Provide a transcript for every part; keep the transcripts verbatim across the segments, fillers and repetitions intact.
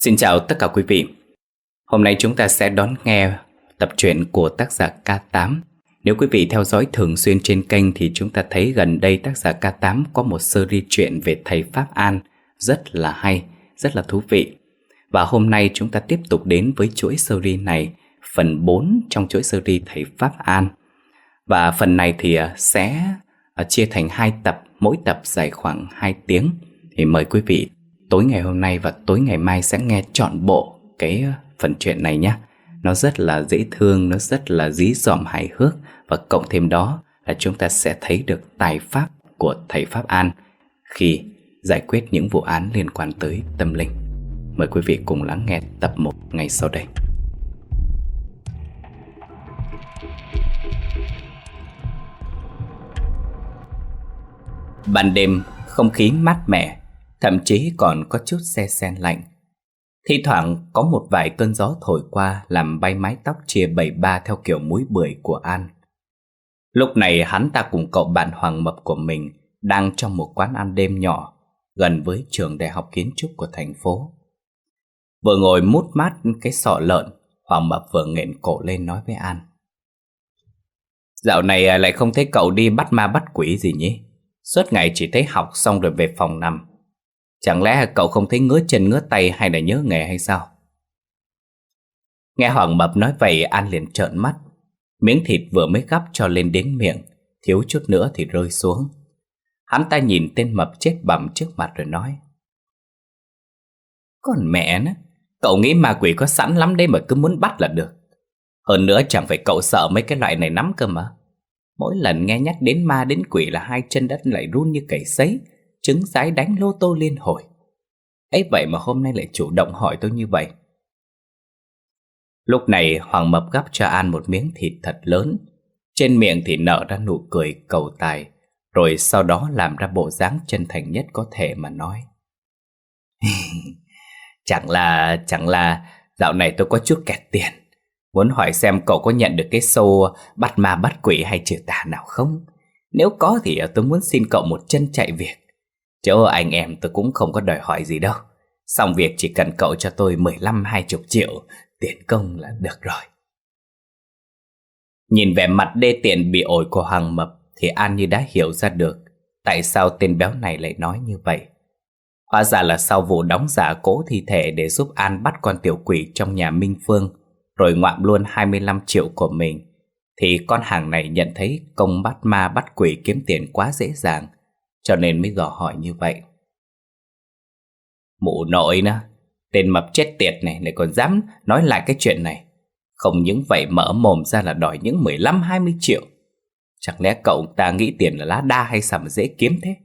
Xin chào tất cả quý vị. Hôm nay chúng ta sẽ đón nghe tập truyện của tác giả K tám. Nếu quý vị theo dõi thường xuyên trên kênh thì chúng ta thấy gần đây tác giả K tám có một series truyện về thầy Pháp An rất là hay, rất là thú vị. Và hôm nay chúng ta tiếp tục đến với chuỗi series này, phần bốn trong chuỗi series thầy Pháp An. Và phần này thì sẽ chia thành hai tập, mỗi tập dài khoảng hai tiếng. Thì mời quý vị tối ngày hôm nay và tối ngày mai sẽ nghe trọn bộ cái phần truyện này nhé. Nó rất là dễ thương, nó rất là dí dỏm hài hước. Và cộng thêm đó là chúng ta sẽ thấy được tài pháp của thầy Pháp An khi giải quyết những vụ án liên quan tới tâm linh. Mời quý vị cùng lắng nghe tập một ngay sau đây. Ban đêm không khí mát mẻ, thậm chí còn có chút se se lạnh. Thi thoảng có một vài cơn gió thổi qua làm bay mái tóc chia bảy ba theo kiểu múi bưởi của An. Lúc này hắn ta cùng cậu bạn Hoàng Mập của mình đang trong một quán ăn đêm nhỏ gần với trường đại học kiến trúc của thành phố. Vừa ngồi mút mát cái sọ lợn, Hoàng Mập vừa nghện cổ lên nói với An: "Dạo này lại không thấy cậu đi bắt ma bắt quỷ gì nhỉ? Suốt ngày chỉ thấy học xong rồi về phòng nằm. Chẳng lẽ cậu không thấy ngứa chân ngứa tay hay là nhớ nghề hay sao?" Nghe Hoàng Mập nói vậy, An liền trợn mắt. Miếng thịt vừa mới gắp cho lên đến miệng, thiếu chút nữa thì rơi xuống. Hắn ta nhìn tên Mập chết bầm trước mặt rồi nói: "Còn mẹ nó, cậu nghĩ ma quỷ có sẵn lắm đấy mà cứ muốn bắt là được. Hơn nữa chẳng phải cậu sợ mấy cái loại này lắm cơ mà. Mỗi lần nghe nhắc đến ma đến quỷ là hai chân đất lại run như cầy sấy, trứng rái đánh lô tô liên hồi. Ấy vậy mà hôm nay lại chủ động hỏi tôi như vậy." Lúc này Hoàng Mập gắp cho An một miếng thịt thật lớn, trên miệng thì nở ra nụ cười cầu tài, rồi sau đó làm ra bộ dáng chân thành nhất có thể mà nói: Chẳng là, chẳng là dạo này tôi có chút kẹt tiền, muốn hỏi xem cậu có nhận được cái show bắt ma bắt quỷ hay trừ tà nào không? Nếu có thì tôi muốn xin cậu một chân chạy việc. Chứ anh em tôi cũng không có đòi hỏi gì đâu. Xong việc chỉ cần cậu cho tôi mười lăm hai mươi triệu tiền công là được rồi. Nhìn vẻ mặt đê tiện bị ổi của Hoàng Mập thì An như đã hiểu ra được tại sao tên béo này lại nói như vậy. Hóa ra là sau vụ đóng giả cố thi thể để giúp An bắt con tiểu quỷ trong nhà Minh Phương, rồi ngoạm luôn hai mươi lăm triệu của mình, thì con hàng này nhận thấy công bắt ma bắt quỷ kiếm tiền quá dễ dàng, cho nên mới dò hỏi như vậy. Mụ nội nữa, tên Mập chết tiệt này lại còn dám nói lại cái chuyện này. Không những vậy mở mồm ra là đòi những mười lăm hai mươi triệu. Chẳng lẽ cậu ta nghĩ tiền là lá đa hay sao mà dễ kiếm thế?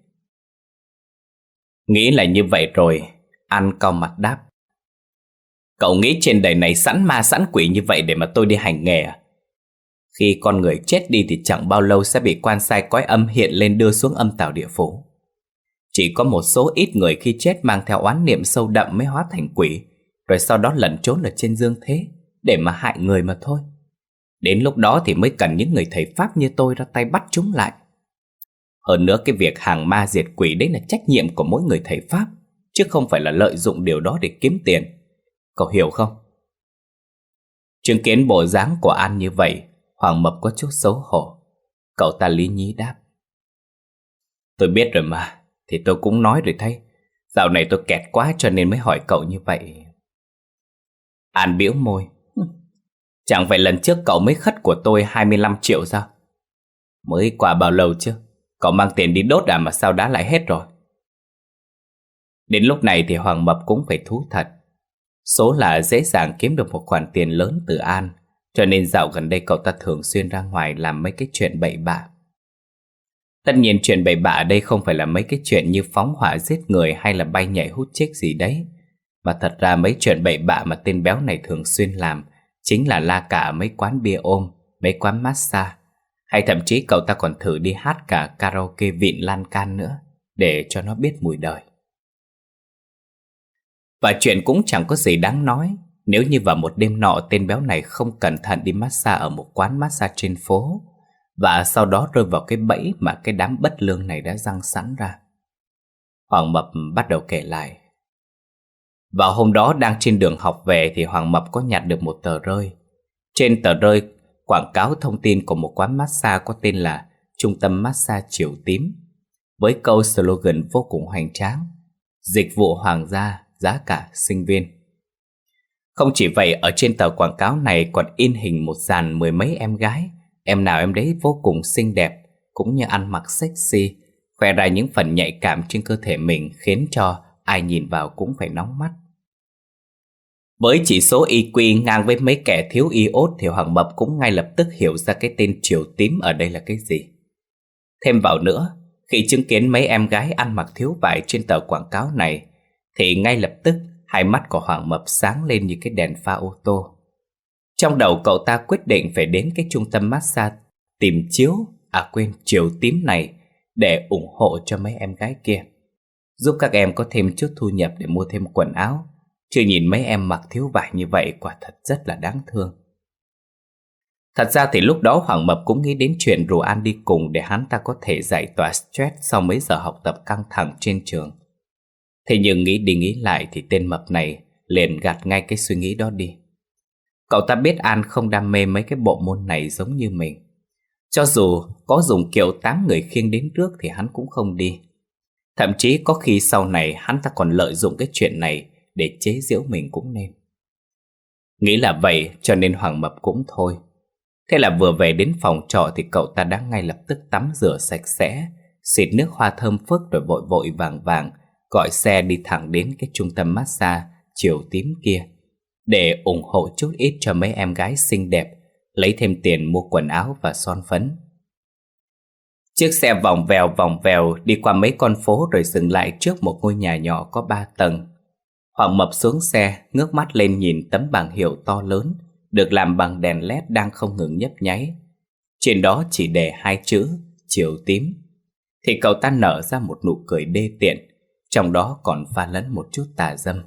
Nghĩ là như vậy rồi, An cau mặt đáp: Cậu nghĩ trên đời này sẵn ma sẵn quỷ như vậy để mà tôi đi hành nghề à? Khi con người chết đi thì chẳng bao lâu sẽ bị quan sai cõi âm hiện lên đưa xuống âm tào địa phủ. Chỉ có một số ít người khi chết mang theo oán niệm sâu đậm mới hóa thành quỷ, rồi sau đó lẩn trốn ở trên dương thế để mà hại người mà thôi. Đến lúc đó thì mới cần những người thầy Pháp như tôi ra tay bắt chúng lại. Hơn nữa cái việc hàng ma diệt quỷ đấy là trách nhiệm của mỗi người thầy Pháp, chứ không phải là lợi dụng điều đó để kiếm tiền. Cậu hiểu không? Chứng kiến bộ dáng của An như vậy, Hoàng Mập có chút xấu hổ. Cậu ta lý nhí đáp: Tôi biết rồi mà, thì tôi cũng nói rồi thấy. Dạo này tôi kẹt quá cho nên mới hỏi cậu như vậy. An bĩu môi: Chẳng phải lần trước cậu mới khất của tôi hai mươi lăm triệu sao? Mới qua bao lâu chứ? Cậu mang tiền đi đốt à mà sao đã lại hết rồi? Đến lúc này thì Hoàng Mập cũng phải thú thật. Số là dễ dàng kiếm được một khoản tiền lớn từ An, cho nên dạo gần đây cậu ta thường xuyên ra ngoài làm mấy cái chuyện bậy bạ. Tất nhiên chuyện bậy bạ ở đây không phải là mấy cái chuyện như phóng hỏa giết người hay là bay nhảy hút chết gì đấy, mà thật ra mấy chuyện bậy bạ mà tên béo này thường xuyên làm chính là la cả mấy quán bia ôm, mấy quán massage, hay thậm chí cậu ta còn thử đi hát cả karaoke vịn lan can nữa, để cho nó biết mùi đời. Và chuyện cũng chẳng có gì đáng nói nếu như vào một đêm nọ tên béo này không cẩn thận đi massage ở một quán massage trên phố, và sau đó rơi vào cái bẫy mà cái đám bất lương này đã giăng sẵn ra. Hoàng Mập bắt đầu kể lại: Và hôm đó đang trên đường học về thì Hoàng Mập có nhặt được một tờ rơi. Trên tờ rơi quảng cáo thông tin của một quán massage có tên là Trung tâm Massage Chiều Tím, với câu slogan vô cùng hoành tráng: dịch vụ hoàng gia, giá cả sinh viên. Không chỉ vậy, ở trên tờ quảng cáo này còn in hình một dàn mười mấy em gái, em nào em đấy vô cùng xinh đẹp, cũng như ăn mặc sexy, khoe ra những phần nhạy cảm trên cơ thể mình, khiến cho ai nhìn vào cũng phải nóng mắt. Với chỉ số i kiu ngang với mấy kẻ thiếu iốt thì Hoàng Mập cũng ngay lập tức hiểu ra cái tên Chiều Tím ở đây là cái gì. Thêm vào nữa, khi chứng kiến mấy em gái ăn mặc thiếu vải trên tờ quảng cáo này thì ngay lập tức hai mắt của Hoàng Mập sáng lên như cái đèn pha ô tô. Trong đầu cậu ta quyết định phải đến cái trung tâm massage tìm chiếu, à quên, Chiều Tím này để ủng hộ cho mấy em gái kia, giúp các em có thêm chút thu nhập để mua thêm quần áo. Chứ nhìn mấy em mặc thiếu vải như vậy quả thật rất là đáng thương. Thật ra thì lúc đó Hoàng Mập cũng nghĩ đến chuyện rủ An đi cùng để hắn ta có thể giải tỏa stress sau mấy giờ học tập căng thẳng trên trường. Thế nhưng nghĩ đi nghĩ lại thì tên Mập này liền gạt ngay cái suy nghĩ đó đi. Cậu ta biết An không đam mê mấy cái bộ môn này giống như mình. Cho dù có dùng kiệu tám người khiêng đến trước thì hắn cũng không đi. Thậm chí có khi sau này hắn ta còn lợi dụng cái chuyện này để chế giễu mình cũng nên. Nghĩ là vậy cho nên Hoàng Mập cũng thôi. Thế là vừa về đến phòng trọ thì cậu ta đã ngay lập tức tắm rửa sạch sẽ, xịt nước hoa thơm phức, rồi vội vội vàng vàng gọi xe đi thẳng đến cái trung tâm massage Chiều Tím kia để ủng hộ chút ít cho mấy em gái xinh đẹp, lấy thêm tiền mua quần áo và son phấn. Chiếc xe vòng vèo vòng vèo đi qua mấy con phố rồi dừng lại trước một ngôi nhà nhỏ có ba tầng. Hoàng Mập xuống xe, ngước mắt lên nhìn tấm bảng hiệu to lớn được làm bằng đèn led đang không ngừng nhấp nháy. Trên đó chỉ đề hai chữ Chiều Tím. Thì cậu ta nở ra một nụ cười đê tiện, trong đó còn pha lẫn một chút tà dâm.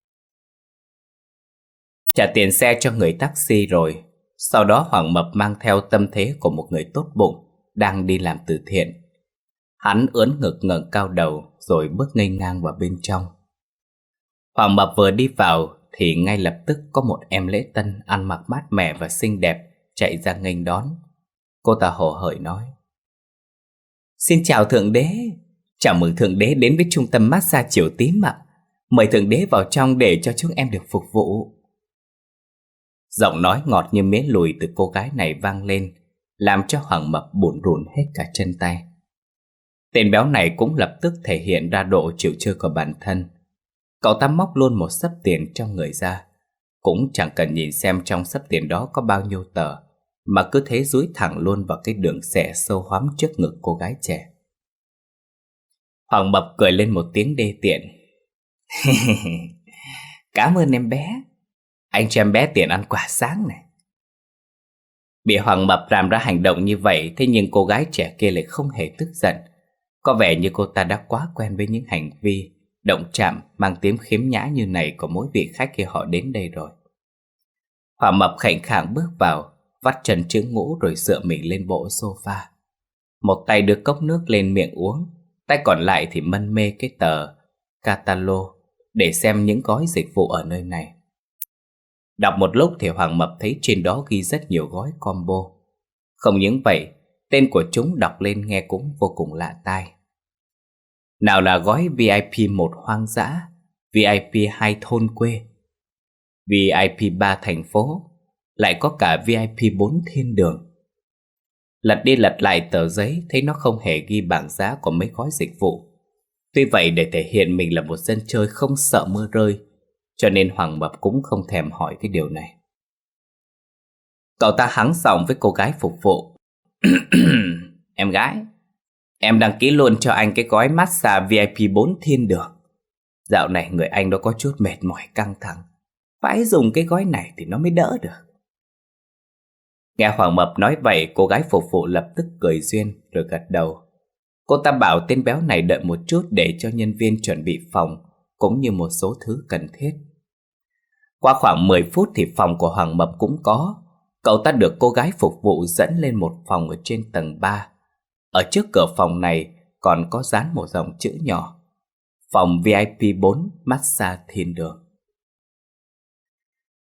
Trả tiền xe cho người taxi rồi, sau đó Hoàng Mập mang theo tâm thế của một người tốt bụng đang đi làm từ thiện. Hắn ưỡn ngực ngẩng cao đầu rồi bước nghênh ngang vào bên trong. Hoàng Mập vừa đi vào thì ngay lập tức có một em lễ tân ăn mặc mát mẻ và xinh đẹp chạy ra nghênh đón. Cô ta hổ hởi nói: "Xin chào Thượng Đế, chào mừng Thượng Đế đến với trung tâm massage Chiều Tím ạ. Mời Thượng Đế vào trong để cho chúng em được phục vụ." Giọng nói ngọt như miến lùi từ cô gái này vang lên, làm cho Hoàng Mập bủn rủn hết cả chân tay. Tên béo này cũng lập tức thể hiện ra độ chịu chơi của bản thân. Cậu ta móc luôn một xấp tiền trong người ra, cũng chẳng cần nhìn xem trong xấp tiền đó có bao nhiêu tờ, mà cứ thế dúi thẳng luôn vào cái đường xẻ sâu hoắm trước ngực cô gái trẻ. Hoàng Mập cười lên một tiếng đê tiện. "Cảm ơn em bé, anh cho em bé tiền ăn quả sáng này." Bị Hoàng Mập làm ra hành động như vậy, thế nhưng cô gái trẻ kia lại không hề tức giận. Có vẻ như cô ta đã quá quen với những hành vi động chạm mang tiếng khiếm nhã như này của mỗi vị khách khi họ đến đây rồi. Hoàng Mập khệnh khạng bước vào, vắt chân chữ ngũ rồi dựa mình lên bộ sofa. Một tay đưa cốc nước lên miệng uống, tay còn lại thì mân mê cái tờ catalog để xem những gói dịch vụ ở nơi này. Đọc một lúc thì Hoàng Mập thấy trên đó ghi rất nhiều gói combo. Không những vậy, tên của chúng đọc lên nghe cũng vô cùng lạ tai. Nào là gói vi ai pi một hoang dã, vi ai pi hai thôn quê, vi ai pi ba thành phố, lại có cả vi ai pi bốn thiên đường. Lật đi lật lại tờ giấy thấy nó không hề ghi bảng giá của mấy gói dịch vụ. Tuy vậy, để thể hiện mình là một dân chơi không sợ mưa rơi, cho nên Hoàng Mập cũng không thèm hỏi cái điều này. Cậu ta hắng giọng với cô gái phục vụ. "Em gái, em đăng ký luôn cho anh cái gói massage vi ai pi bốn thiên đường. Dạo này người anh đó có chút mệt mỏi căng thẳng, phải dùng cái gói này thì nó mới đỡ được." Nghe Hoàng Mập nói vậy, cô gái phục vụ lập tức cười duyên rồi gật đầu. Cô ta bảo tên béo này đợi một chút để cho nhân viên chuẩn bị phòng cũng như một số thứ cần thiết. Qua khoảng mười phút thì phòng của Hoàng Mập cũng có. Cậu ta được cô gái phục vụ dẫn lên một phòng ở trên tầng ba. Ở trước cửa phòng này còn có dán một dòng chữ nhỏ: phòng vi ai pi bốn massage thiên đường.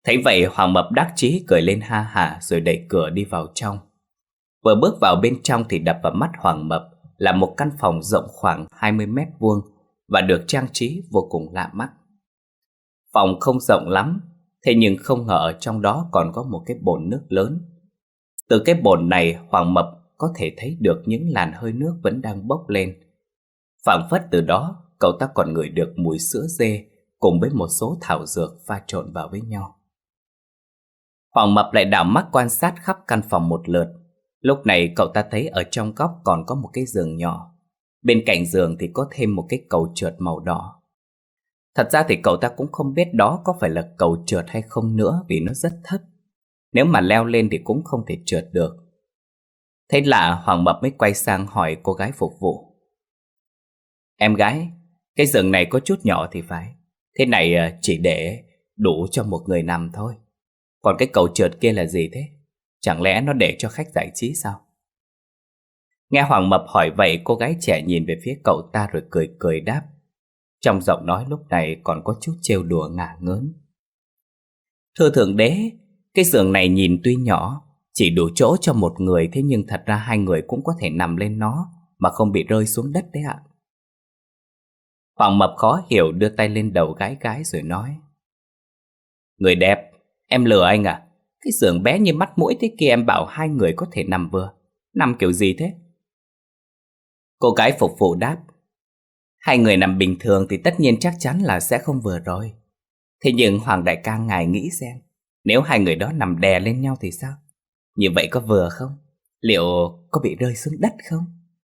Thấy vậy Hoàng Mập đắc chí cười lên ha hả rồi đẩy cửa đi vào trong. Vừa bước vào bên trong thì đập vào mắt Hoàng Mập là một căn phòng rộng khoảng hai mươi mét vuông và được trang trí vô cùng lạ mắt. Phòng không rộng lắm, thế nhưng không ngờ ở trong đó còn có một cái bồn nước lớn. Từ cái bồn này Hoàng Mập có thể thấy được những làn hơi nước vẫn đang bốc lên. Phảng phất từ đó cậu ta còn ngửi được mùi sữa dê cùng với một số thảo dược pha trộn vào với nhau. Hoàng Mập lại đảo mắt quan sát khắp căn phòng một lượt. Lúc này cậu ta thấy ở trong góc còn có một cái giường nhỏ. Bên cạnh giường thì có thêm một cái cầu trượt màu đỏ. Thật ra thì cậu ta cũng không biết đó có phải là cầu trượt hay không nữa vì nó rất thấp. Nếu mà leo lên thì cũng không thể trượt được. Thế lạ Hoàng Mập mới quay sang hỏi cô gái phục vụ. Em gái, cái giường này có chút nhỏ thì phải. Thế này chỉ để đủ cho một người nằm thôi. Còn cái cầu trượt kia là gì thế? Chẳng lẽ nó để cho khách giải trí sao? Nghe Hoàng Mập hỏi vậy, cô gái trẻ nhìn về phía cậu ta rồi cười cười đáp. Trong giọng nói lúc này còn có chút trêu đùa ngả ngớn. Thưa thượng đế, cái giường này nhìn tuy nhỏ, chỉ đủ chỗ cho một người, thế nhưng thật ra hai người cũng có thể nằm lên nó mà không bị rơi xuống đất đấy ạ. Hoàng Mập khó hiểu đưa tay lên đầu gái gái rồi nói. Người đẹp, em lừa anh à? Cái giường bé như mắt mũi thế kia em bảo hai người có thể nằm vừa. Nằm kiểu gì thế? Cô gái phục vụ đáp. Hai người nằm bình thường thì tất nhiên chắc chắn là sẽ không vừa rồi. Thế nhưng Hoàng đại ca ngài nghĩ xem, nếu hai người đó nằm đè lên nhau thì sao? Như vậy có vừa không? Liệu có bị rơi xuống đất không?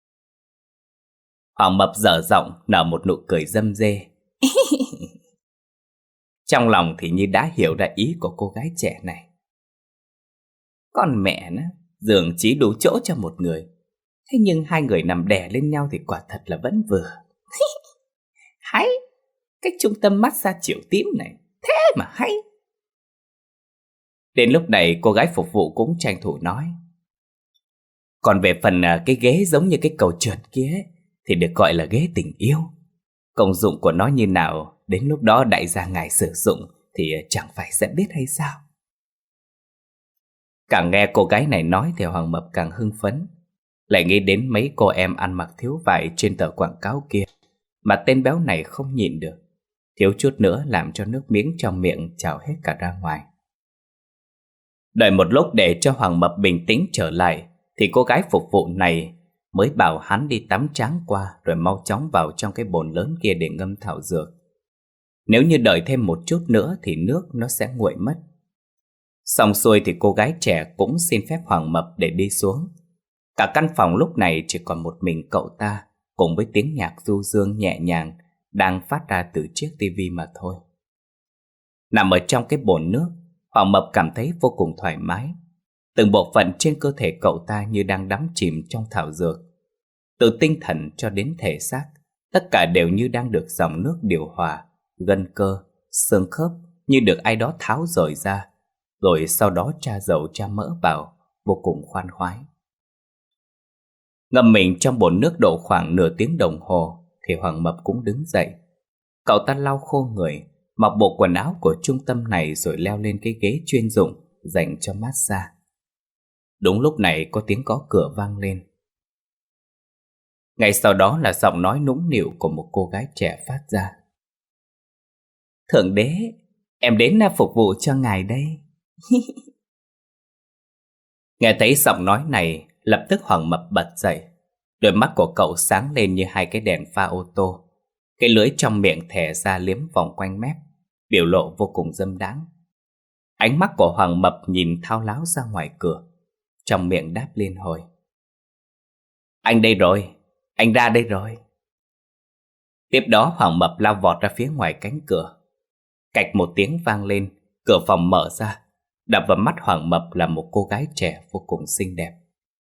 Hoàng Mập dở giọng nở một nụ cười râm rê. Trong lòng thì như đã hiểu ra ý của cô gái trẻ này. Con mẹ nó, giường chỉ đủ chỗ cho một người, thế nhưng hai người nằm đè lên nhau thì quả thật là vẫn vừa. Hay, cái trung tâm massage chiều tím này, thế mà hay. Đến lúc này cô gái phục vụ cũng tranh thủ nói. Còn về phần cái ghế giống như cái cầu trượt kia ấy, thì được gọi là ghế tình yêu. Công dụng của nó như nào, đến lúc đó đại gia ngài sử dụng thì chẳng phải sẽ biết hay sao? Càng nghe cô gái này nói thì Hoàng Mập càng hưng phấn. Lại nghĩ đến mấy cô em ăn mặc thiếu vải trên tờ quảng cáo kia mà tên béo này không nhịn được, thiếu chút nữa làm cho nước miếng trong miệng trào hết cả ra ngoài. Đợi một lúc để cho Hoàng Mập bình tĩnh trở lại thì cô gái phục vụ này mới bảo hắn đi tắm tráng qua rồi mau chóng vào trong cái bồn lớn kia để ngâm thảo dược. Nếu như đợi thêm một chút nữa thì nước nó sẽ nguội mất. Xong xuôi thì cô gái trẻ cũng xin phép Hoàng Mập để đi xuống. Cả căn phòng lúc này chỉ còn một mình cậu ta cùng với tiếng nhạc du dương nhẹ nhàng đang phát ra từ chiếc tivi mà thôi. Nằm ở trong cái bồn nước, Hoàng Mập cảm thấy vô cùng thoải mái. Từng bộ phận trên cơ thể cậu ta như đang đắm chìm trong thảo dược. Từ tinh thần cho đến thể xác, tất cả đều như đang được dòng nước điều hòa, gân cơ, xương khớp như được ai đó tháo rời ra, rồi sau đó tra dầu tra mỡ vào, vô cùng khoan khoái. Ngâm mình trong bồn nước độ khoảng nửa tiếng đồng hồ thì Hoàng Mập cũng đứng dậy. Cậu ta lau khô người, mặc bộ quần áo của trung tâm này rồi leo lên cái ghế chuyên dụng dành cho massage. Đúng lúc này có tiếng gõ cửa vang lên. Ngay sau đó là giọng nói nũng nịu của một cô gái trẻ phát ra. Thượng đế, em đến phục vụ cho ngài đây. Nghe thấy giọng nói này, lập tức Hoàng Mập bật dậy. Đôi mắt của cậu sáng lên như hai cái đèn pha ô tô. Cái lưỡi trong miệng thè ra liếm vòng quanh mép, biểu lộ vô cùng dâm đãng. Ánh mắt của Hoàng Mập nhìn thao láo ra ngoài cửa, trong miệng đáp liên hồi. Anh đây rồi, anh ra đây rồi. Tiếp đó Hoàng Mập lao vọt ra phía ngoài cánh cửa. Cạch một tiếng vang lên, cửa phòng mở ra. Đập vào mắt Hoàng Mập là một cô gái trẻ vô cùng xinh đẹp.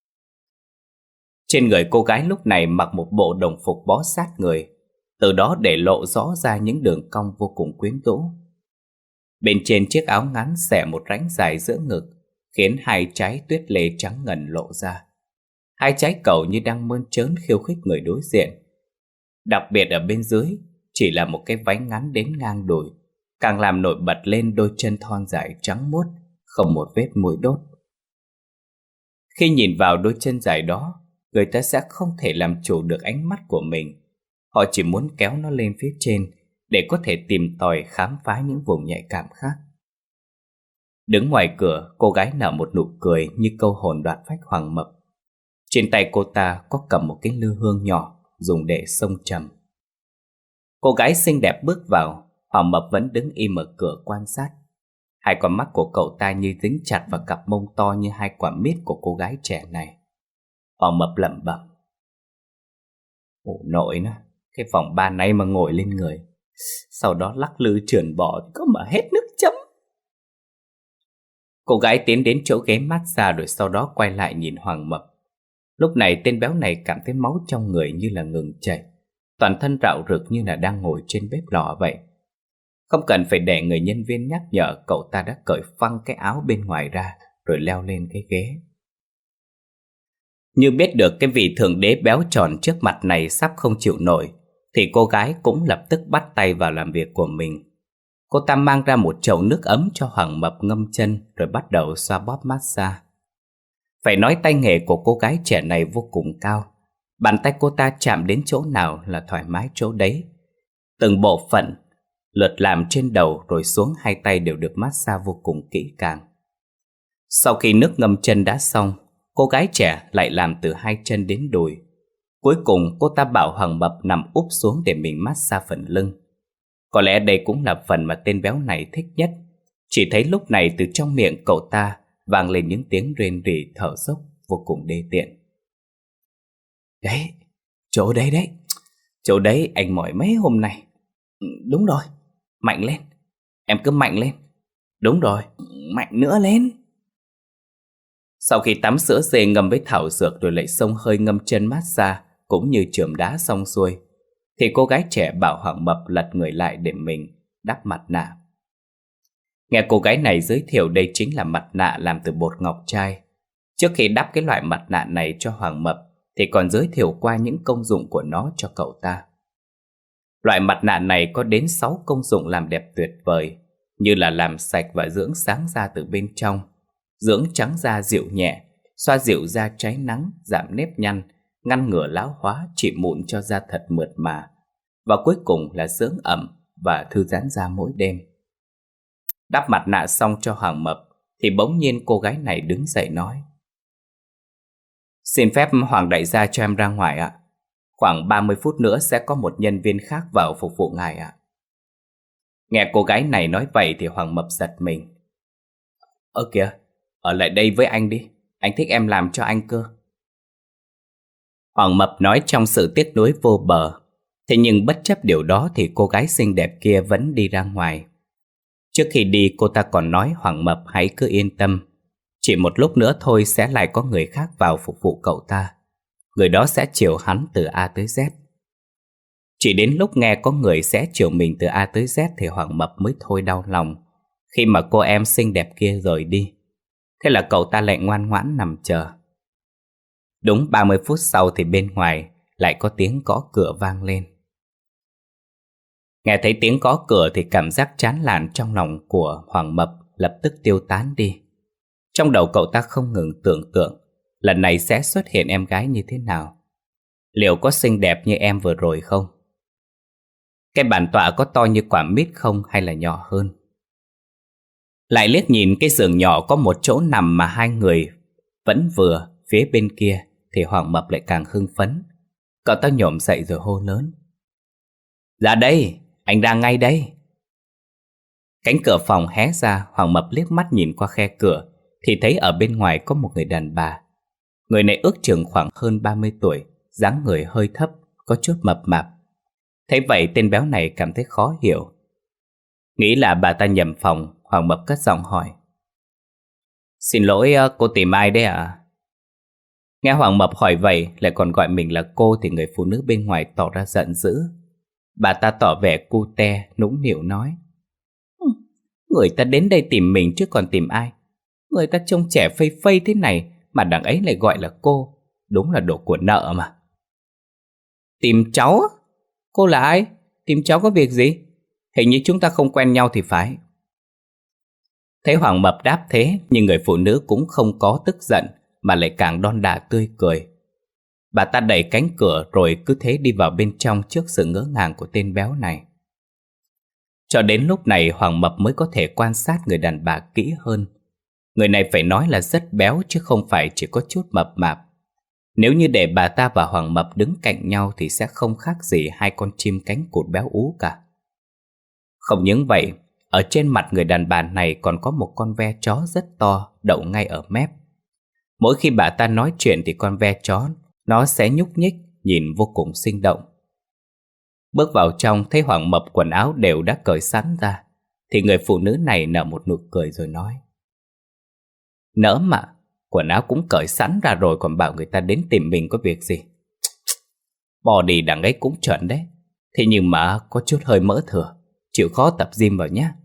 Trên người cô gái lúc này mặc một bộ đồng phục bó sát người, từ đó để lộ rõ ra những đường cong vô cùng quyến rũ. Bên trên chiếc áo ngắn xẻ một rãnh dài giữa ngực, khiến hai trái tuyết lê trắng ngần lộ ra. Hai trái cầu như đang mơn trớn khiêu khích người đối diện. Đặc biệt ở bên dưới chỉ là một cái váy ngắn đến ngang đùi, càng làm nổi bật lên đôi chân thon dài trắng muốt, không một vết mùi đốt. Khi nhìn vào đôi chân dài đó, người ta sẽ không thể làm chủ được ánh mắt của mình. Họ chỉ muốn kéo nó lên phía trên để có thể tìm tòi khám phá những vùng nhạy cảm khác. Đứng ngoài cửa, cô gái nở một nụ cười như câu hồn đoạt phách Hoàng Mập. Trên tay cô ta có cầm một cái lư hương nhỏ dùng để xông trầm. Cô gái xinh đẹp bước vào, Hoàng Mập vẫn đứng im ở cửa quan sát. Hai con mắt của cậu ta như dính chặt vào cặp mông to như hai quả mít của cô gái trẻ này. Hoàng Mập lẩm bẩm: Ồ nội nó, cái vòng ba này mà ngồi lên người, sau đó lắc lư trườn bò thì có mà hết nước chấm. Cô gái tiến đến chỗ ghế massage rồi sau đó quay lại nhìn Hoàng Mập. Lúc này tên béo này cảm thấy máu trong người như là ngừng chảy, toàn thân rạo rực như là đang ngồi trên bếp lò vậy. Không cần phải để người nhân viên nhắc nhở, cậu ta đã cởi phăng cái áo bên ngoài ra rồi leo lên cái ghế. Như biết được cái vị thượng đế béo tròn trước mặt này sắp không chịu nổi, thì cô gái cũng lập tức bắt tay vào làm việc của mình. Cô ta mang ra một chậu nước ấm cho Hoàng Mập ngâm chân rồi bắt đầu xoa bóp massage. Phải nói tay nghề của cô gái trẻ này vô cùng cao. Bàn tay cô ta chạm đến chỗ nào là thoải mái chỗ đấy. Từng bộ phận lượt làm trên đầu rồi xuống hai tay đều được massage vô cùng kỹ càng. Sau khi nước ngâm chân đã xong, cô gái trẻ lại làm từ hai chân đến đùi. Cuối cùng cô ta bảo Hoàng Mập nằm úp xuống để mình massage phần lưng. Có lẽ đây cũng là phần mà tên béo này thích nhất. Chỉ thấy lúc này từ trong miệng cậu ta vang lên những tiếng rên rỉ thở dốc vô cùng đê tiện. Đấy, chỗ đấy đấy, chỗ đấy anh mỏi mấy hôm nay. Đúng rồi, mạnh lên, em cứ mạnh lên. Đúng rồi, mạnh nữa lên. Sau khi tắm sữa dê ngâm với thảo dược rồi lại xông hơi ngâm chân massage cũng như chườm đá xong xuôi, thì cô gái trẻ bảo Hoàng Mập lật người lại để mình đắp mặt nạ. Nghe cô gái này giới thiệu đây chính là mặt nạ làm từ bột ngọc trai. Trước khi đắp cái loại mặt nạ này cho Hoàng Mập thì còn giới thiệu qua những công dụng của nó cho cậu ta. Loại mặt nạ này có đến sáu công dụng làm đẹp tuyệt vời, như là làm sạch và dưỡng sáng da từ bên trong, dưỡng trắng da dịu nhẹ, xoa dịu da cháy nắng, giảm nếp nhăn, ngăn ngừa lão hóa, trị mụn cho da thật mượt mà, và cuối cùng là dưỡng ẩm và thư giãn da mỗi đêm. Đắp mặt nạ xong cho Hoàng Mập thì bỗng nhiên cô gái này đứng dậy nói: Xin phép Hoàng đại gia cho em ra ngoài ạ. Khoảng ba mươi phút nữa sẽ có một nhân viên khác vào phục vụ ngài ạ. Nghe cô gái này nói vậy thì Hoàng Mập giật mình. Ơ kìa, ở lại đây với anh đi, anh thích em làm cho anh cơ. Hoàng Mập nói trong sự tiếc nuối vô bờ. Thế nhưng bất chấp điều đó thì cô gái xinh đẹp kia vẫn đi ra ngoài. Trước khi đi cô ta còn nói Hoàng Mập hãy cứ yên tâm, chỉ một lúc nữa thôi sẽ lại có người khác vào phục vụ cậu ta. Người đó sẽ chiều hắn từ A tới Z. Chỉ đến lúc nghe có người sẽ chiều mình từ A tới Z thì Hoàng Mập mới thôi đau lòng khi mà cô em xinh đẹp kia rời đi. Thế là cậu ta lại ngoan ngoãn nằm chờ. Đúng ba mươi phút sau thì bên ngoài lại có tiếng gõ cửa vang lên. Nghe thấy tiếng gõ cửa thì cảm giác chán nản trong lòng của Hoàng Mập lập tức tiêu tán đi. Trong đầu cậu ta không ngừng tưởng tượng lần này sẽ xuất hiện em gái như thế nào. Liệu có xinh đẹp như em vừa rồi không? Cái bàn tọa có to như quả mít không hay là nhỏ hơn? Lại liếc nhìn cái giường nhỏ có một chỗ nằm mà hai người vẫn vừa phía bên kia thì Hoàng Mập lại càng hưng phấn. Cậu ta nhổm dậy rồi hô lớn: Ra đây, anh ra ngay đây. Cánh cửa phòng hé ra, Hoàng Mập liếc mắt nhìn qua khe cửa thì thấy ở bên ngoài có một người đàn bà. Người này ước chừng khoảng hơn ba mươi tuổi, dáng người hơi thấp, có chút mập mạp. Thấy vậy tên béo này cảm thấy khó hiểu. Nghĩ là bà ta nhầm phòng, Hoàng Mập cất giọng hỏi: Xin lỗi, cô tìm ai đấy ạ? Nghe Hoàng Mập hỏi vậy lại còn gọi mình là cô thì người phụ nữ bên ngoài tỏ ra giận dữ. Bà ta tỏ vẻ cute, nũng nịu nói: Người ta đến đây tìm mình chứ còn tìm ai? Người ta trông trẻ phây phây thế này mà đằng ấy lại gọi là cô. Đúng là đồ của nợ mà. Tìm cháu? Cô là ai? Tìm cháu có việc gì? Hình như chúng ta không quen nhau thì phải. Thấy Hoàng Mập đáp thế, nhưng người phụ nữ cũng không có tức giận, mà lại càng đon đả tươi cười. Bà ta đẩy cánh cửa rồi cứ thế đi vào bên trong trước sự ngỡ ngàng của tên béo này. Cho đến lúc này Hoàng Mập mới có thể quan sát người đàn bà kỹ hơn. Người này phải nói là rất béo chứ không phải chỉ có chút mập mạp. Nếu như để bà ta và Hoàng Mập đứng cạnh nhau thì sẽ không khác gì hai con chim cánh cụt béo ú cả. Không những vậy, ở trên mặt người đàn bà này còn có một con ve chó rất to đậu ngay ở mép. Mỗi khi bà ta nói chuyện thì con ve chó nó sẽ nhúc nhích, nhìn vô cùng sinh động. Bước vào trong thấy Hoàng Mập quần áo đều đã cởi sẵn ra, thì người phụ nữ này nở một nụ cười rồi nói: Nỡ mà, quần áo cũng cởi sẵn ra rồi còn bảo người ta đến tìm mình có việc gì. Body đằng ấy cũng chuẩn đấy, thế nhưng mà có chút hơi mỡ thừa, chịu khó tập gym vào nhé.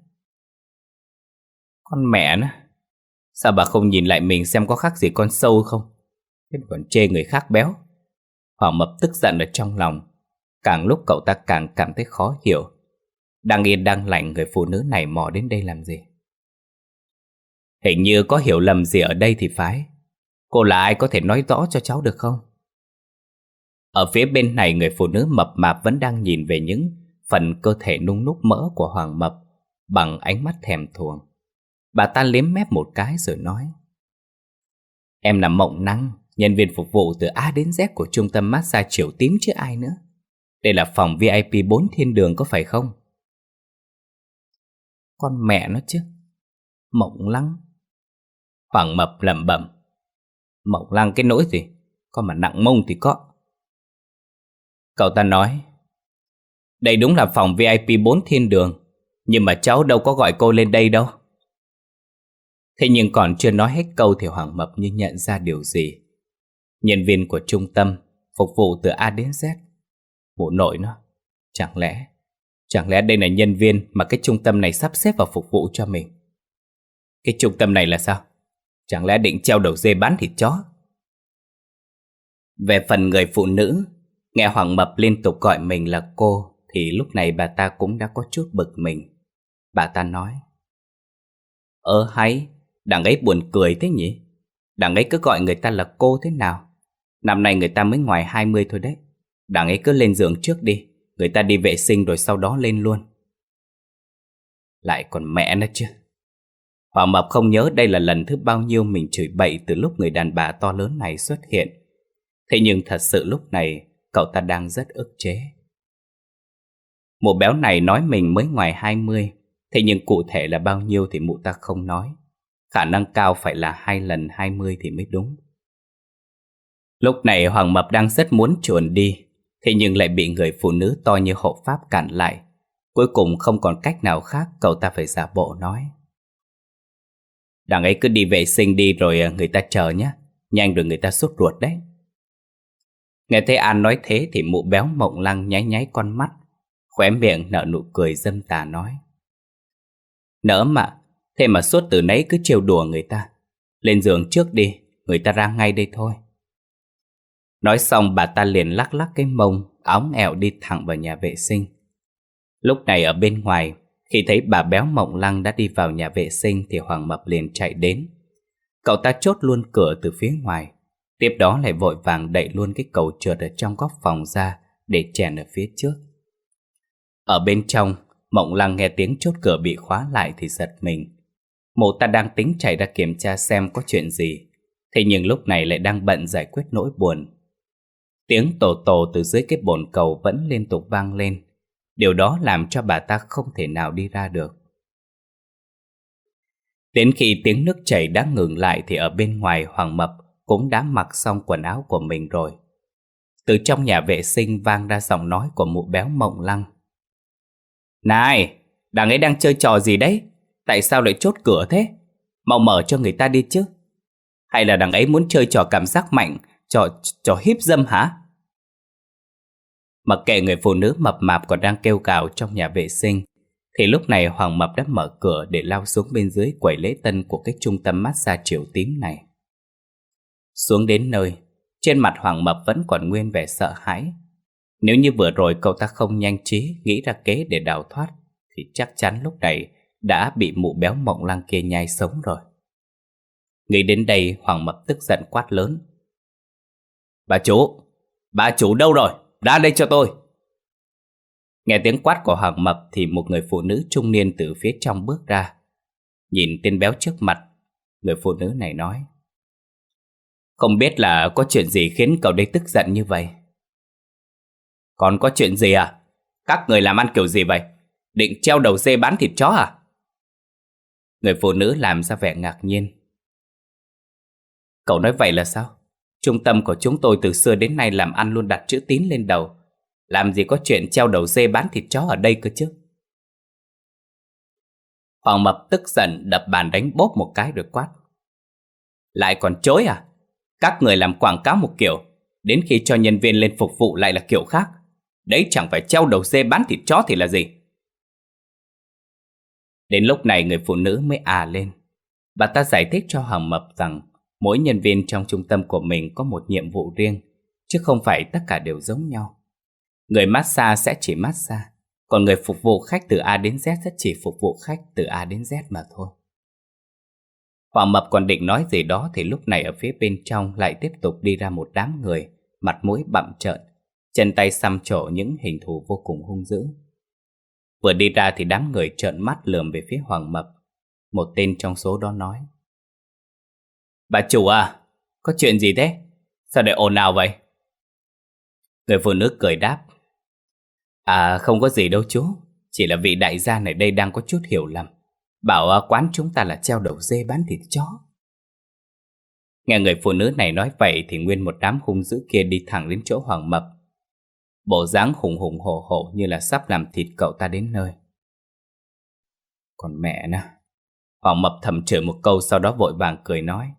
Con mẹ nó, sao bà không nhìn lại mình xem có khác gì con sâu không? Thế mà còn chê người khác béo. Hoàng Mập tức giận ở trong lòng. Càng lúc cậu ta càng cảm thấy khó hiểu. Đang yên đang lành người phụ nữ này mò đến đây làm gì? Hình như có hiểu lầm gì ở đây thì phải. Cô là ai có thể nói rõ cho cháu được không? Ở phía bên này người phụ nữ mập mạp vẫn đang nhìn về những phần cơ thể nung núc mỡ của Hoàng Mập bằng ánh mắt thèm thuồng. Bà ta liếm mép một cái rồi nói: Em là Mộng Năng, nhân viên phục vụ từ A đến Z của trung tâm massage Chiều Tím chứ ai nữa. Đây là phòng vi ai pi bốn thiên đường có phải không? Con mẹ nó chứ, Mộng Lăng. Hoàng Mập lẩm bẩm: Mộng Lăng cái nỗi gì, con mà nặng mông thì có. Cậu ta nói: Đây đúng là phòng vi ai pi bốn thiên đường, nhưng mà cháu đâu có gọi cô lên đây đâu. Thế nhưng còn chưa nói hết câu thì Hoàng Mập như nhận ra điều gì. Nhân viên của trung tâm phục vụ từ A đến Z. Mụ nội nó, Chẳng lẽ Chẳng lẽ đây là nhân viên mà cái trung tâm này sắp xếp vào phục vụ cho mình? Cái trung tâm này là sao? Chẳng lẽ định treo đầu dê bán thịt chó? Về phần người phụ nữ, nghe Hoàng Mập liên tục gọi mình là cô thì lúc này bà ta cũng đã có chút bực mình. Bà ta nói: Ơ hay, đằng ấy buồn cười thế nhỉ? Đằng ấy cứ gọi người ta là cô thế nào? Năm nay người ta mới ngoài hai mươi thôi đấy. Đằng ấy cứ lên giường trước đi, người ta đi vệ sinh rồi sau đó lên luôn. Lại còn mẹ nó chứ. Hoàng Mập không nhớ đây là lần thứ bao nhiêu mình chửi bậy từ lúc người đàn bà to lớn này xuất hiện. Thế nhưng thật sự lúc này cậu ta đang rất ức chế. Mụ béo này nói mình mới ngoài hai mươi, thế nhưng cụ thể là bao nhiêu thì mụ ta không nói. Khả năng cao phải là hai lần hai mươi thì mới đúng. Lúc này Hoàng Mập đang rất muốn chuồn đi, thế nhưng lại bị người phụ nữ to như hộ pháp cản lại. Cuối cùng không còn cách nào khác, cậu ta phải giả bộ nói: Đằng ấy cứ đi vệ sinh đi rồi người ta chờ nhé, nhanh rồi người ta sốt ruột đấy. Nghe thấy An nói thế thì mụ béo Mộng Lăng nháy nháy con mắt, khóe miệng nở nụ cười dâm tà nói: Nỡ mà, thế mà suốt từ nãy cứ trêu đùa người ta. Lên giường trước đi, người ta ra ngay đây thôi. Nói xong bà ta liền lắc lắc cái mông, óng ẹo đi thẳng vào nhà vệ sinh. Lúc này ở bên ngoài, khi thấy bà béo Mộng Lăng đã đi vào nhà vệ sinh thì Hoàng Mập liền chạy đến. Cậu ta chốt luôn cửa từ phía ngoài, tiếp đó lại vội vàng đẩy luôn cái cầu trượt ở trong góc phòng ra để chèn ở phía trước. Ở bên trong, Mộng Lăng nghe tiếng chốt cửa bị khóa lại thì giật mình. Mụ ta đang tính chạy ra kiểm tra xem có chuyện gì, thế nhưng lúc này lại đang bận giải quyết nỗi buồn. Tiếng tổ tổ từ dưới cái bồn cầu vẫn liên tục vang lên. Điều đó làm cho bà ta không thể nào đi ra được. Đến khi tiếng nước chảy đã ngừng lại thì ở bên ngoài Hoàng Mập cũng đã mặc xong quần áo của mình rồi. Từ trong nhà vệ sinh vang ra giọng nói của mụ béo Mộng Lăng: Này, đằng ấy đang chơi trò gì đấy? Tại sao lại chốt cửa thế? Mau mở cho người ta đi chứ. Hay là đằng ấy muốn chơi trò cảm giác mạnh, Trò, trò hiếp dâm hả? Mặc kệ người phụ nữ mập mạp còn đang kêu gào trong nhà vệ sinh, thì lúc này Hoàng Mập đã mở cửa để lao xuống bên dưới quầy lễ tân của cái trung tâm massage Chiều Tím này. Xuống đến nơi, trên mặt Hoàng Mập vẫn còn nguyên vẻ sợ hãi. Nếu như vừa rồi cậu ta không nhanh trí nghĩ ra kế để đào thoát thì chắc chắn lúc này đã bị mụ béo Mộng Lăng kia nhai sống rồi. Nghĩ đến đây, Hoàng Mập tức giận quát lớn: Bà chủ, bà chủ đâu rồi? Ra đây cho tôi. Nghe tiếng quát của Hoàng Mập thì một người phụ nữ trung niên từ phía trong bước ra. Nhìn tên béo trước mặt, người phụ nữ này nói: Không biết là có chuyện gì khiến cậu đây tức giận như vậy? Còn có chuyện gì à? Các người làm ăn kiểu gì vậy? Định treo đầu dê bán thịt chó à? Người phụ nữ làm ra vẻ ngạc nhiên. Cậu nói vậy là sao? Trung tâm của chúng tôi từ xưa đến nay làm ăn luôn đặt chữ tín lên đầu. Làm gì có chuyện treo đầu dê bán thịt chó ở đây cơ chứ? Hoàng Mập tức giận đập bàn đánh bốp một cái rồi quát: Lại còn chối à? Các người làm quảng cáo một kiểu, đến khi cho nhân viên lên phục vụ lại là kiểu khác. Đấy chẳng phải treo đầu dê bán thịt chó thì là gì? Đến lúc này người phụ nữ mới à lên. Bà ta giải thích cho Hoàng Mập rằng mỗi nhân viên trong trung tâm của mình có một nhiệm vụ riêng, chứ không phải tất cả đều giống nhau. Người massage sẽ chỉ massage, còn người phục vụ khách từ A đến Z sẽ chỉ phục vụ khách từ A đến Z mà thôi. Hoàng Mập còn định nói gì đó thì lúc này ở phía bên trong lại tiếp tục đi ra một đám người, mặt mũi bặm trợn, chân tay xăm trổ những hình thù vô cùng hung dữ. Vừa đi ra thì đám người trợn mắt lườm về phía Hoàng Mập. Một tên trong số đó nói: Bà chủ à, có chuyện gì thế? Sao để ồn ào vậy? Người phụ nữ cười đáp: À không có gì đâu chú, chỉ là vị đại gia này đây đang có chút hiểu lầm, bảo quán chúng ta là treo đầu dê bán thịt chó. Nghe người phụ nữ này nói vậy thì nguyên một đám hung dữ kia đi thẳng đến chỗ Hoàng Mập, bộ dáng hùng hùng hổ hổ như là sắp làm thịt cậu ta đến nơi. Còn mẹ nó, Hoàng Mập thầm chửi một câu, sau đó vội vàng cười nói: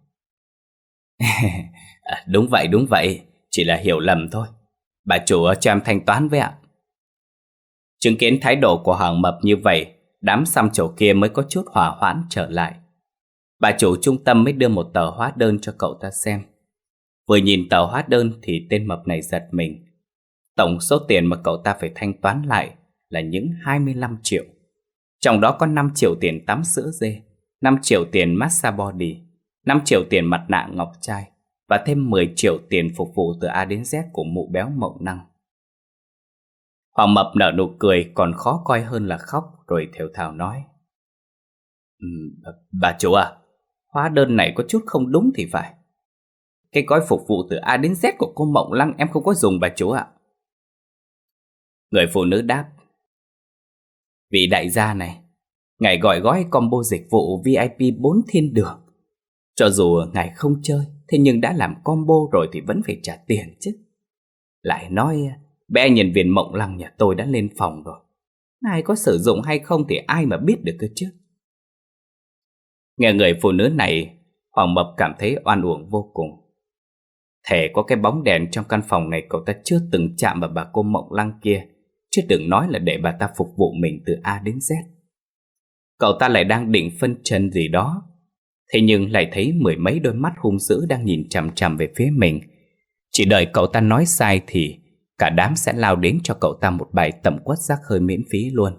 à, Đúng vậy đúng vậy, chỉ là hiểu lầm thôi. Bà chủ cho em thanh toán với ạ. Chứng kiến thái độ của Hoàng Mập như vậy, đám xăm trổ kia mới có chút hòa hoãn trở lại. Bà chủ trung tâm mới đưa một tờ hóa đơn cho cậu ta xem. Vừa nhìn tờ hóa đơn thì tên mập này giật mình. Tổng số tiền mà cậu ta phải thanh toán lại là những hai mươi lăm triệu. Trong đó có năm triệu tiền tắm sữa dê, năm triệu tiền massage body, năm triệu tiền mặt nạ ngọc trai và thêm mười triệu tiền phục vụ từ A đến Z của mụ béo Mộng Năng. Hoàng Mập nở nụ cười còn khó coi hơn là khóc, rồi thều thào nói: um, Bà chủ à, hóa đơn này có chút không đúng thì phải. Cái gói phục vụ từ A đến Z của cô Mộng Lăng em không có dùng bà chủ ạ. Người phụ nữ đáp: Vị đại gia này, ngài gọi gói combo dịch vụ vi ai pi bốn thiên đường. Cho dù ngài không chơi, thế nhưng đã làm combo rồi thì vẫn phải trả tiền chứ. Lại nói bé nhân viên Mộng Lăng nhà tôi đã lên phòng rồi, ngài có sử dụng hay không thì ai mà biết được cơ chứ. Nghe người phụ nữ này, Hoàng Mập cảm thấy oan uổng vô cùng. Thể có cái bóng đèn trong căn phòng này cậu ta chưa từng chạm vào bà cô Mộng Lăng kia, chứ đừng nói là để bà ta phục vụ mình từ A đến Z. Cậu ta lại đang định phân trần gì đó, thế nhưng lại thấy mười mấy đôi mắt hung dữ đang nhìn chằm chằm về phía mình. Chỉ đợi cậu ta nói sai thì cả đám sẽ lao đến cho cậu ta một bài tẩm quất rác hơi miễn phí luôn.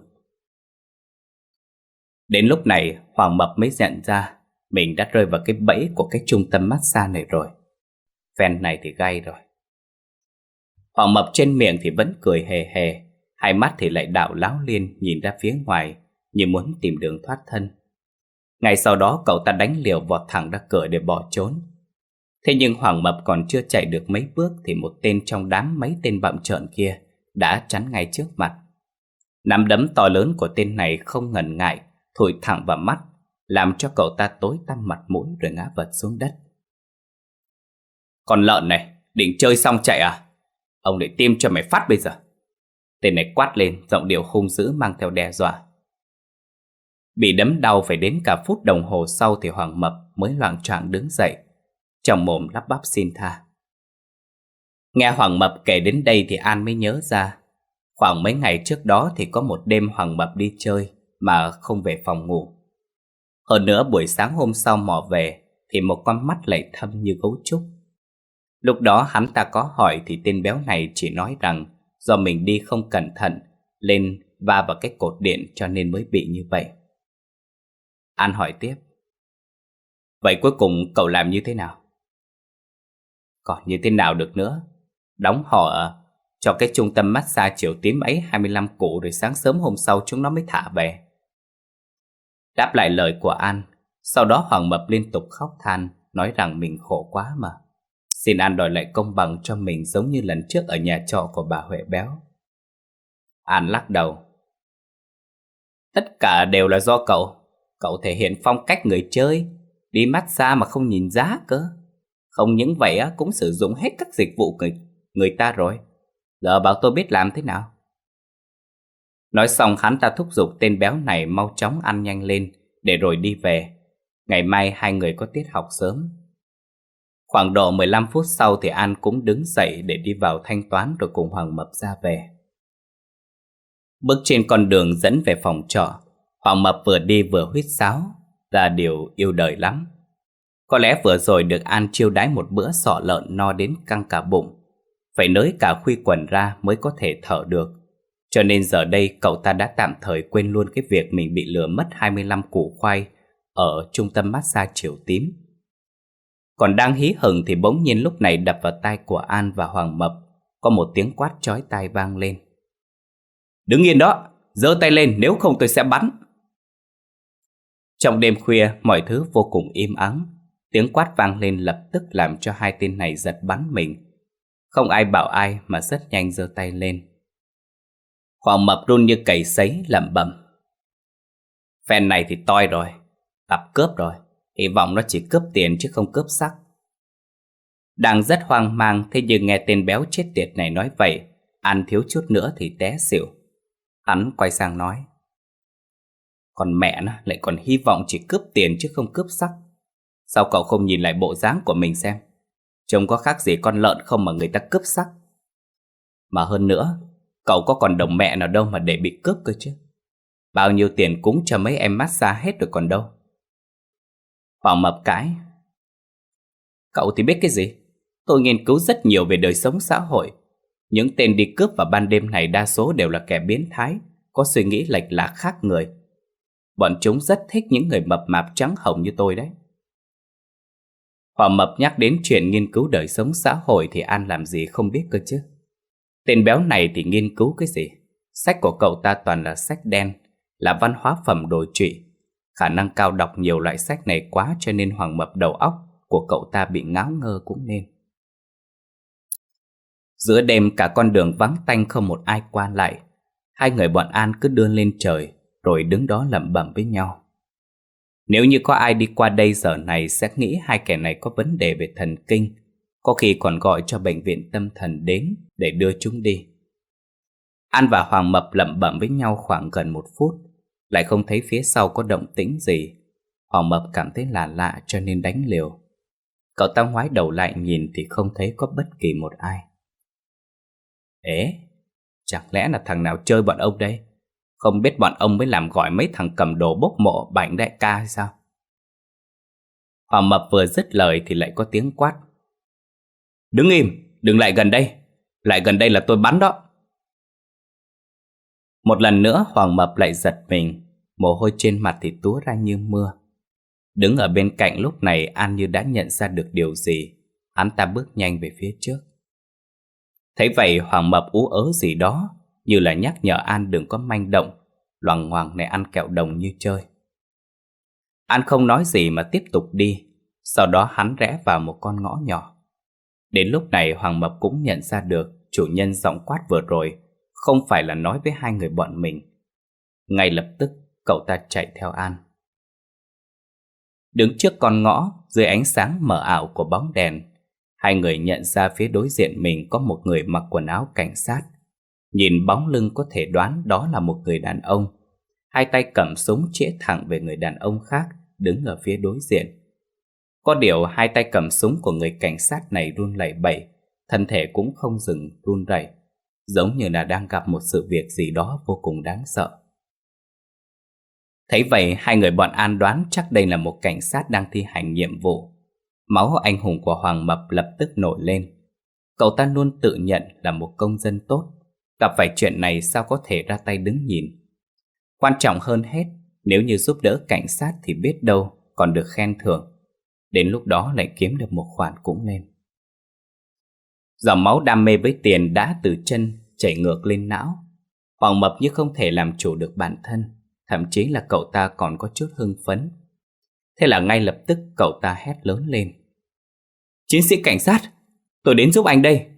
Đến lúc này Hoàng Mập mới nhận ra mình đã rơi vào cái bẫy của cái trung tâm massage này rồi. Phen này thì gay rồi. Hoàng Mập trên miệng thì vẫn cười hề hề, hai mắt thì lại đảo láo liên nhìn ra phía ngoài như muốn tìm đường thoát thân. Ngay sau đó cậu ta đánh liều vọt thẳng ra cửa để bỏ trốn. Thế nhưng Hoàng Mập còn chưa chạy được mấy bước thì một tên trong đám mấy tên bặm trợn kia đã chắn ngay trước mặt. Nắm đấm to lớn của tên này không ngần ngại thổi thẳng vào mắt, làm cho cậu ta tối tăm mặt mũi rồi ngã vật xuống đất. Con lợn này, định chơi xong chạy à? Ông để tiêm cho mày phát bây giờ. Tên này quát lên, giọng điệu hung dữ mang theo đe dọa. Bị đấm đau phải đến cả phút đồng hồ sau thì Hoàng Mập mới loạng choạng đứng dậy, trong mồm lắp bắp xin tha. Nghe Hoàng Mập kể đến đây thì An mới nhớ ra, khoảng mấy ngày trước đó thì có một đêm Hoàng Mập đi chơi mà không về phòng ngủ. Hơn nữa buổi sáng hôm sau mò về thì một con mắt lại thâm như gấu trúc. Lúc đó hắn ta có hỏi thì tên béo này chỉ nói rằng do mình đi không cẩn thận nên va vào cái cột điện cho nên mới bị như vậy. An hỏi tiếp. Vậy cuối cùng cậu làm như thế nào? Còn như thế nào được nữa? Đóng họ cho cái trung tâm massage Chiều Tím ấy hai mươi lăm củ, rồi sáng sớm hôm sau chúng nó mới thả về. Đáp lại lời của An, sau đó Hoàng Mập liên tục khóc than, nói rằng mình khổ quá mà. Xin An đòi lại công bằng cho mình giống như lần trước ở nhà trọ của bà Huệ béo. An lắc đầu. Tất cả đều là do cậu. Cậu thể hiện phong cách người chơi, đi massage mà không nhìn giá cơ. Không những vậy á, cũng sử dụng hết các dịch vụ người, người ta rồi. Giờ bảo tôi biết làm thế nào. Nói xong hắn ta thúc giục tên béo này mau chóng ăn nhanh lên, để rồi đi về. Ngày mai hai người có tiết học sớm. Khoảng độ mười lăm phút sau thì An cũng đứng dậy để đi vào thanh toán, rồi cùng Hoàng Mập ra về. Bước trên con đường dẫn về phòng trọ, Hoàng Mập vừa đi vừa huýt sáo, là điều yêu đời lắm. Có lẽ vừa rồi được An chiêu đãi một bữa sọ lợn no đến căng cả bụng, phải nới cả khuy quần ra mới có thể thở được. Cho nên giờ đây cậu ta đã tạm thời quên luôn cái việc mình bị lừa mất hai mươi lăm củ khoai ở trung tâm massage Chiều Tím. Còn đang hí hửng thì bỗng nhiên lúc này đập vào tai của An và Hoàng Mập có một tiếng quát chói tai vang lên. Đứng yên đó, giơ tay lên, nếu không tôi sẽ bắn. Trong đêm khuya mọi thứ vô cùng im ắng. Tiếng quát vang lên lập tức làm cho hai tên này giật bắn mình. Không ai bảo ai mà rất nhanh giơ tay lên. Hoàng Mập run như cầy sấy lẩm bẩm. Phen này thì toi rồi, gặp cướp rồi. Hy vọng nó chỉ cướp tiền chứ không cướp sắc. Đang rất hoang mang, thế nhưng nghe tên béo chết tiệt này nói vậy, An thiếu chút nữa thì té xỉu. Hắn quay sang nói. Còn mẹ nó lại còn hy vọng chỉ cướp tiền chứ không cướp sắc. Sao cậu không nhìn lại bộ dáng của mình xem? Trông có khác gì con lợn không mà người ta cướp sắc. Mà hơn nữa, cậu có còn đồng mẹ nào đâu mà để bị cướp cơ chứ. Bao nhiêu tiền cúng cho mấy em massage hết rồi còn đâu. Hoàng Mập cãi. Cậu thì biết cái gì? Tôi nghiên cứu rất nhiều về đời sống xã hội. Những tên đi cướp vào ban đêm này đa số đều là kẻ biến thái, có suy nghĩ lệch lạc khác người. Bọn chúng rất thích những người mập mạp trắng hồng như tôi đấy. Hoàng Mập nhắc đến chuyện nghiên cứu đời sống xã hội thì An làm gì không biết cơ chứ. Tên béo này thì nghiên cứu cái gì? Sách của cậu ta toàn là sách đen, là văn hóa phẩm đồi trụy. Khả năng cao đọc nhiều loại sách này quá cho nên Hoàng Mập đầu óc của cậu ta bị ngáo ngơ cũng nên. Giữa đêm cả con đường vắng tanh không một ai qua lại. Hai người bọn An cứ đưa lên trời rồi đứng đó lẩm bẩm với nhau. Nếu như có ai đi qua đây giờ này sẽ nghĩ hai kẻ này có vấn đề về thần kinh, có khi còn gọi cho bệnh viện tâm thần đến để đưa chúng đi. An và Hoàng Mập lẩm bẩm với nhau khoảng gần một phút, lại không thấy phía sau có động tĩnh gì. Hoàng Mập cảm thấy lạ lạ cho nên đánh liều. Cậu ta ngoái đầu lại nhìn thì không thấy có bất kỳ một ai. Ế, chẳng lẽ là thằng nào chơi bọn ông đây? Không biết bọn ông mới làm gọi mấy thằng cầm đồ bốc mộ Bảnh đại ca hay sao? Hoàng Mập vừa dứt lời thì lại có tiếng quát. Đứng im, đừng lại gần đây. Lại gần đây là tôi bắn đó. Một lần nữa Hoàng Mập lại giật mình, mồ hôi trên mặt thì túa ra như mưa. Đứng ở bên cạnh lúc này An như đã nhận ra được điều gì. Hắn ta bước nhanh về phía trước. Thấy vậy Hoàng Mập ú ớ gì đó, như là nhắc nhở An đừng có manh động, loằng ngoằng này ăn kẹo đồng như chơi. An không nói gì mà tiếp tục đi. Sau đó hắn rẽ vào một con ngõ nhỏ. Đến lúc này Hoàng Mập cũng nhận ra được chủ nhân giọng quát vừa rồi không phải là nói với hai người bọn mình. Ngay lập tức cậu ta chạy theo An. Đứng trước con ngõ dưới ánh sáng mờ ảo của bóng đèn, hai người nhận ra phía đối diện mình có một người mặc quần áo cảnh sát. Nhìn bóng lưng có thể đoán đó là một người đàn ông. Hai tay cầm súng chĩa thẳng về người đàn ông khác đứng ở phía đối diện. Có điều hai tay cầm súng của người cảnh sát này run lẩy bẩy, thân thể cũng không dừng run rẩy, giống như là đang gặp một sự việc gì đó vô cùng đáng sợ. Thấy vậy hai người bọn An đoán chắc đây là một cảnh sát đang thi hành nhiệm vụ. Máu anh hùng của Hoàng Mập lập tức nổi lên. Cậu ta luôn tự nhận là một công dân tốt, Gặp phải chuyện này sao có thể ra tay đứng nhìn. Quan trọng hơn hết, nếu như giúp đỡ cảnh sát thì biết đâu còn được khen thưởng. Đến lúc đó lại kiếm được một khoản cũng nên. Dòng máu đam mê với tiền đã từ chân chảy ngược lên não. Hoàng Mập như không thể làm chủ được bản thân, thậm chí là cậu ta còn có chút hưng phấn. Thế là ngay lập tức cậu ta hét lớn lên: "Chiến sĩ cảnh sát, tôi đến giúp anh đây!"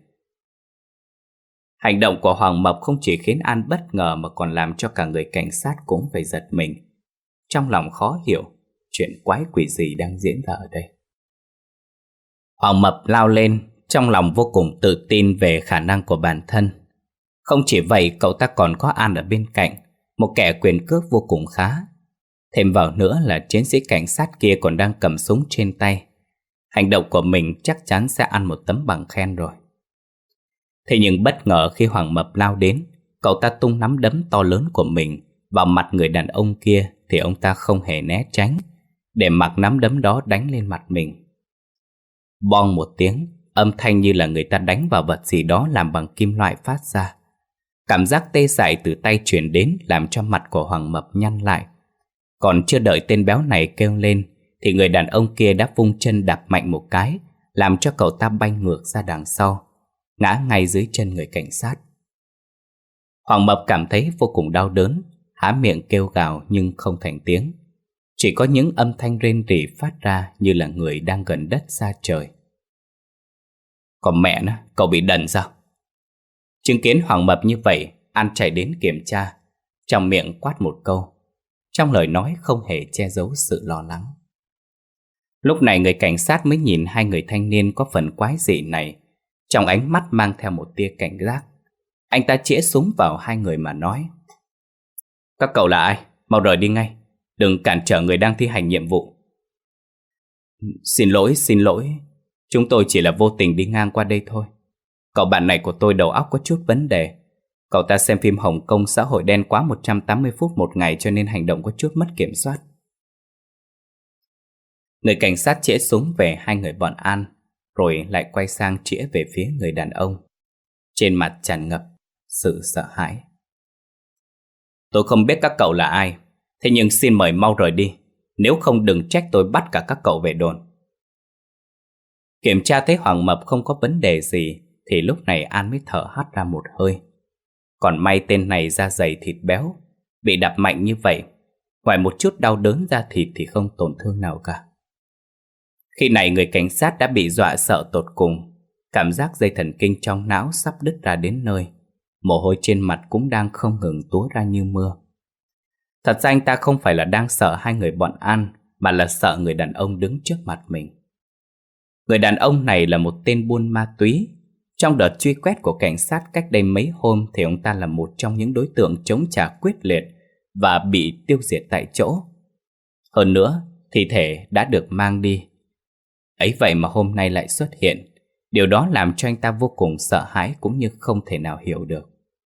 Hành động của Hoàng Mập không chỉ khiến An bất ngờ mà còn làm cho cả người cảnh sát cũng phải giật mình. Trong lòng khó hiểu chuyện quái quỷ gì đang diễn ra ở đây. Hoàng Mập lao lên, trong lòng vô cùng tự tin về khả năng của bản thân. Không chỉ vậy, cậu ta còn có An ở bên cạnh, một kẻ quyền cước vô cùng khá. Thêm vào nữa là chiến sĩ cảnh sát kia còn đang cầm súng trên tay. Hành động của mình chắc chắn sẽ ăn một tấm bằng khen rồi. Thế nhưng bất ngờ khi Hoàng Mập lao đến, cậu ta tung nắm đấm to lớn của mình vào mặt người đàn ông kia thì ông ta không hề né tránh, để mặc nắm đấm đó đánh lên mặt mình. Bong một tiếng, âm thanh như là người ta đánh vào vật gì đó làm bằng kim loại phát ra. Cảm giác tê dại từ tay truyền đến làm cho mặt của Hoàng Mập nhăn lại. Còn chưa đợi tên béo này kêu lên thì người đàn ông kia đã vung chân đạp mạnh một cái, làm cho cậu ta bay ngược ra đằng sau, ngã ngay dưới chân người cảnh sát. Hoàng Mập cảm thấy vô cùng đau đớn, há miệng kêu gào nhưng không thành tiếng. Chỉ có những âm thanh rên rỉ phát ra như là người đang gần đất xa trời. Còn mẹ nó, cậu bị đần sao? Chứng kiến Hoàng Mập như vậy, An chạy đến kiểm tra, trong miệng quát một câu, trong lời nói không hề che giấu sự lo lắng. Lúc này người cảnh sát mới nhìn hai người thanh niên có phần quái dị này, trong ánh mắt mang theo một tia cảnh giác. Anh ta chĩa súng vào hai người mà nói: "Các cậu là ai? Mau rời đi ngay, đừng cản trở người đang thi hành nhiệm vụ." Xin lỗi, xin lỗi, chúng tôi chỉ là vô tình đi ngang qua đây thôi. Cậu bạn này của tôi đầu óc có chút vấn đề. Cậu ta xem phim Hồng Kông xã hội đen quá một trăm tám mươi phút một ngày cho nên hành động có chút mất kiểm soát. Người cảnh sát chĩa súng về hai người bọn An, rồi lại quay sang chĩa về phía người đàn ông, trên mặt tràn ngập sự sợ hãi. "Tôi không biết các cậu là ai, thế nhưng xin mời mau rời đi, nếu không đừng trách tôi bắt cả các cậu về đồn." Kiểm tra thấy Hoàng Mập không có vấn đề gì thì lúc này An mới thở hắt ra một hơi. Còn may tên này da dày thịt béo, bị đạp mạnh như vậy, ngoài một chút đau đớn da thịt thì không tổn thương nào cả. Khi này người cảnh sát đã bị dọa sợ tột cùng, cảm giác dây thần kinh trong não sắp đứt ra đến nơi, mồ hôi trên mặt cũng đang không ngừng túa ra như mưa. Thật ra anh ta không phải là đang sợ hai người bọn An, mà là sợ người đàn ông đứng trước mặt mình. Người đàn ông này là một tên buôn ma túy. Trong đợt truy quét của cảnh sát cách đây mấy hôm thì ông ta là một trong những đối tượng chống trả quyết liệt và bị tiêu diệt tại chỗ. Hơn nữa, thi thể đã được mang đi. Ấy vậy mà hôm nay lại xuất hiện. Điều đó làm cho anh ta vô cùng sợ hãi cũng như không thể nào hiểu được.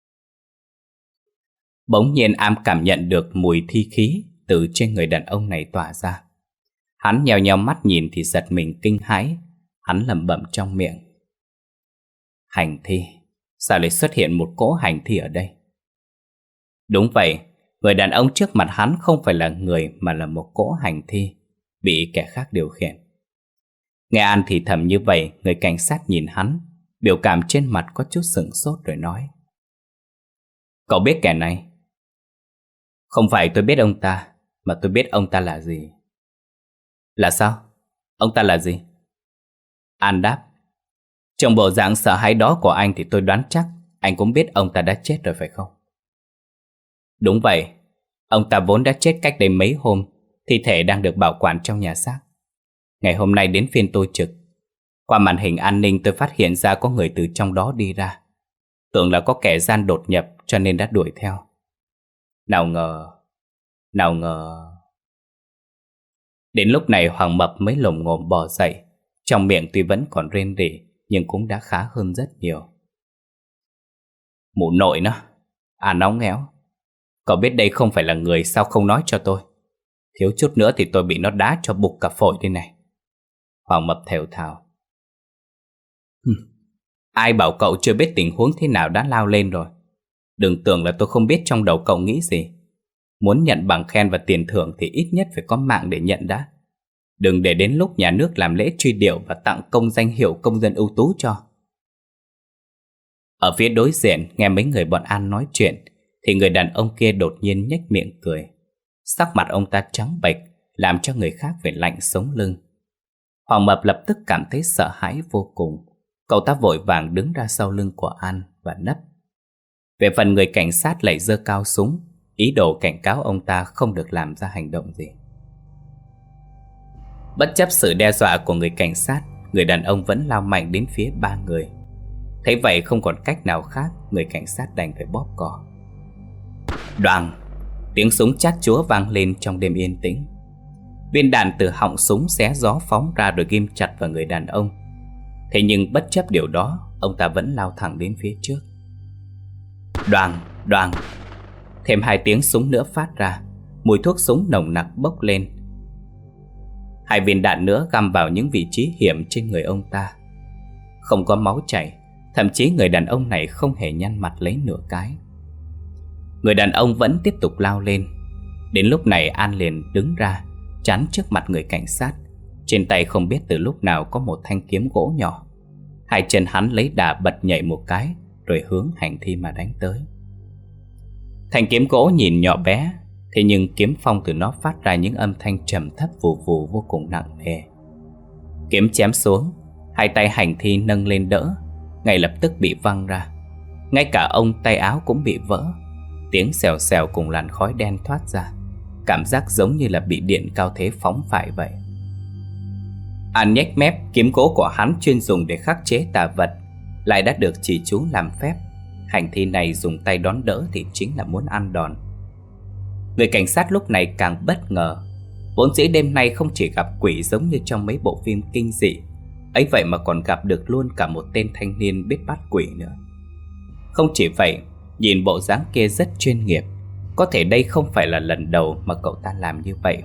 Bỗng nhiên Am cảm nhận được mùi thi khí từ trên người đàn ông này tỏa ra. Hắn nheo nheo mắt nhìn thì giật mình kinh hãi. Hắn lẩm bẩm trong miệng: "Hành thi? Sao lại xuất hiện một cỗ hành thi ở đây?" Đúng vậy, người đàn ông trước mặt hắn không phải là người mà là một cỗ hành thi, bị kẻ khác điều khiển. Nghe An thì thầm như vậy, người cảnh sát nhìn hắn, biểu cảm trên mặt có chút sửng sốt rồi nói: "Cậu biết kẻ này?" "Không phải tôi biết ông ta, mà tôi biết ông ta là gì." "Là sao? Ông ta là gì?" An đáp: "Trong bộ dạng sợ hãi đó của anh thì tôi đoán chắc anh cũng biết ông ta đã chết rồi phải không?" "Đúng vậy, ông ta vốn đã chết cách đây mấy hôm, thi thể đang được bảo quản trong nhà xác. Ngày hôm nay đến phiên tôi trực. Qua màn hình an ninh tôi phát hiện ra có người từ trong đó đi ra. Tưởng là có kẻ gian đột nhập cho nên đã đuổi theo. Nào ngờ, nào ngờ..." Đến lúc này Hoàng Mập mới lồm ngồm bò dậy, trong miệng tuy vẫn còn rên rỉ nhưng cũng đã khá hơn rất nhiều. "Mụ nội nó, à nóng nghéo. Cậu biết đây không phải là người sao không nói cho tôi? Thiếu chút nữa thì tôi bị nó đá cho bục cả phổi đây này." Hoàng Mập thều thào: "Ai bảo cậu chưa biết tình huống thế nào đã lao lên rồi. Đừng tưởng là tôi không biết trong đầu cậu nghĩ gì. Muốn nhận bằng khen và tiền thưởng thì ít nhất phải có mạng để nhận đã. Đừng để đến lúc nhà nước làm lễ truy điệu và tặng công danh hiệu công dân ưu tú cho. Ở phía đối diện, nghe mấy người bọn An nói chuyện, thì người đàn ông kia đột nhiên nhếch miệng cười. Sắc mặt ông ta trắng bệch, làm cho người khác phải lạnh sống lưng. Hoàng Mập lập tức cảm thấy sợ hãi vô cùng. Cậu ta vội vàng đứng ra sau lưng của An và nấp. Về phần người cảnh sát lại giơ cao súng, ý đồ cảnh cáo ông ta không được làm ra hành động gì. Bất chấp sự đe dọa của người cảnh sát, người đàn ông vẫn lao mạnh đến phía ba người. Thấy vậy không còn cách nào khác, người cảnh sát đành phải bóp cò. Đoàng, tiếng súng chát chúa vang lên trong đêm yên tĩnh. Viên đạn từ họng súng xé gió phóng ra rồi ghim chặt vào người đàn ông. Thế nhưng bất chấp điều đó, ông ta vẫn lao thẳng đến phía trước. Đoàng, đoàng, thêm hai tiếng súng nữa phát ra. Mùi thuốc súng nồng nặc bốc lên. Hai viên đạn nữa găm vào những vị trí hiểm trên người ông ta. Không có máu chảy, thậm chí người đàn ông này không hề nhăn mặt lấy nửa cái. Người đàn ông vẫn tiếp tục lao lên. Đến lúc này An liền đứng ra, chắn trước mặt người cảnh sát. Trên tay không biết từ lúc nào có một thanh kiếm gỗ nhỏ. Hai chân hắn lấy đà bật nhảy một cái, rồi hướng hành thi mà đánh tới. Thanh kiếm gỗ nhìn nhỏ bé, thế nhưng kiếm phong từ nó phát ra những âm thanh trầm thấp vù vù vô cùng nặng nề. Kiếm chém xuống, hai tay hành thi nâng lên đỡ, ngay lập tức bị văng ra. Ngay cả ông tay áo cũng bị vỡ. Tiếng xèo xèo cùng làn khói đen thoát ra, cảm giác giống như là bị điện cao thế phóng phải vậy. An nhếch mép, kiếm gỗ của hắn chuyên dùng để khắc chế tà vật lại đã được chỉ chú làm phép. Hành thi này dùng tay đón đỡ thì chính là muốn ăn đòn. Người cảnh sát lúc này càng bất ngờ. Vốn dĩ đêm nay không chỉ gặp quỷ giống như trong mấy bộ phim kinh dị, ấy vậy mà còn gặp được luôn cả một tên thanh niên biết bắt quỷ nữa. Không chỉ vậy, nhìn bộ dáng kia rất chuyên nghiệp. Có thể đây không phải là lần đầu mà cậu ta làm như vậy.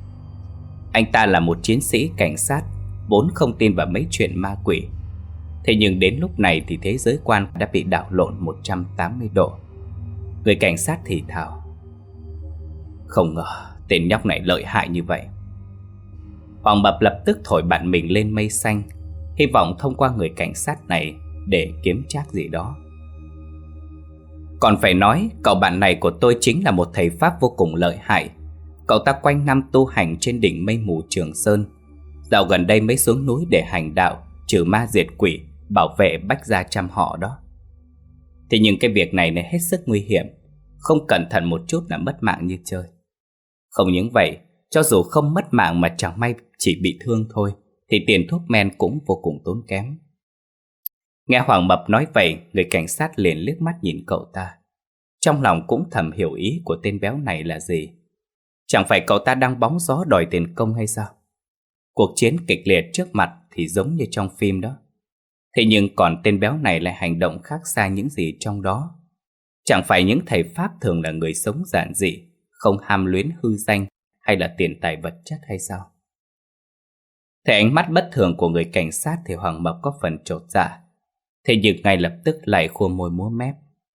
Anh ta là một chiến sĩ cảnh sát, vốn không tin vào mấy chuyện ma quỷ. Thế nhưng đến lúc này thì thế giới quan đã bị đảo lộn một trăm tám mươi độ. Người cảnh sát thì thào: không ngờ tên nhóc này lợi hại như vậy. Hoàng Mập lập tức thổi bạn mình lên mây xanh, hy vọng thông qua người cảnh sát này để kiếm trác gì đó. Còn phải nói, cậu bạn này của tôi chính là một thầy pháp vô cùng lợi hại. Cậu ta quanh năm tu hành trên đỉnh mây mù Trường Sơn, dạo gần đây mới xuống núi để hành đạo, trừ ma diệt quỷ, bảo vệ Bách gia trăm họ đó. Thế nhưng cái việc này này hết sức nguy hiểm, không cẩn thận một chút là mất mạng như chơi. Không những vậy, cho dù không mất mạng mà chẳng may chỉ bị thương thôi, thì tiền thuốc men cũng vô cùng tốn kém. Nghe Hoàng Mập nói vậy, người cảnh sát liền liếc mắt nhìn cậu ta. Trong lòng cũng thầm hiểu ý của tên béo này là gì. Chẳng phải cậu ta đang bóng gió đòi tiền công hay sao? Cuộc chiến kịch liệt trước mặt thì giống như trong phim đó. Thế nhưng còn tên béo này lại hành động khác xa những gì trong đó. Chẳng phải những thầy Pháp thường là người sống giản dị, không ham luyến hư danh hay là tiền tài vật chất hay sao? Thấy ánh mắt bất thường của người cảnh sát thì Hoàng Mập có phần chột dạ. Thế nhưng ngay lập tức lại khua môi múa mép.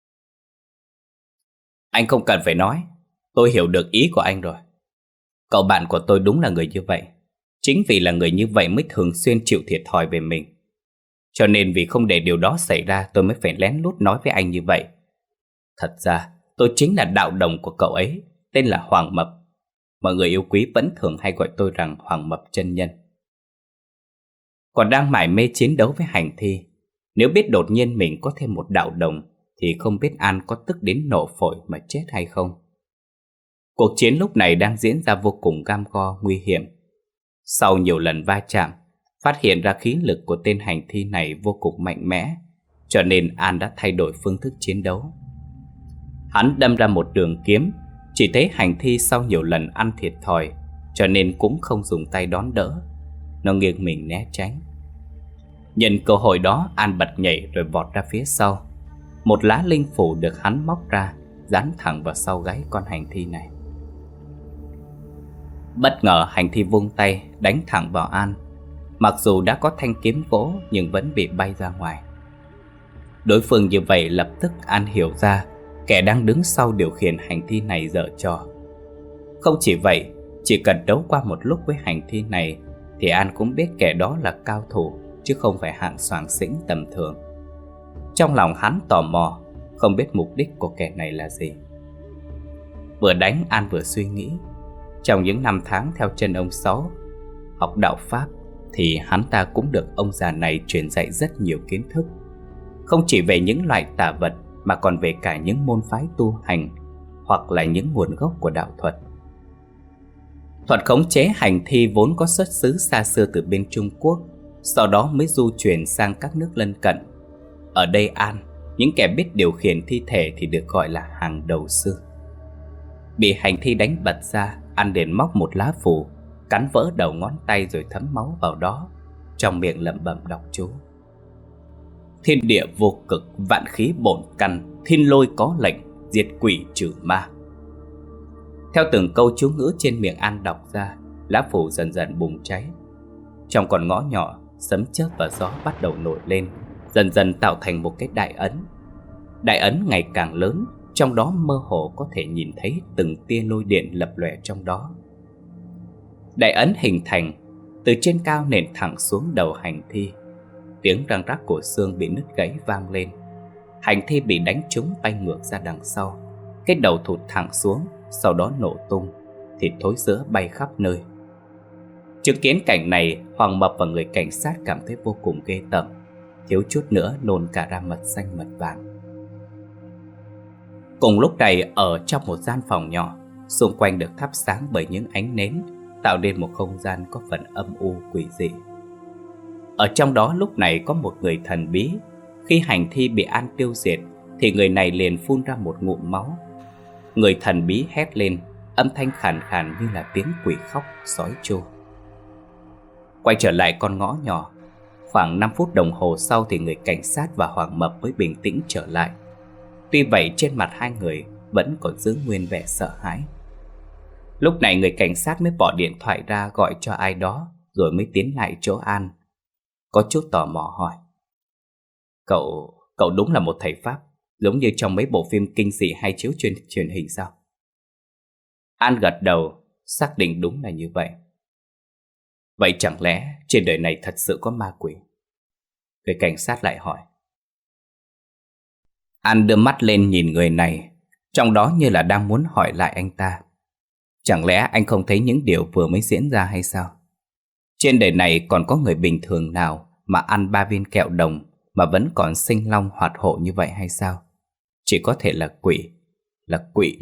Anh không cần phải nói, tôi hiểu được ý của anh rồi. Cậu bạn của tôi đúng là người như vậy. Chính vì là người như vậy mới thường xuyên chịu thiệt thòi về mình. Cho nên vì không để điều đó xảy ra, tôi mới phải lén lút nói với anh như vậy. Thật ra tôi chính là đạo đồng của cậu ấy, tên là Hoàng Mập. Mọi người yêu quý vẫn thường hay gọi tôi rằng Hoàng Mập chân nhân. Còn đang mải mê chiến đấu với hành thi, nếu biết đột nhiên mình có thêm một đạo đồng thì không biết An có tức đến nổ phổi mà chết hay không. Cuộc chiến lúc này đang diễn ra vô cùng gam go, nguy hiểm. Sau nhiều lần va chạm, phát hiện ra khí lực của tên hành thi này vô cùng mạnh mẽ, cho nên An đã thay đổi phương thức chiến đấu. Hắn đâm ra một đường kiếm, chỉ thấy hành thi sau nhiều lần ăn thiệt thòi, cho nên cũng không dùng tay đón đỡ. Nó nghiêng mình né tránh. Nhân cơ hội đó, An bật nhảy rồi vọt ra phía sau. Một lá linh phủ được hắn móc ra, dán thẳng vào sau gáy con hành thi này. Bất ngờ hành thi vung tay đánh thẳng vào An. Mặc dù đã có thanh kiếm gỗ nhưng vẫn bị bay ra ngoài. Đối phương như vậy lập tức An hiểu ra kẻ đang đứng sau điều khiển hành thi này giở trò. Không chỉ vậy, chỉ cần đấu qua một lúc với hành thi này thì An cũng biết kẻ đó là cao thủ, chứ không phải hạng soàng xĩnh tầm thường. Trong lòng hắn tò mò, không biết mục đích của kẻ này là gì. Vừa đánh, An vừa suy nghĩ. Trong những năm tháng theo chân ông Sáu học đạo Pháp thì hắn ta cũng được ông già này truyền dạy rất nhiều kiến thức, không chỉ về những loại tà vật mà còn về cả những môn phái tu hành hoặc là những nguồn gốc của đạo thuật. Thuật khống chế hành thi vốn có xuất xứ xa xưa từ bên Trung Quốc, sau đó mới du truyền sang các nước lân cận. Ở đây An, những kẻ biết điều khiển thi thể thì được gọi là hàng đầu xưa. Bị hành thi đánh bật ra, An liền móc một lá phù, cắn vỡ đầu ngón tay rồi thấm máu vào đó, trong miệng lẩm bẩm đọc chú: Thiên địa vô cực, vạn khí bổn căn, thiên lôi có lệnh, diệt quỷ trừ ma. Theo từng câu chú ngữ trên miệng An đọc ra, lá phù dần dần bùng cháy. Trong con ngõ nhỏ, sấm chớp và gió bắt đầu nổi lên, dần dần tạo thành một cái đại ấn. Đại ấn ngày càng lớn, trong đó mơ hồ có thể nhìn thấy từng tia lôi điện lập lòe trong đó. Đại ấn hình thành, từ trên cao nện thẳng xuống đầu hành thi. Tiếng răng rắc của xương bị nứt gãy vang lên. Hành thi bị đánh trúng bay ngược ra đằng sau, cái đầu thụt thẳng xuống, sau đó nổ tung, thịt thối rữa bay khắp nơi. Chứng kiến cảnh này, Hoàng Mập và người cảnh sát cảm thấy vô cùng ghê tởm, thiếu chút nữa nôn cả ra mật xanh mật vàng. Cùng lúc này, ở trong một gian phòng nhỏ, xung quanh được thắp sáng bởi những ánh nến, tạo nên một không gian có phần âm u quỷ dị. Ở trong đó lúc này có một người thần bí. Khi hành thi bị An tiêu diệt thì người này liền phun ra một ngụm máu. Người thần bí hét lên, âm thanh khàn khàn như là tiếng quỷ khóc sói tru. Quay trở lại con ngõ nhỏ, khoảng năm phút đồng hồ sau thì người cảnh sát và Hoàng Mập mới bình tĩnh trở lại. Tuy vậy trên mặt hai người vẫn còn giữ nguyên vẻ sợ hãi. Lúc này người cảnh sát mới bỏ điện thoại ra gọi cho ai đó, rồi mới tiến lại chỗ An. Có chút tò mò hỏi: Cậu, cậu đúng là một thầy Pháp, giống như trong mấy bộ phim kinh dị hay chiếu truyền, truyền hình sao? An gật đầu, xác định đúng là như vậy. Vậy chẳng lẽ trên đời này thật sự có ma quỷ? Người cảnh sát lại hỏi. An đưa mắt lên nhìn người này, trong đó như là đang muốn hỏi lại anh ta: Chẳng lẽ anh không thấy những điều vừa mới diễn ra hay sao? Trên đời này còn có người bình thường nào mà ăn ba viên kẹo đồng mà vẫn còn sinh long hoạt hổ như vậy hay sao? Chỉ có thể là quỷ, là quỷ.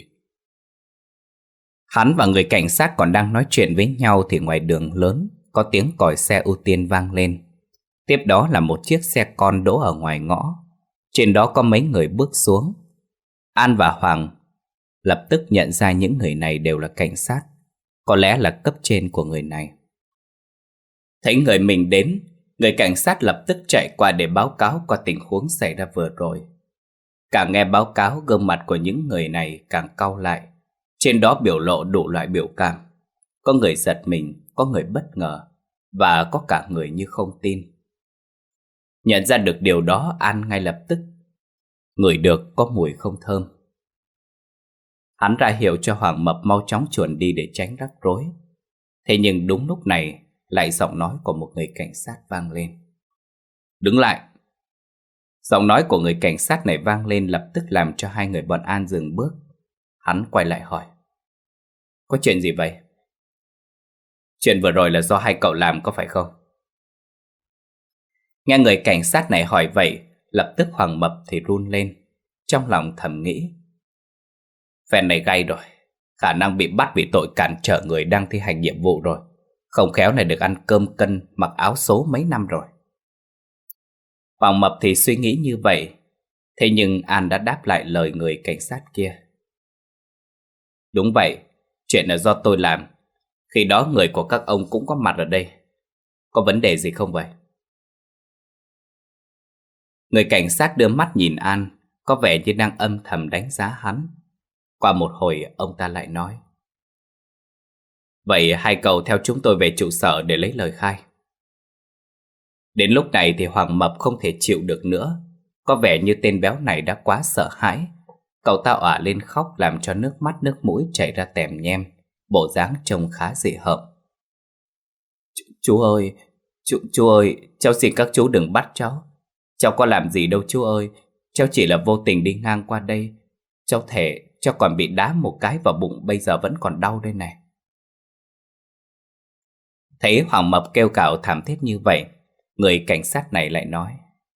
Hắn và người cảnh sát còn đang nói chuyện với nhau thì ngoài đường lớn có tiếng còi xe ưu tiên vang lên. Tiếp đó là một chiếc xe con đỗ ở ngoài ngõ. Trên đó có mấy người bước xuống. An và Hoàng lập tức nhận ra những người này đều là cảnh sát, có lẽ là cấp trên của người này. Thấy người mình đến, người cảnh sát lập tức chạy qua để báo cáo qua tình huống xảy ra vừa rồi. Càng nghe báo cáo, gương mặt của những người này càng cau lại. Trên đó biểu lộ đủ loại biểu cảm. Có người giật mình, có người bất ngờ, và có cả người như không tin. Nhận ra được điều đó, An ngay lập tức ngửi được có mùi không thơm. Hắn ra hiệu cho Hoàng Mập mau chóng chuồn đi để tránh rắc rối. Thế nhưng đúng lúc này, lại giọng nói của một người cảnh sát vang lên: Đứng lại! Giọng nói của người cảnh sát này vang lên lập tức làm cho hai người bọn An dừng bước. Hắn quay lại hỏi: Có chuyện gì vậy? Chuyện vừa rồi là do hai cậu làm có phải không? Nghe người cảnh sát này hỏi vậy, lập tức Hoàng Mập thì run lên, trong lòng thầm nghĩ: Phen này gay rồi, khả năng bị bắt vì tội cản trở người đang thi hành nhiệm vụ rồi. Không khéo này được ăn cơm cân, mặc áo số mấy năm rồi. Hoàng Mập thì suy nghĩ như vậy. Thế nhưng An đã đáp lại lời người cảnh sát kia: Đúng vậy, chuyện là do tôi làm. Khi đó người của các ông cũng có mặt ở đây. Có vấn đề gì không vậy? Người cảnh sát đưa mắt nhìn An, có vẻ như đang âm thầm đánh giá hắn. Qua một hồi ông ta lại nói: Vậy hai cậu theo chúng tôi về trụ sở để lấy lời khai. Đến lúc này thì Hoàng Mập không thể chịu được nữa. Có vẻ như tên béo này đã quá sợ hãi. Cậu ta òa lên khóc làm cho nước mắt nước mũi chảy ra tèm nhem, bộ dáng trông khá dị hợm. Ch Chú ơi, chú, chú ơi, cháu xin các chú đừng bắt cháu. Cháu có làm gì đâu chú ơi, cháu chỉ là vô tình đi ngang qua đây. Cháu thề, cháu còn bị đá một cái vào bụng bây giờ vẫn còn đau đây này. Thấy Hoàng Mập kêu cào thảm thiết như vậy, người cảnh sát này lại nói: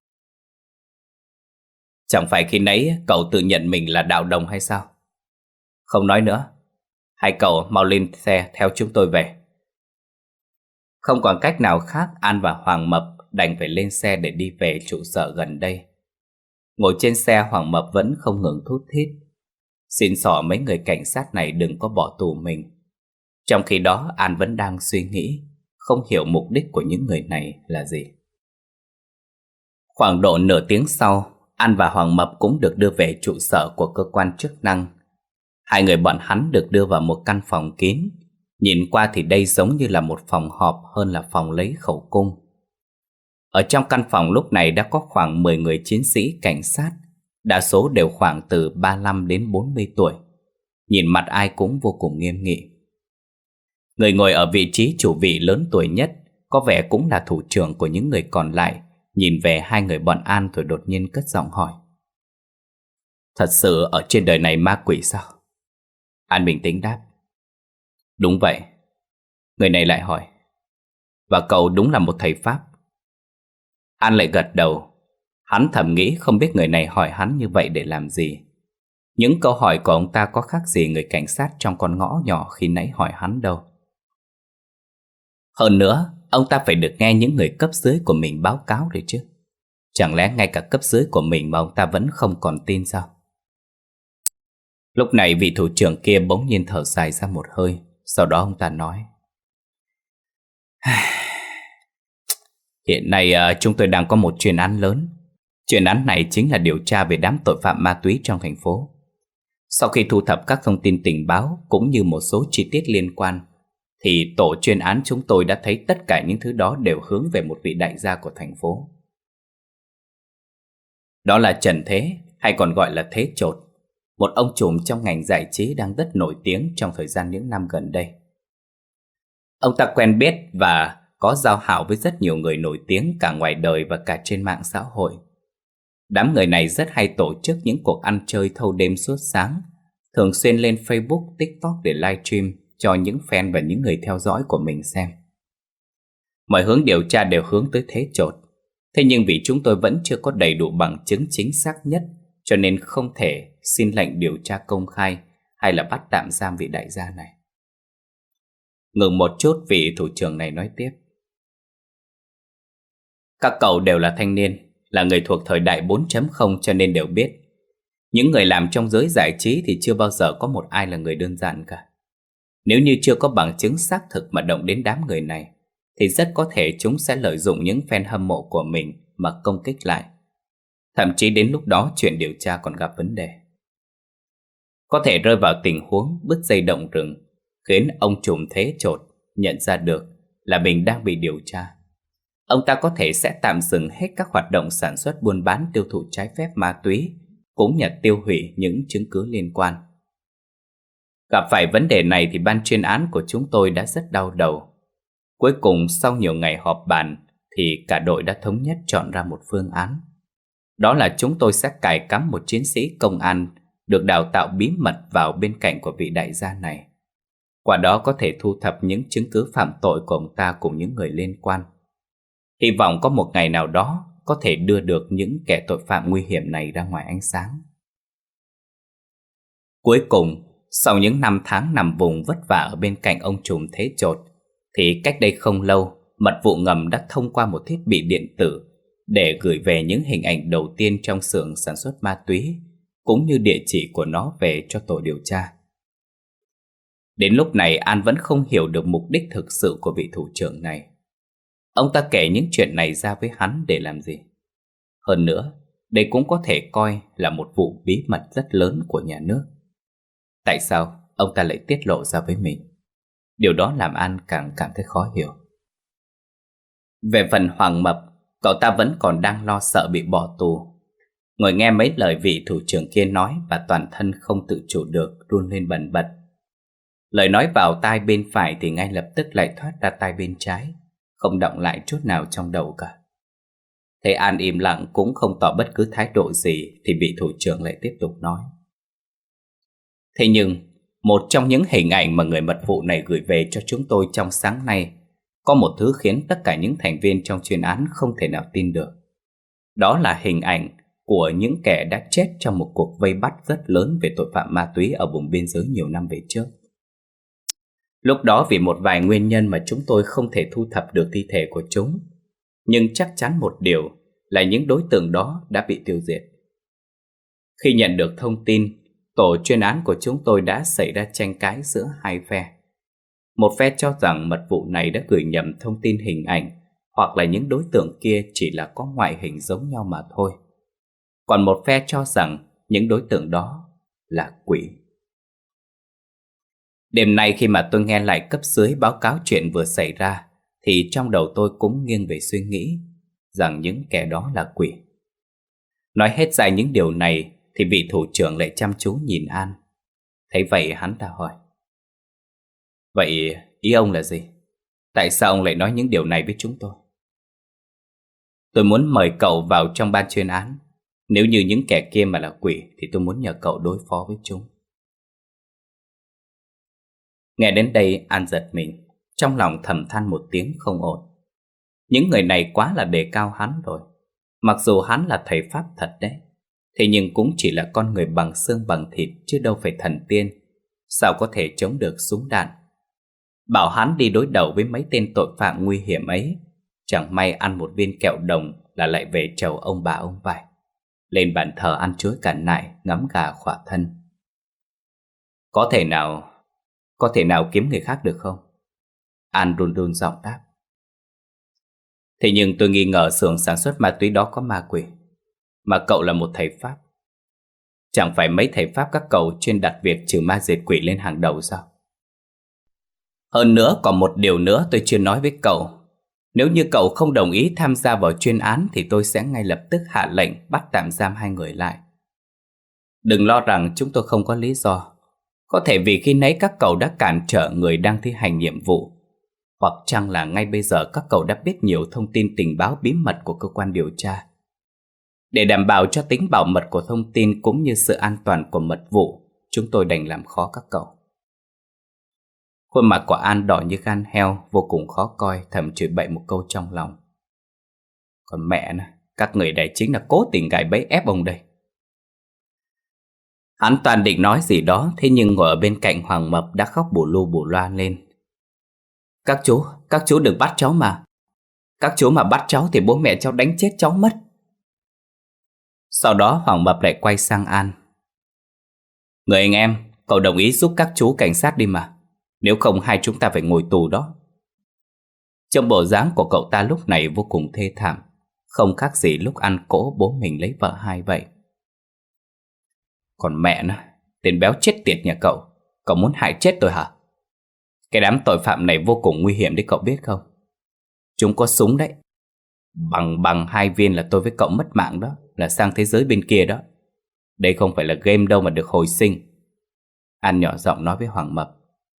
Chẳng phải khi nãy cậu tự nhận mình là đạo đồng hay sao? Không nói nữa, hai cậu mau lên xe theo chúng tôi về. Không còn cách nào khác, An và Hoàng Mập đành phải lên xe để đi về trụ sở gần đây. Ngồi trên xe, Hoàng Mập vẫn không ngừng thút thít, xin xỏ mấy người cảnh sát này đừng có bỏ tù mình. Trong khi đó, An vẫn đang suy nghĩ, không hiểu mục đích của những người này là gì. Khoảng độ nửa tiếng sau, An và Hoàng Mập cũng được đưa về trụ sở của cơ quan chức năng. Hai người bọn hắn được đưa vào một căn phòng kín. Nhìn qua thì đây giống như là một phòng họp hơn là phòng lấy khẩu cung. Ở trong căn phòng lúc này đã có khoảng mười người chiến sĩ cảnh sát, đa số đều khoảng từ ba mươi lăm đến bốn mươi tuổi. Nhìn mặt ai cũng vô cùng nghiêm nghị. Người ngồi ở vị trí chủ vị lớn tuổi nhất có vẻ cũng là thủ trưởng của những người còn lại, nhìn về hai người bọn An rồi đột nhiên cất giọng hỏi: Thật sự ở trên đời này ma quỷ sao? An bình tĩnh đáp: Đúng vậy. Người này lại hỏi: Và cậu đúng là một thầy Pháp? An lại gật đầu. Hắn thầm nghĩ không biết người này hỏi hắn như vậy để làm gì. Những câu hỏi của ông ta có khác gì người cảnh sát trong con ngõ nhỏ khi nãy hỏi hắn đâu. Hơn nữa, ông ta phải được nghe những người cấp dưới của mình báo cáo rồi chứ. Chẳng lẽ ngay cả cấp dưới của mình mà ông ta vẫn không còn tin sao? Lúc này vị thủ trưởng kia bỗng nhiên thở dài ra một hơi. Sau đó ông ta nói: Hiện nay uh, chúng tôi đang có một chuyên án lớn. Chuyên án này chính là điều tra về đám tội phạm ma túy trong thành phố. Sau khi thu thập các thông tin tình báo cũng như một số chi tiết liên quan, thì tổ chuyên án chúng tôi đã thấy tất cả những thứ đó đều hướng về một vị đại gia của thành phố. Đó là Trần Thế, hay còn gọi là Thế Chột, một ông trùm trong ngành giải trí đang rất nổi tiếng trong thời gian những năm gần đây. Ông ta quen biết và có giao hảo với rất nhiều người nổi tiếng cả ngoài đời và cả trên mạng xã hội. Đám người này rất hay tổ chức những cuộc ăn chơi thâu đêm suốt sáng, thường xuyên lên Facebook, TikTok để livestream cho những fan và những người theo dõi của mình xem. Mọi hướng điều tra đều hướng tới Thế Chột. Thế nhưng vì chúng tôi vẫn chưa có đầy đủ bằng chứng chính xác nhất, cho nên không thể xin lệnh điều tra công khai hay là bắt tạm giam vị đại gia này. Ngừng một chút, vị thủ trưởng này nói tiếp: Các cậu đều là thanh niên, là người thuộc thời đại bốn chấm không cho nên đều biết. Những người làm trong giới giải trí thì chưa bao giờ có một ai là người đơn giản cả. Nếu như chưa có bằng chứng xác thực mà động đến đám người này, thì rất có thể chúng sẽ lợi dụng những fan hâm mộ của mình mà công kích lại. Thậm chí đến lúc đó chuyện điều tra còn gặp vấn đề. Có thể rơi vào tình huống bứt dây động rừng, khiến ông trùm Thế Chột nhận ra được là mình đang bị điều tra. Ông ta có thể sẽ tạm dừng hết các hoạt động sản xuất buôn bán tiêu thụ trái phép ma túy, cũng như tiêu hủy những chứng cứ liên quan. Gặp phải vấn đề này thì ban chuyên án của chúng tôi đã rất đau đầu. Cuối cùng sau nhiều ngày họp bàn thì cả đội đã thống nhất chọn ra một phương án. Đó là chúng tôi sẽ cài cắm một chiến sĩ công an được đào tạo bí mật vào bên cạnh của vị đại gia này. Qua đó có thể thu thập những chứng cứ phạm tội của ông ta cùng những người liên quan. Hy vọng có một ngày nào đó có thể đưa được những kẻ tội phạm nguy hiểm này ra ngoài ánh sáng. Cuối cùng, sau những năm tháng nằm vùng vất vả ở bên cạnh ông trùm Thế Chột, thì cách đây không lâu, mật vụ ngầm đã thông qua một thiết bị điện tử để gửi về những hình ảnh đầu tiên trong xưởng sản xuất ma túy, cũng như địa chỉ của nó về cho tổ điều tra. Đến lúc này An vẫn không hiểu được mục đích thực sự của vị thủ trưởng này. Ông ta kể những chuyện này ra với hắn để làm gì? Hơn nữa, đây cũng có thể coi là một vụ bí mật rất lớn của nhà nước. Tại sao ông ta lại tiết lộ ra với mình? Điều đó làm An càng cảm thấy khó hiểu. Về phần Hoàng Mập, cậu ta vẫn còn đang lo sợ bị bỏ tù. Ngồi nghe mấy lời vị thủ trưởng kia nói và toàn thân không tự chủ được run lên bần bật. Lời nói vào tai bên phải thì ngay lập tức lại thoát ra tai bên trái, không động lại chút nào trong đầu cả. Thấy An im lặng cũng không tỏ bất cứ thái độ gì thì vị thủ trưởng lại tiếp tục nói. Thế nhưng, một trong những hình ảnh mà người mật vụ này gửi về cho chúng tôi trong sáng nay có một thứ khiến tất cả những thành viên trong chuyên án không thể nào tin được. Đó là hình ảnh của những kẻ đã chết trong một cuộc vây bắt rất lớn về tội phạm ma túy ở vùng biên giới nhiều năm về trước. Lúc đó vì một vài nguyên nhân mà chúng tôi không thể thu thập được thi thể của chúng, nhưng chắc chắn một điều là những đối tượng đó đã bị tiêu diệt. Khi nhận được thông tin, tổ chuyên án của chúng tôi đã xảy ra tranh cãi giữa hai phe. Một phe cho rằng mật vụ này đã gửi nhầm thông tin hình ảnh, hoặc là những đối tượng kia chỉ là có ngoại hình giống nhau mà thôi. Còn một phe cho rằng những đối tượng đó là quỷ. Đêm nay khi mà tôi nghe lại cấp dưới báo cáo chuyện vừa xảy ra, thì trong đầu tôi cũng nghiêng về suy nghĩ rằng những kẻ đó là quỷ. Nói hết ra những điều này thì vị thủ trưởng lại chăm chú nhìn An. Thấy vậy hắn ta hỏi: Vậy ý ông là gì? Tại sao ông lại nói những điều này với chúng tôi? Tôi muốn mời cậu vào trong ban chuyên án. Nếu như những kẻ kia mà là quỷ thì tôi muốn nhờ cậu đối phó với chúng. Nghe đến đây An giật mình, trong lòng thầm than một tiếng không ổn. Những người này quá là đề cao hắn rồi. Mặc dù hắn là thầy Pháp thật đấy, thế nhưng cũng chỉ là con người bằng xương bằng thịt, chứ đâu phải thần tiên. Sao có thể chống được súng đạn? Bảo hắn đi đối đầu với mấy tên tội phạm nguy hiểm ấy, chẳng may ăn một viên kẹo đồng là lại về chầu ông bà ông vải, lên bàn thờ ăn chuối cạn nại, ngắm gà khỏa thân. Có thể nào Có thể nào kiếm người khác được không? An run run giọng đáp. Thế nhưng tôi nghi ngờ xưởng sản xuất ma túy đó có ma quỷ, mà cậu là một thầy Pháp. Chẳng phải mấy thầy Pháp các cậu chuyên đặt việc trừ ma diệt quỷ lên hàng đầu sao? Hơn nữa còn một điều nữa tôi chưa nói với cậu. Nếu như cậu không đồng ý tham gia vào chuyên án thì tôi sẽ ngay lập tức hạ lệnh bắt tạm giam hai người lại. Đừng lo rằng chúng tôi không có lý do. Có thể vì khi nãy các cậu đã cản trở người đang thi hành nhiệm vụ, hoặc chăng là ngay bây giờ các cậu đã biết nhiều thông tin tình báo bí mật của cơ quan điều tra. Để đảm bảo cho tính bảo mật của thông tin cũng như sự an toàn của mật vụ, chúng tôi đành làm khó các cậu. Khuôn mặt của An đỏ như gan heo, vô cùng khó coi, thầm chửi bậy một câu trong lòng. Còn mẹ nó, các người này chính là cố tình gài bẫy ép ông đây. Hắn toàn định nói gì đó, thế nhưng ngồi ở bên cạnh Hoàng Mập đã khóc bù lu bù loa lên. Các chú, các chú đừng bắt cháu mà. Các chú mà bắt cháu thì bố mẹ cháu đánh chết cháu mất. Sau đó Hoàng Mập lại quay sang An. Người anh em, cậu đồng ý giúp các chú cảnh sát đi mà. Nếu không hai chúng ta phải ngồi tù đó. Trong bộ dáng của cậu ta lúc này vô cùng thê thảm, không khác gì lúc ăn cỗ bố mình lấy vợ hai vậy. Còn mẹ nó, tên béo chết tiệt nhà cậu, cậu muốn hại chết tôi hả? Cái đám tội phạm này vô cùng nguy hiểm đấy cậu biết không? Chúng có súng đấy. Bằng bằng hai viên là tôi với cậu mất mạng đó, là sang thế giới bên kia đó. Đây không phải là game đâu mà được hồi sinh. An nhỏ giọng nói với Hoàng Mập.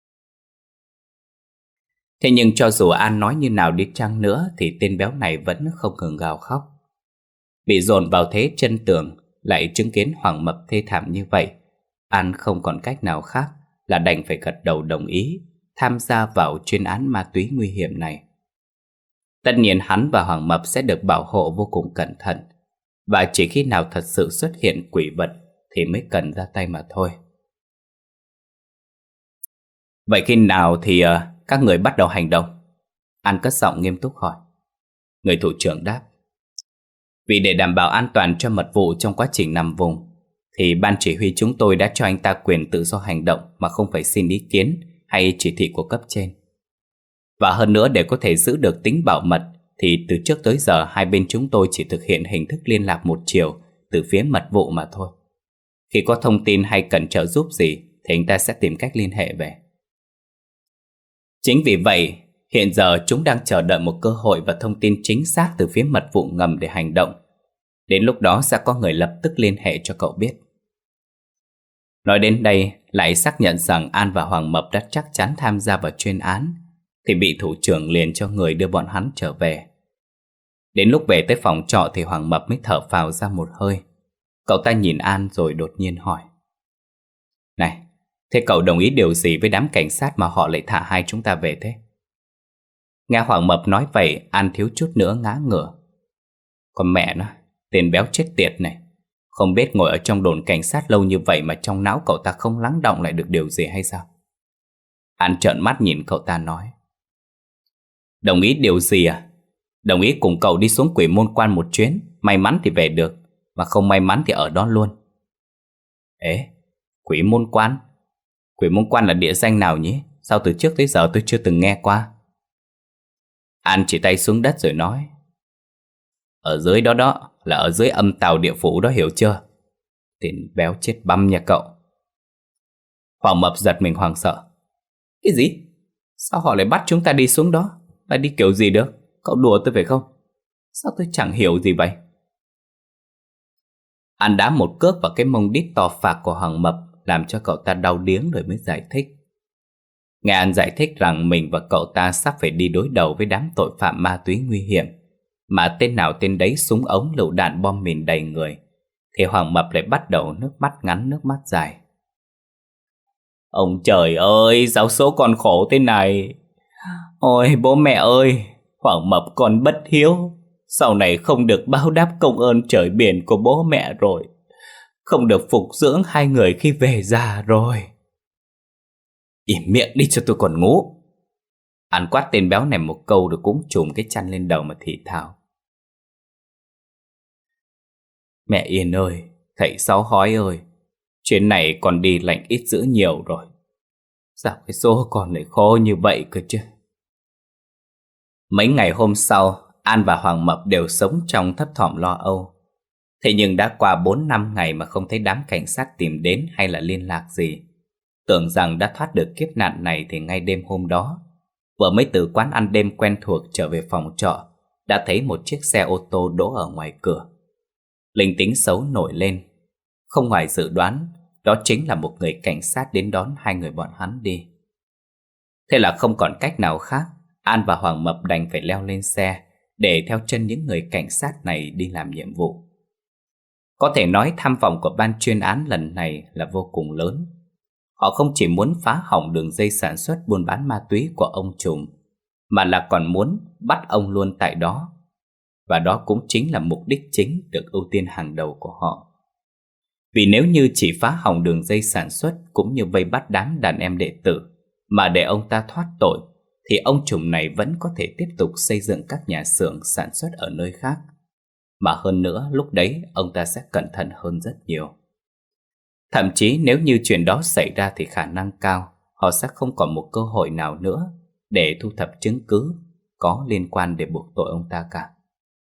Thế nhưng cho dù An nói như nào đi chăng nữa thì tên béo này vẫn không ngừng gào khóc. Bị dồn vào thế chân tường, lại chứng kiến Hoàng Mập thê thảm như vậy, An không còn cách nào khác là đành phải gật đầu đồng ý tham gia vào chuyên án ma túy nguy hiểm này. Tất nhiên hắn và Hoàng Mập sẽ được bảo hộ vô cùng cẩn thận, và chỉ khi nào thật sự xuất hiện quỷ vật thì mới cần ra tay mà thôi. Vậy khi nào thì uh, các người bắt đầu hành động? An cất giọng nghiêm túc hỏi. Người thủ trưởng đáp. Vì để đảm bảo an toàn cho mật vụ trong quá trình nằm vùng, thì ban chỉ huy chúng tôi đã cho anh ta quyền tự do hành động mà không phải xin ý kiến hay chỉ thị của cấp trên. Và hơn nữa, để có thể giữ được tính bảo mật thì từ trước tới giờ hai bên chúng tôi chỉ thực hiện hình thức liên lạc một chiều từ phía mật vụ mà thôi. Khi có thông tin hay cần trợ giúp gì thì anh ta sẽ tìm cách liên hệ về. Chính vì vậy, hiện giờ chúng đang chờ đợi một cơ hội và thông tin chính xác từ phía mật vụ ngầm để hành động. Đến lúc đó sẽ có người lập tức liên hệ cho cậu biết. Nói đến đây, lại xác nhận rằng An và Hoàng Mập đã chắc chắn tham gia vào chuyên án, thì bị thủ trưởng liền cho người đưa bọn hắn trở về. Đến lúc về tới phòng trọ thì Hoàng Mập mới thở phào ra một hơi. Cậu ta nhìn An rồi đột nhiên hỏi: Này, thế cậu đồng ý điều gì với đám cảnh sát mà họ lại thả hai chúng ta về thế? Nghe Hoàng Mập nói vậy, An thiếu chút nữa ngã ngửa. Con mẹ nó, tên béo chết tiệt này, không biết ngồi ở trong đồn cảnh sát lâu như vậy mà trong não cậu ta không lắng đọng lại được điều gì hay sao? An trợn mắt nhìn cậu ta nói: Đồng ý điều gì à? Đồng ý cùng cậu đi xuống Quỷ Môn Quan một chuyến, may mắn thì về được, mà không may mắn thì ở đó luôn. Ê, Quỷ Môn Quan? Quỷ Môn Quan là địa danh nào nhỉ? Sao từ trước tới giờ tôi chưa từng nghe qua? An chỉ tay xuống đất rồi nói: Ở dưới đó đó, là ở dưới âm tào địa phủ đó, hiểu chưa? Tên béo chết băm nhà cậu. Hoàng Mập giật mình hoảng sợ. Cái gì? Sao họ lại bắt chúng ta đi xuống đó? Là đi kiểu gì được? Cậu đùa tôi phải không? Sao tôi chẳng hiểu gì vậy? An đá một cước vào cái mông đít to phạc của Hoàng Mập, làm cho cậu ta đau điếng rồi mới giải thích. Nghe An giải thích rằng mình và cậu ta sắp phải đi đối đầu với đám tội phạm ma túy nguy hiểm, mà tên nào tên đấy súng ống lựu đạn bom mìn đầy người, thì Hoàng Mập lại bắt đầu nước mắt ngắn nước mắt dài. Ông trời ơi, sao số con khổ thế này? Ôi bố mẹ ơi, Hoàng Mập con bất hiếu, sau này không được báo đáp công ơn trời biển của bố mẹ rồi, không được phục dưỡng hai người khi về già rồi. Im miệng đi cho tôi còn ngủ. An quát tên béo này một câu rồi cũng trùm cái chăn lên đầu mà thì thào: Mẹ Yên ơi, thầy Sáu Hói ơi, chuyến này con đi lạnh ít dữ nhiều rồi. Sao cái số con lại khó như vậy cơ chứ? Mấy ngày hôm sau, An và Hoàng Mập đều sống trong thấp thỏm lo âu. Thế nhưng đã qua bốn năm ngày mà không thấy đám cảnh sát tìm đến hay là liên lạc gì. Tưởng rằng đã thoát được kiếp nạn này thì ngay đêm hôm đó, vừa mới từ quán ăn đêm quen thuộc trở về phòng trọ, đã thấy một chiếc xe ô tô đỗ ở ngoài cửa. Linh tính xấu nổi lên. Không ngoài dự đoán, đó chính là một người cảnh sát đến đón hai người bọn hắn đi. Thế là không còn cách nào khác, An và Hoàng Mập đành phải leo lên xe để theo chân những người cảnh sát này đi làm nhiệm vụ. Có thể nói tham vọng của ban chuyên án lần này là vô cùng lớn. Họ không chỉ muốn phá hỏng đường dây sản xuất buôn bán ma túy của ông trùm, mà là còn muốn bắt ông luôn tại đó. Và đó cũng chính là mục đích chính được ưu tiên hàng đầu của họ. Vì nếu như chỉ phá hỏng đường dây sản xuất cũng như vây bắt đám đàn em đệ tử mà để ông ta thoát tội, thì ông trùm này vẫn có thể tiếp tục xây dựng các nhà xưởng sản xuất ở nơi khác. Mà hơn nữa, lúc đấy ông ta sẽ cẩn thận hơn rất nhiều. Thậm chí nếu như chuyện đó xảy ra thì khả năng cao họ sẽ không còn một cơ hội nào nữa để thu thập chứng cứ có liên quan để buộc tội ông ta cả.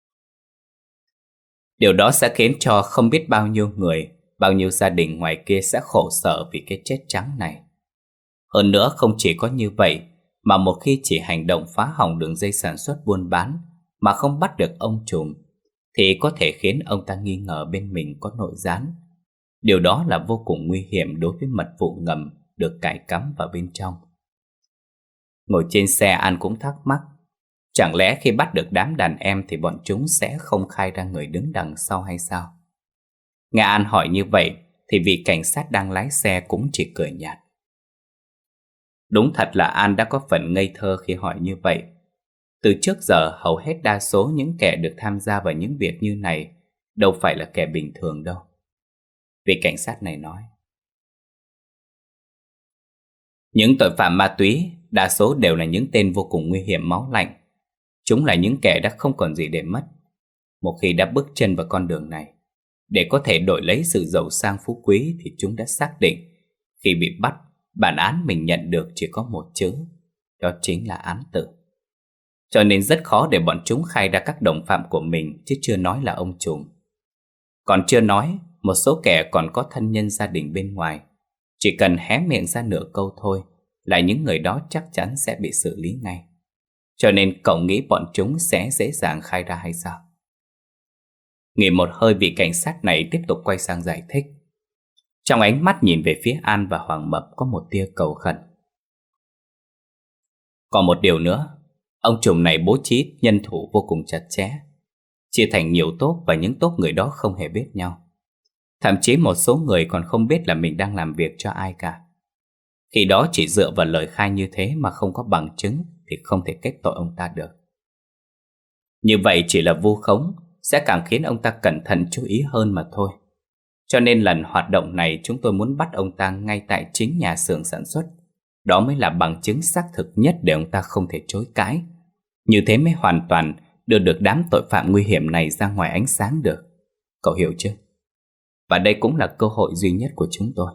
Điều đó sẽ khiến cho không biết bao nhiêu người, bao nhiêu gia đình ngoài kia sẽ khổ sở vì cái chết trắng này. Hơn nữa không chỉ có như vậy, mà một khi chỉ hành động phá hỏng đường dây sản xuất buôn bán mà không bắt được ông trùm, thì có thể khiến ông ta nghi ngờ bên mình có nội gián. Điều đó là vô cùng nguy hiểm đối với mật vụ ngầm được cài cắm vào bên trong. Ngồi trên xe, An cũng thắc mắc, chẳng lẽ khi bắt được đám đàn em thì bọn chúng sẽ không khai ra người đứng đằng sau hay sao? Nghe An hỏi như vậy thì vị cảnh sát đang lái xe cũng chỉ cười nhạt. Đúng thật là An đã có phần ngây thơ khi hỏi như vậy. Từ trước giờ hầu hết đa số những kẻ được tham gia vào những việc như này đâu phải là kẻ bình thường đâu. Vị cảnh sát này nói, những tội phạm ma túy đa số đều là những tên vô cùng nguy hiểm máu lạnh. Chúng là những kẻ đã không còn gì để mất. Một khi đã bước chân vào con đường này, để có thể đổi lấy sự giàu sang phú quý, thì chúng đã xác định khi bị bắt, bản án mình nhận được chỉ có một chữ, đó chính là án tử. Cho nên rất khó để bọn chúng khai ra các đồng phạm của mình, chứ chưa nói là ông trùm. Còn chưa nói, một số kẻ còn có thân nhân gia đình bên ngoài. Chỉ cần hé miệng ra nửa câu thôi là những người đó chắc chắn sẽ bị xử lý ngay. Cho nên cậu nghĩ bọn chúng sẽ dễ dàng khai ra hay sao? Nghỉ một hơi, vị cảnh sát này tiếp tục quay sang giải thích. Trong ánh mắt nhìn về phía An và Hoàng Mập có một tia cầu khẩn. Còn một điều nữa, ông trùm này bố trí nhân thủ vô cùng chặt chẽ, chia thành nhiều tốp và những tốp người đó không hề biết nhau. Thậm chí một số người còn không biết là mình đang làm việc cho ai cả. Khi đó chỉ dựa vào lời khai như thế mà không có bằng chứng thì không thể kết tội ông ta được. Như vậy chỉ là vu khống, sẽ càng khiến ông ta cẩn thận chú ý hơn mà thôi. Cho nên lần hoạt động này chúng tôi muốn bắt ông ta ngay tại chính nhà xưởng sản xuất. Đó mới là bằng chứng xác thực nhất để ông ta không thể chối cãi. Như thế mới hoàn toàn đưa được đám tội phạm nguy hiểm này ra ngoài ánh sáng được. Cậu hiểu chứ? Và đây cũng là cơ hội duy nhất của chúng tôi.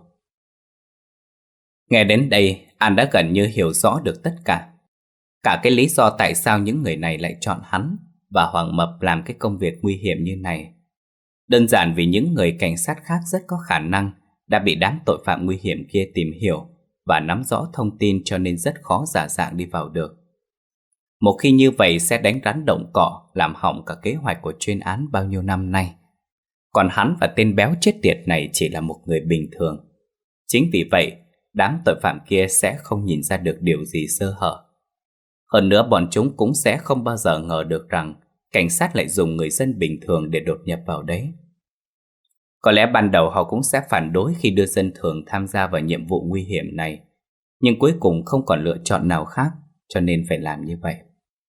Nghe đến đây, An đã gần như hiểu rõ được tất cả. Cả cái lý do tại sao những người này lại chọn hắn và Hoàng Mập làm cái công việc nguy hiểm như này. Đơn giản vì những người cảnh sát khác rất có khả năng đã bị đám tội phạm nguy hiểm kia tìm hiểu và nắm rõ thông tin, cho nên rất khó giả dạng đi vào được. Một khi như vậy sẽ đánh rắn động cỏ, làm hỏng cả kế hoạch của chuyên án bao nhiêu năm nay. Còn hắn và tên béo chết tiệt này chỉ là một người bình thường. Chính vì vậy, đám tội phạm kia sẽ không nhìn ra được điều gì sơ hở. Hơn nữa bọn chúng cũng sẽ không bao giờ ngờ được rằng cảnh sát lại dùng người dân bình thường để đột nhập vào đấy. Có lẽ ban đầu họ cũng sẽ phản đối khi đưa dân thường tham gia vào nhiệm vụ nguy hiểm này, nhưng cuối cùng không còn lựa chọn nào khác, cho nên phải làm như vậy.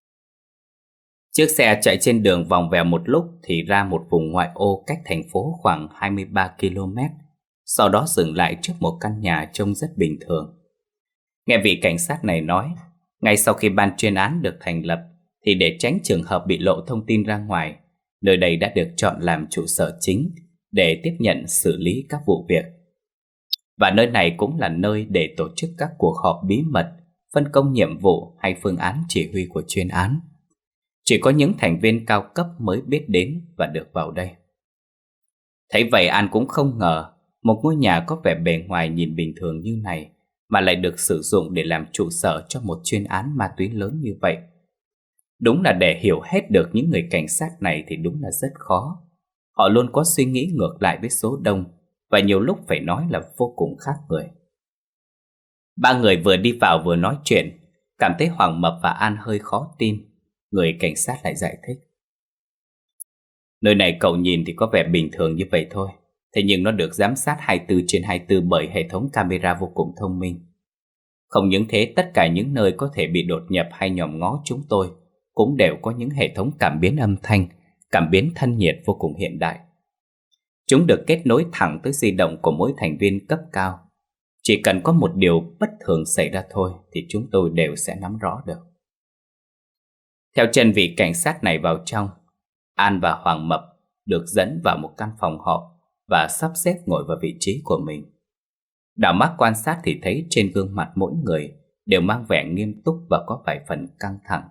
Chiếc xe chạy trên đường vòng vèo một lúc thì ra một vùng ngoại ô cách thành phố khoảng hai mươi ba ki lô mét, sau đó dừng lại trước một căn nhà trông rất bình thường. Nghe vị cảnh sát này nói, ngay sau khi ban chuyên án được thành lập thì để tránh trường hợp bị lộ thông tin ra ngoài, nơi đây đã được chọn làm trụ sở chính để tiếp nhận xử lý các vụ việc. Và nơi này cũng là nơi để tổ chức các cuộc họp bí mật, phân công nhiệm vụ hay phương án chỉ huy của chuyên án. Chỉ có những thành viên cao cấp mới biết đến và được vào đây. Thấy vậy An cũng không ngờ một ngôi nhà có vẻ bề ngoài nhìn bình thường như này mà lại được sử dụng để làm trụ sở cho một chuyên án ma túy lớn như vậy. Đúng là để hiểu hết được những người cảnh sát này thì đúng là rất khó. Họ luôn có suy nghĩ ngược lại với số đông và nhiều lúc phải nói là vô cùng khác người. Ba người vừa đi vào vừa nói chuyện, cảm thấy Hoàng Mập và An hơi khó tin. Người cảnh sát lại giải thích. Nơi này cậu nhìn thì có vẻ bình thường như vậy thôi, thế nhưng nó được giám sát hai mươi bốn trên hai mươi bốn bởi hệ thống camera vô cùng thông minh. Không những thế, tất cả những nơi có thể bị đột nhập hay nhòm ngó chúng tôi cũng đều có những hệ thống cảm biến âm thanh, cảm biến thân nhiệt vô cùng hiện đại. Chúng được kết nối thẳng tới di động của mỗi thành viên cấp cao. Chỉ cần có một điều bất thường xảy ra thôi thì chúng tôi đều sẽ nắm rõ được. Theo chân vị cảnh sát này vào trong, An và Hoàng Mập được dẫn vào một căn phòng họp và sắp xếp ngồi vào vị trí của mình. Đảo mắt quan sát thì thấy trên gương mặt mỗi người đều mang vẻ nghiêm túc và có vài phần căng thẳng.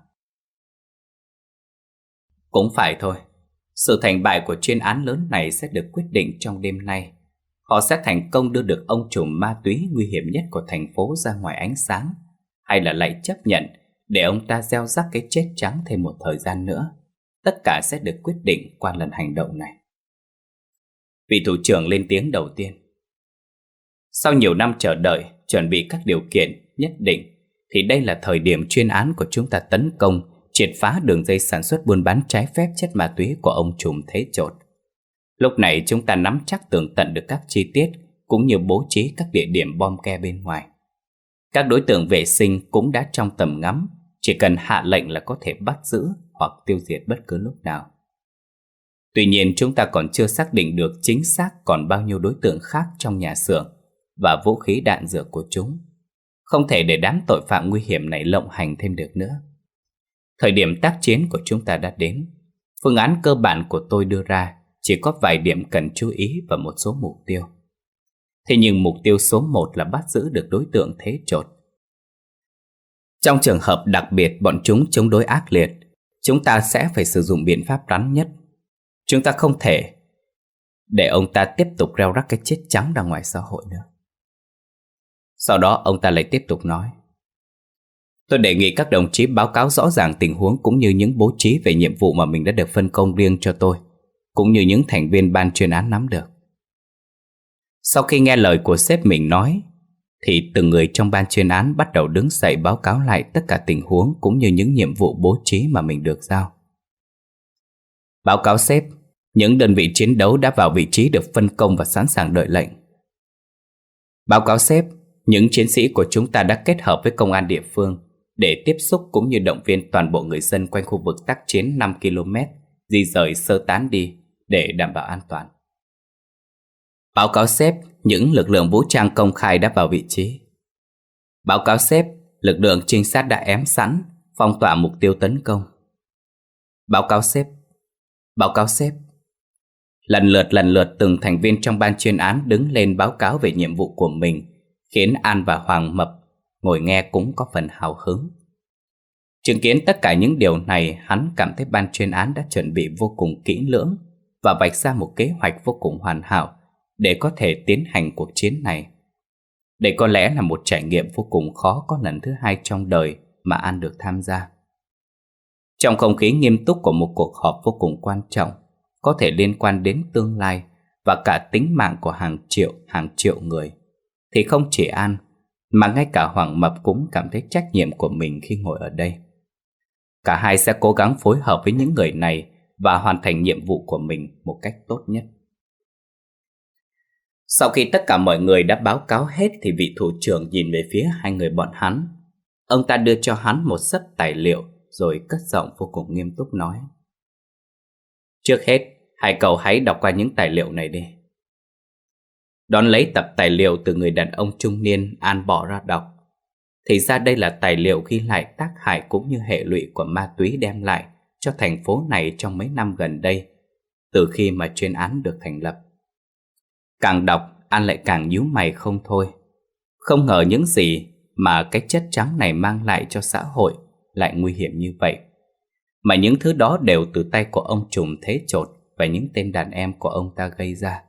Cũng phải thôi, sự thành bại của chuyên án lớn này sẽ được quyết định trong đêm nay. Họ sẽ thành công đưa được ông trùm ma túy nguy hiểm nhất của thành phố ra ngoài ánh sáng, hay là lại chấp nhận để ông ta gieo rắc cái chết trắng thêm một thời gian nữa. Tất cả sẽ được quyết định qua lần hành động này. Vị thủ trưởng lên tiếng đầu tiên. Sau nhiều năm chờ đợi, chuẩn bị các điều kiện nhất định, thì đây là thời điểm chuyên án của chúng ta tấn công, triệt phá đường dây sản xuất buôn bán trái phép chất ma túy của ông trùm Thế Chột. Lúc này chúng ta nắm chắc tường tận được các chi tiết, cũng như bố trí các địa điểm bom ke bên ngoài. Các đối tượng vệ sinh cũng đã trong tầm ngắm, chỉ cần hạ lệnh là có thể bắt giữ hoặc tiêu diệt bất cứ lúc nào. Tuy nhiên chúng ta còn chưa xác định được chính xác còn bao nhiêu đối tượng khác trong nhà xưởng và vũ khí đạn dược của chúng. Không thể để đám tội phạm nguy hiểm này lộng hành thêm được nữa. Thời điểm tác chiến của chúng ta đã đến. Phương án cơ bản của tôi đưa ra chỉ có vài điểm cần chú ý và một số mục tiêu. Thế nhưng mục tiêu số một là bắt giữ được đối tượng Thế Chột. Trong trường hợp đặc biệt bọn chúng chống đối ác liệt, chúng ta sẽ phải sử dụng biện pháp rắn nhất. Chúng ta không thể để ông ta tiếp tục reo rắc cái chết trắng ra ngoài xã hội nữa. Sau đó ông ta lại tiếp tục nói. Tôi đề nghị các đồng chí báo cáo rõ ràng tình huống cũng như những bố trí về nhiệm vụ mà mình đã được phân công riêng cho tôi. cũng như những thành viên ban chuyên án nắm được. Sau khi nghe lời của sếp mình nói, thì từng người trong ban chuyên án bắt đầu đứng dậy báo cáo lại tất cả tình huống cũng như những nhiệm vụ bố trí mà mình được giao. Báo cáo sếp, những đơn vị chiến đấu đã vào vị trí được phân công và sẵn sàng đợi lệnh. Báo cáo sếp, những chiến sĩ của chúng ta đã kết hợp với công an địa phương để tiếp xúc cũng như động viên toàn bộ người dân quanh khu vực tác chiến năm ki lô mét, di rời sơ tán đi để đảm bảo an toàn. Báo cáo sếp, những lực lượng vũ trang công khai đã vào vị trí. Báo cáo sếp, lực lượng trinh sát đã ém sẵn, phong tỏa mục tiêu tấn công. Báo cáo sếp, báo cáo sếp. Lần lượt lần lượt từng thành viên trong ban chuyên án đứng lên báo cáo về nhiệm vụ của mình, khiến An và Hoàng Mập ngồi nghe cũng có phần hào hứng. Chứng kiến tất cả những điều này, hắn cảm thấy ban chuyên án đã chuẩn bị vô cùng kỹ lưỡng và vạch ra một kế hoạch vô cùng hoàn hảo để có thể tiến hành cuộc chiến này. Đây có lẽ là một trải nghiệm vô cùng khó có lần thứ hai trong đời mà An được tham gia. Trong không khí nghiêm túc của một cuộc họp vô cùng quan trọng, có thể liên quan đến tương lai và cả tính mạng của hàng triệu, hàng triệu người, thì không chỉ An, mà ngay cả Hoàng Mập cũng cảm thấy trách nhiệm của mình khi ngồi ở đây. Cả hai sẽ cố gắng phối hợp với những người này và hoàn thành nhiệm vụ của mình một cách tốt nhất. Sau khi tất cả mọi người đã báo cáo hết thì vị thủ trưởng nhìn về phía hai người bọn hắn. Ông ta đưa cho hắn một xấp tài liệu rồi cất giọng vô cùng nghiêm túc nói: Trước hết, hai cậu hãy đọc qua những tài liệu này đi. Đón lấy tập tài liệu từ người đàn ông trung niên, An bỏ ra đọc. Thì ra đây là tài liệu ghi lại tác hại cũng như hệ lụy của ma túy đem lại cho thành phố này trong mấy năm gần đây, từ khi mà chuyên án được thành lập. Càng đọc, An lại càng nhíu mày không thôi. Không ngờ những gì mà cái chất trắng này mang lại cho xã hội lại nguy hiểm như vậy. Mà những thứ đó đều từ tay của ông trùm thế chột và những tên đàn em của ông ta gây ra.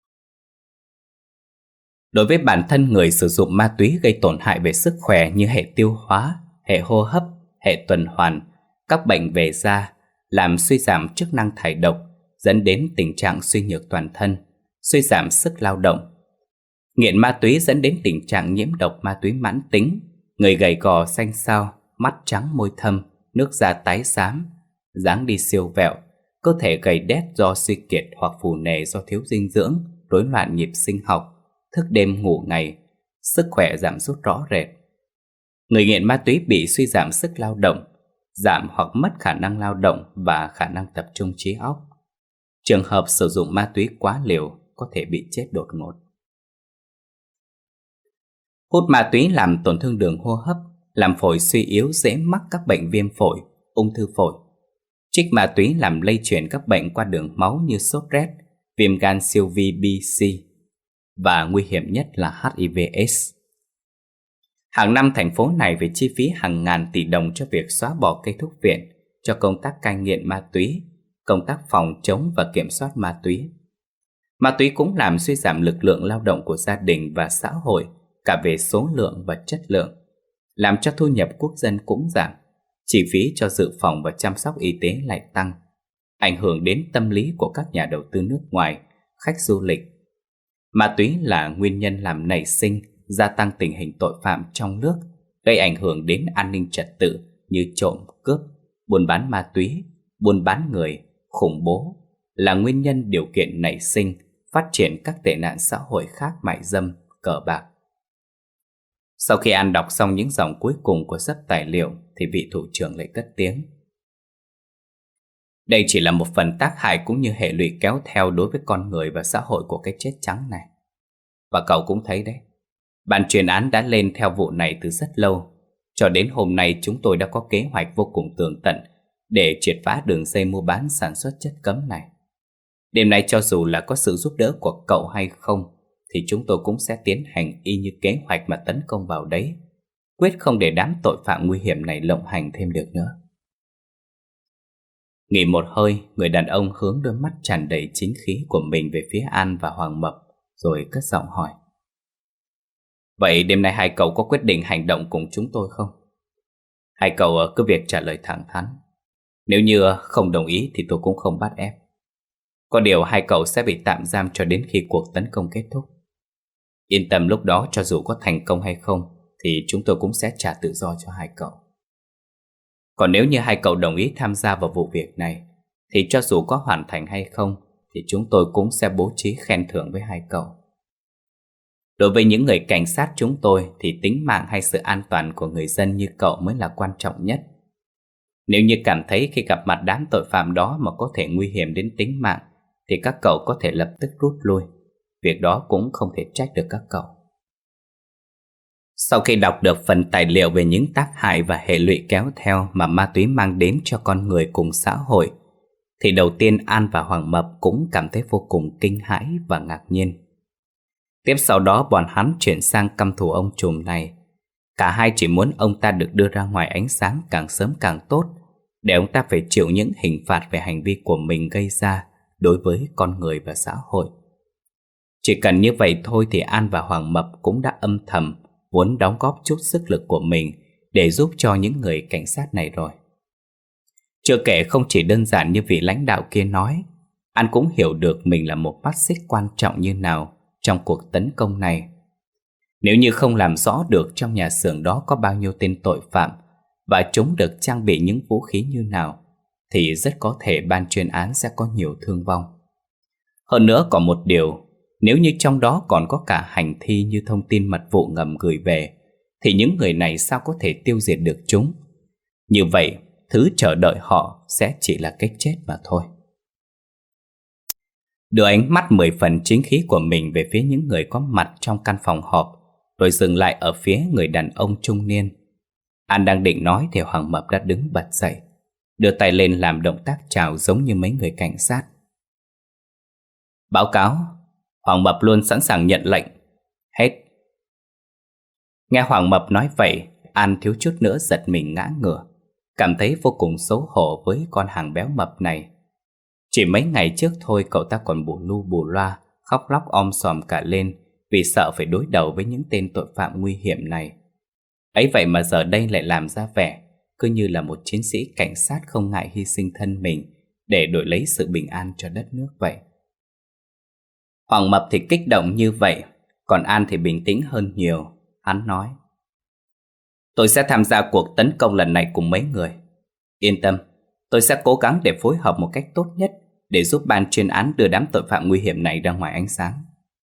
Đối với bản thân người sử dụng ma túy gây tổn hại về sức khỏe như hệ tiêu hóa, hệ hô hấp, hệ tuần hoàn, các bệnh về da, làm suy giảm chức năng thải độc, dẫn đến tình trạng suy nhược toàn thân, suy giảm sức lao động. Nghiện ma túy dẫn đến tình trạng nhiễm độc ma túy mãn tính, người gầy gò xanh xao, mắt trắng môi thâm, nước da tái xám, dáng đi siêu vẹo, cơ thể gầy đét do suy kiệt hoặc phù nề do thiếu dinh dưỡng, rối loạn nhịp sinh học, thức đêm ngủ ngày, sức khỏe giảm sút rõ rệt. Người nghiện ma túy bị suy giảm sức lao động, giảm hoặc mất khả năng lao động và khả năng tập trung trí óc. Trường hợp sử dụng ma túy quá liều có thể bị chết đột ngột. Hút ma túy làm tổn thương đường hô hấp, làm phổi suy yếu, dễ mắc các bệnh viêm phổi, ung thư phổi. Trích ma túy làm lây truyền các bệnh qua đường máu như sốt rét, viêm gan siêu vi B C và nguy hiểm nhất là H I V AIDS. Hàng năm thành phố này phải chi phí hàng ngàn tỷ đồng cho việc xóa bỏ cây thuốc viện, cho công tác cai nghiện ma túy, công tác phòng chống và kiểm soát ma túy. Ma túy cũng làm suy giảm lực lượng lao động của gia đình và xã hội, cả về số lượng và chất lượng, làm cho thu nhập quốc dân cũng giảm, chi phí cho dự phòng và chăm sóc y tế lại tăng, ảnh hưởng đến tâm lý của các nhà đầu tư nước ngoài, khách du lịch. Ma túy là nguyên nhân làm nảy sinh, gia tăng tình hình tội phạm trong nước, gây ảnh hưởng đến an ninh trật tự như trộm, cướp, buôn bán ma túy, buôn bán người, khủng bố, là nguyên nhân điều kiện nảy sinh, phát triển các tệ nạn xã hội khác mại dâm, cờ bạc. Sau khi An đọc xong những dòng cuối cùng của xấp tài liệu thì vị thủ trưởng lại cất tiếng: Đây chỉ là một phần tác hại cũng như hệ lụy kéo theo đối với con người và xã hội của cái chết trắng này. Và cậu cũng thấy đấy, ban chuyên án đã lên theo vụ này từ rất lâu. Cho đến hôm nay chúng tôi đã có kế hoạch vô cùng tường tận để triệt phá đường dây mua bán sản xuất chất cấm này. Đêm nay cho dù là có sự giúp đỡ của cậu hay không thì chúng tôi cũng sẽ tiến hành y như kế hoạch mà tấn công vào đấy, quyết không để đám tội phạm nguy hiểm này lộng hành thêm được nữa. Nghỉ một hơi, người đàn ông hướng đôi mắt tràn đầy chính khí của mình về phía An và Hoàng Mập, rồi cất giọng hỏi: Vậy đêm nay hai cậu có quyết định hành động cùng chúng tôi không? Hai cậu cứ việc trả lời thẳng thắn. Nếu như không đồng ý thì tôi cũng không bắt ép. Có điều hai cậu sẽ bị tạm giam cho đến khi cuộc tấn công kết thúc. Yên tâm, lúc đó cho dù có thành công hay không thì chúng tôi cũng sẽ trả tự do cho hai cậu. Còn nếu như hai cậu đồng ý tham gia vào vụ việc này thì cho dù có hoàn thành hay không thì chúng tôi cũng sẽ bố trí khen thưởng với hai cậu. Đối với những người cảnh sát chúng tôi thì tính mạng hay sự an toàn của người dân như cậu mới là quan trọng nhất. Nếu như cảm thấy khi gặp mặt đám tội phạm đó mà có thể nguy hiểm đến tính mạng thì các cậu có thể lập tức rút lui. Việc đó cũng không thể trách được các cậu. Sau khi đọc được phần tài liệu về những tác hại và hệ lụy kéo theo mà ma túy mang đến cho con người cùng xã hội, thì đầu tiên An và Hoàng Mập cũng cảm thấy vô cùng kinh hãi và ngạc nhiên. Tiếp sau đó bọn hắn chuyển sang căm thù ông trùm này. Cả hai chỉ muốn ông ta được đưa ra ngoài ánh sáng càng sớm càng tốt, để ông ta phải chịu những hình phạt về hành vi của mình gây ra đối với con người và xã hội. Chỉ cần như vậy thôi thì An và Hoàng Mập cũng đã âm thầm muốn đóng góp chút sức lực của mình để giúp cho những người cảnh sát này rồi. Chưa kể không chỉ đơn giản như vị lãnh đạo kia nói, An cũng hiểu được mình là một mắt xích quan trọng như nào trong cuộc tấn công này. Nếu như không làm rõ được trong nhà xưởng đó có bao nhiêu tên tội phạm và chúng được trang bị những vũ khí như nào, thì rất có thể ban chuyên án sẽ có nhiều thương vong. Hơn nữa còn một điều, nếu như trong đó còn có cả hành thi như thông tin mật vụ ngầm gửi về, thì những người này sao có thể tiêu diệt được chúng? Như vậy, thứ chờ đợi họ sẽ chỉ là cái chết mà thôi. Đưa ánh mắt mười phần chính khí của mình về phía những người có mặt trong căn phòng họp, rồi dừng lại ở phía người đàn ông trung niên. An đang định nói thì Hoàng Mập đã đứng bật dậy, đưa tay lên làm động tác chào giống như mấy người cảnh sát. Báo cáo. Hoàng Mập luôn sẵn sàng nhận lệnh. Hết. Nghe Hoàng Mập nói vậy, An thiếu chút nữa giật mình ngã ngửa, cảm thấy vô cùng xấu hổ với con hàng béo mập này. Chỉ mấy ngày trước thôi cậu ta còn bù lu bù loa, khóc lóc om sòm cả lên vì sợ phải đối đầu với những tên tội phạm nguy hiểm này. Ấy vậy mà giờ đây lại làm ra vẻ cứ như là một chiến sĩ cảnh sát không ngại hy sinh thân mình để đổi lấy sự bình an cho đất nước vậy. Hoàng Mập thì kích động như vậy, còn An thì bình tĩnh hơn nhiều. Hắn nói: Tôi sẽ tham gia cuộc tấn công lần này cùng mấy người. Yên tâm, tôi sẽ cố gắng để phối hợp một cách tốt nhất để giúp ban chuyên án đưa đám tội phạm nguy hiểm này ra ngoài ánh sáng.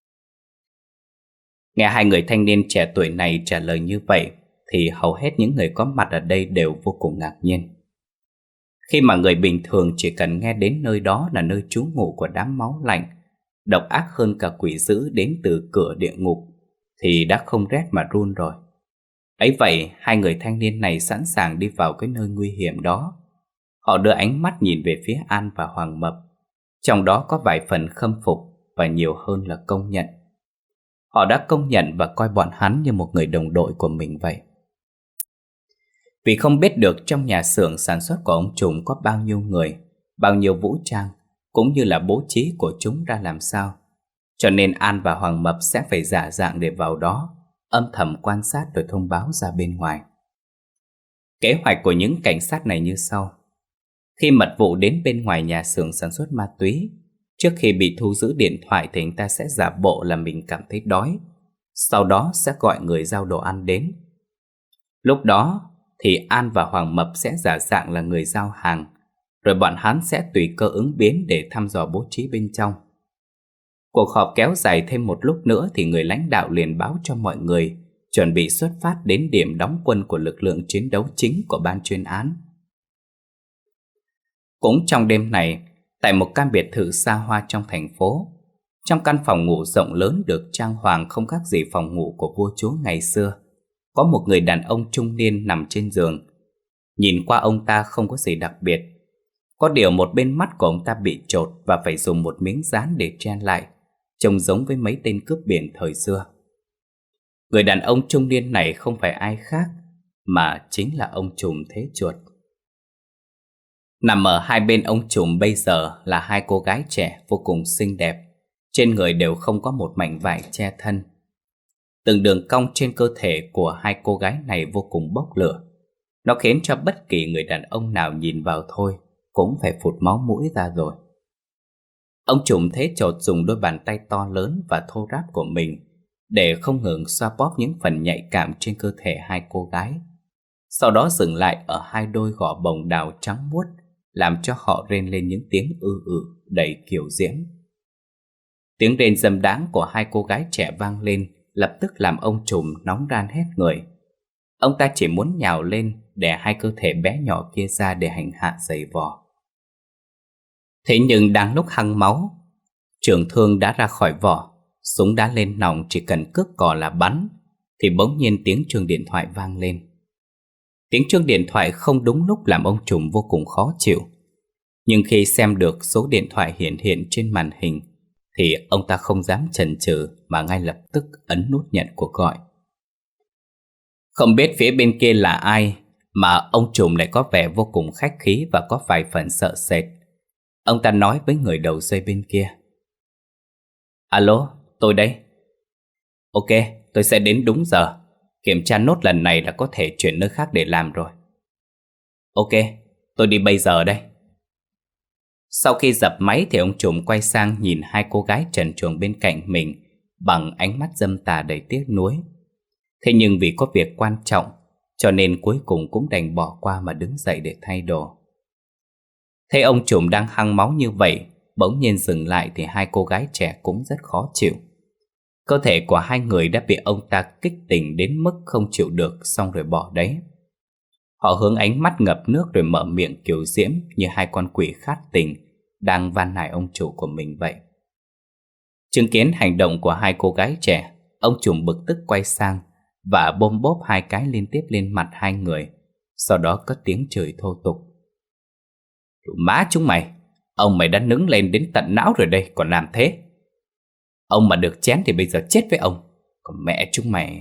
Nghe hai người thanh niên trẻ tuổi này trả lời như vậy thì hầu hết những người có mặt ở đây đều vô cùng ngạc nhiên. Khi mà người bình thường chỉ cần nghe đến nơi đó là nơi trú ngụ của đám máu lạnh, độc ác hơn cả quỷ dữ đến từ cửa địa ngục, thì đã không rét mà run rồi. Ấy vậy, hai người thanh niên này sẵn sàng đi vào cái nơi nguy hiểm đó. Họ đưa ánh mắt nhìn về phía An và Hoàng Mập, trong đó có vài phần khâm phục và nhiều hơn là công nhận. Họ đã công nhận và coi bọn hắn như một người đồng đội của mình vậy. Vì không biết được trong nhà xưởng sản xuất của ông trùm có bao nhiêu người, bao nhiêu vũ trang, cũng như là bố trí của chúng ra làm sao, cho nên An và Hoàng Mập sẽ phải giả dạng để vào đó, âm thầm quan sát rồi thông báo ra bên ngoài. Kế hoạch của những cảnh sát này như sau. Khi mật vụ đến bên ngoài nhà xưởng sản xuất ma túy, trước khi bị thu giữ điện thoại thì anh ta sẽ giả bộ là mình cảm thấy đói, sau đó sẽ gọi người giao đồ ăn đến. Lúc đó thì An và Hoàng Mập sẽ giả dạng là người giao hàng, rồi bọn hắn sẽ tùy cơ ứng biến để thăm dò bố trí bên trong. Cuộc họp kéo dài thêm một lúc nữa thì người lãnh đạo liền báo cho mọi người chuẩn bị xuất phát đến điểm đóng quân của lực lượng chiến đấu chính của ban chuyên án. Cũng trong đêm này, tại một căn biệt thự xa hoa trong thành phố, trong căn phòng ngủ rộng lớn được trang hoàng không khác gì phòng ngủ của vua chúa ngày xưa, có một người đàn ông trung niên nằm trên giường. Nhìn qua ông ta không có gì đặc biệt, có điều một bên mắt của ông ta bị chột và phải dùng một miếng dán để che lại, trông giống với mấy tên cướp biển thời xưa. Người đàn ông trung niên này không phải ai khác mà chính là ông trùm Thế Chuột. Nằm ở hai bên ông trùm bây giờ là hai cô gái trẻ vô cùng xinh đẹp, trên người đều không có một mảnh vải che thân. Từng đường cong trên cơ thể của hai cô gái này vô cùng bốc lửa. Nó khiến cho bất kỳ người đàn ông nào nhìn vào thôi cũng phải phụt máu mũi ra rồi. Ông trùm thế chột dùng đôi bàn tay to lớn và thô ráp của mình để không ngừng xoa bóp những phần nhạy cảm trên cơ thể hai cô gái. Sau đó dừng lại ở hai đôi gò bồng đào trắng muốt, làm cho họ rên lên những tiếng ư ử đầy kiều diễm. Tiếng rên dâm đáng của hai cô gái trẻ vang lên, lập tức làm ông trùm nóng ran hết người. Ông ta chỉ muốn nhào lên đè hai cơ thể bé nhỏ kia ra để hành hạ giày vò. Thế nhưng đang lúc hăng máu, trường thương đã ra khỏi vỏ, súng đã lên nòng, chỉ cần cước cò là bắn, thì bỗng nhiên tiếng chuông điện thoại vang lên. Tiếng chuông điện thoại không đúng lúc làm ông trùm vô cùng khó chịu. Nhưng khi xem được số điện thoại hiện hiện trên màn hình thì ông ta không dám chần chừ mà ngay lập tức ấn nút nhận cuộc gọi. Không biết phía bên kia là ai mà ông trùm lại có vẻ vô cùng khách khí và có vài phần sợ sệt. Ông ta nói với người đầu dây bên kia: Alo, tôi đây. Ok, tôi sẽ đến đúng giờ. Kiểm tra nốt lần này là có thể chuyển nơi khác để làm rồi. Ok, tôi đi bây giờ đây. Sau khi dập máy thì ông trùm quay sang nhìn hai cô gái trần truồng bên cạnh mình bằng ánh mắt dâm tà đầy tiếc nuối. Thế nhưng vì có việc quan trọng cho nên cuối cùng cũng đành bỏ qua mà đứng dậy để thay đồ. Thấy ông trùm đang hăng máu như vậy, bỗng nhiên dừng lại thì hai cô gái trẻ cũng rất khó chịu. Cơ thể của hai người đã bị ông ta kích tình đến mức không chịu được, xong rồi bỏ đấy. Họ hướng ánh mắt ngập nước rồi mở miệng kiều diễm như hai con quỷ khát tình đang van nài ông chủ của mình vậy. Chứng kiến hành động của hai cô gái trẻ, ông trùm bực tức quay sang và bôm bốp hai cái liên tiếp lên mặt hai người, sau đó cất tiếng chửi thô tục: Má chúng mày, ông mày đã nứng lên đến tận não rồi đây còn làm thế. Ông mà được chén thì bây giờ chết với ông, còn mẹ chúng mày.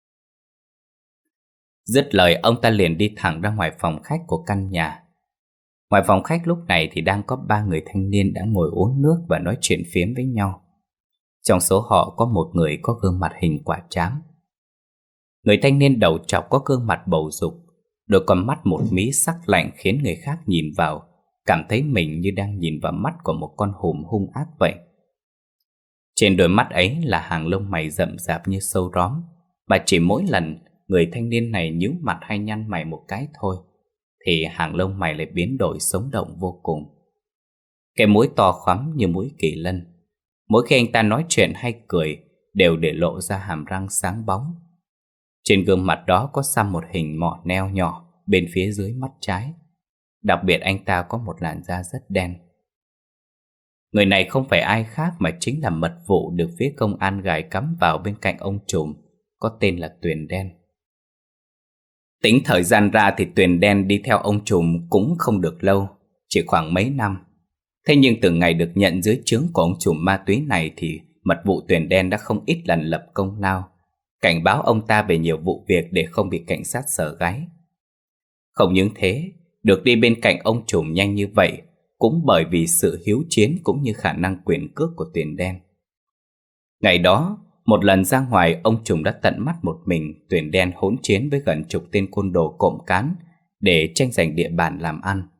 Dứt lời, ông ta liền đi thẳng ra ngoài phòng khách của căn nhà. Ngoài phòng khách lúc này thì đang có ba người thanh niên đã ngồi uống nước và nói chuyện phiếm với nhau. Trong số họ có một người có gương mặt hình quả trám. Người thanh niên đầu trọc có gương mặt bầu dục, đôi con mắt một mí sắc lạnh khiến người khác nhìn vào cảm thấy mình như đang nhìn vào mắt của một con hùm hung ác vậy. Trên đôi mắt ấy là hàng lông mày rậm rạp như sâu róm, mà chỉ mỗi lần người thanh niên này nhíu mặt hay nhăn mày một cái thôi thì hàng lông mày lại biến đổi sống động vô cùng. Cái mũi to khoắm như mũi kỳ lân. Mỗi khi anh ta nói chuyện hay cười đều để lộ ra hàm răng sáng bóng. Trên gương mặt đó có xăm một hình mỏ neo nhỏ bên phía dưới mắt trái. Đặc biệt anh ta có một làn da rất đen. Người này không phải ai khác mà chính là mật vụ được phía công an gài cắm vào bên cạnh ông trùm, có tên là Tuyền Đen. Tính thời gian ra thì Tuyền Đen đi theo ông trùm cũng không được lâu, chỉ khoảng mấy năm. Thế nhưng từ ngày được nhận dưới trướng của ông trùm ma túy này thì mật vụ Tuyền Đen đã không ít lần lập công lao, cảnh báo ông ta về nhiều vụ việc để không bị cảnh sát sờ gáy. Không những thế, được đi bên cạnh ông trùm nhanh như vậy cũng bởi vì sự hiếu chiến cũng như khả năng quyền cước của Tuyền Đen. Ngày đó, một lần ra ngoài, ông trùm đã tận mắt một mình Tuyền Đen hỗn chiến với gần chục tên côn đồ cộm cán để tranh giành địa bàn làm ăn.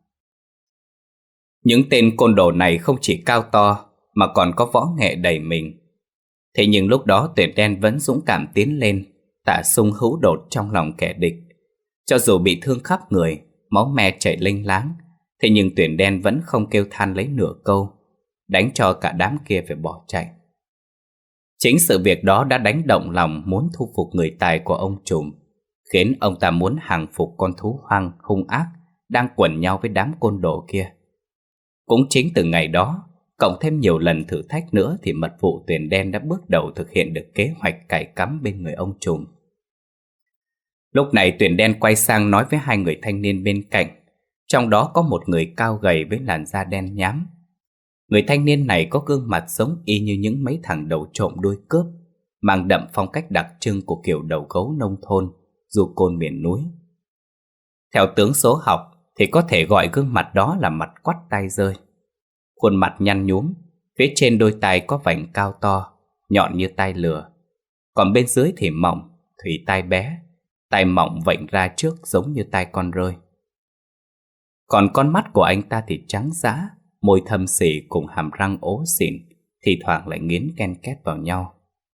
Những tên côn đồ này không chỉ cao to mà còn có võ nghệ đầy mình. Thế nhưng lúc đó Tuyền Đen vẫn dũng cảm tiến lên, tả xung hữu đột trong lòng kẻ địch. Cho dù bị thương khắp người, máu me chảy lênh láng, thế nhưng Tuyền Đen vẫn không kêu than lấy nửa câu, đánh cho cả đám kia phải bỏ chạy. Chính sự việc đó đã đánh động lòng muốn thu phục người tài của ông trùm, khiến ông ta muốn hàng phục con thú hoang hung ác đang quẩn nhau với đám côn đồ kia. Cũng chính từ ngày đó, cộng thêm nhiều lần thử thách nữa thì mật vụ Tuyền Đen đã bước đầu thực hiện được kế hoạch cài cắm bên người ông trùm. Lúc này Tuyền Đen quay sang nói với hai người thanh niên bên cạnh, trong đó có một người cao gầy với làn da đen nhám. Người thanh niên này có gương mặt giống y như những mấy thằng đầu trộm đuôi cướp, mang đậm phong cách đặc trưng của kiểu đầu gấu nông thôn, du côn miền núi. Theo tướng số học thì có thể gọi gương mặt đó là mặt quắt tai rơi. Khuôn mặt nhăn nhúm, phía trên đôi tai có vành cao to, nhọn như tai lừa. Còn bên dưới thì mỏng, thủy tai bé, tai mỏng vệnh ra trước giống như tai con rơi. Còn con mắt của anh ta thì trắng dã, môi thâm xỉ cùng hàm răng ố xỉn, thì thoảng lại nghiến ken két vào nhau.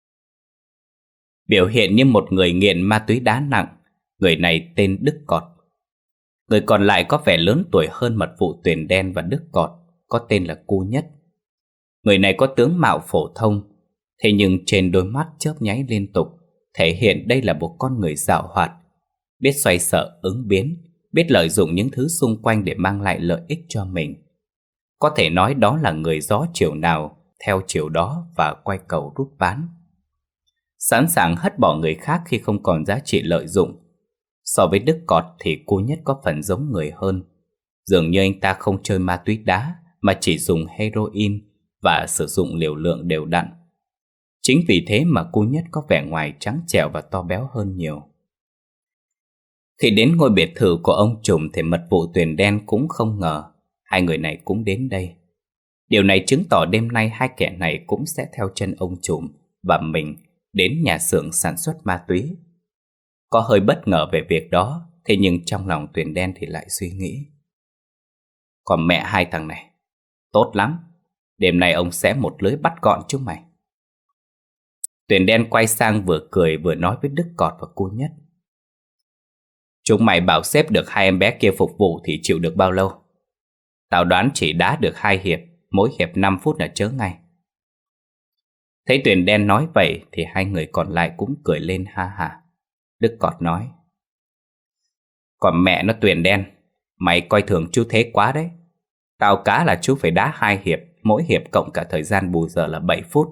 Biểu hiện như một người nghiện ma túy đá nặng, người này tên Đức Cọt. Người còn lại có vẻ lớn tuổi hơn mật vụ Tuyền Đen và Đức Cọt, có tên là Cu Nhất. Người này có tướng mạo phổ thông, thế nhưng trên đôi mắt chớp nháy liên tục thể hiện đây là một con người giàu hoạt, biết xoay sở ứng biến, biết lợi dụng những thứ xung quanh để mang lại lợi ích cho mình. Có thể nói đó là người gió chiều nào theo chiều đó và quay cầu rút ván, sẵn sàng hất bỏ người khác khi không còn giá trị lợi dụng. So với Đức Cọt thì Cu Nhất có phần giống người hơn. Dường như anh ta không chơi ma túy đá mà chỉ dùng heroin và sử dụng liều lượng đều đặn. Chính vì thế mà Cu Nhất có vẻ ngoài trắng trẻo và to béo hơn nhiều. Khi đến ngôi biệt thự của ông trùm thì mật vụ Tuyền Đen cũng không ngờ hai người này cũng đến đây. Điều này chứng tỏ đêm nay hai kẻ này cũng sẽ theo chân ông trùm và mình đến nhà xưởng sản xuất ma túy. Có hơi bất ngờ về việc đó, thế nhưng trong lòng Tuyền Đen thì lại suy nghĩ: còn mẹ hai thằng này, tốt lắm, đêm nay ông sẽ một lưới bắt gọn chúng mày. Tuyền Đen quay sang vừa cười vừa nói với Đức Cọt và Cu Nhất: chúng mày bảo xếp được hai em bé kia phục vụ thì chịu được bao lâu? Tao đoán chỉ đá được hai hiệp, mỗi hiệp năm phút là chớ ngay. Thấy Tuyền Đen nói vậy thì hai người còn lại cũng cười lên ha hả. Đức Cọt nói: còn mẹ nó Tuyền Đen, mày coi thường chú Thế quá đấy. Tao cá là chú phải đá hai hiệp, mỗi hiệp cộng cả thời gian bù giờ là bảy phút.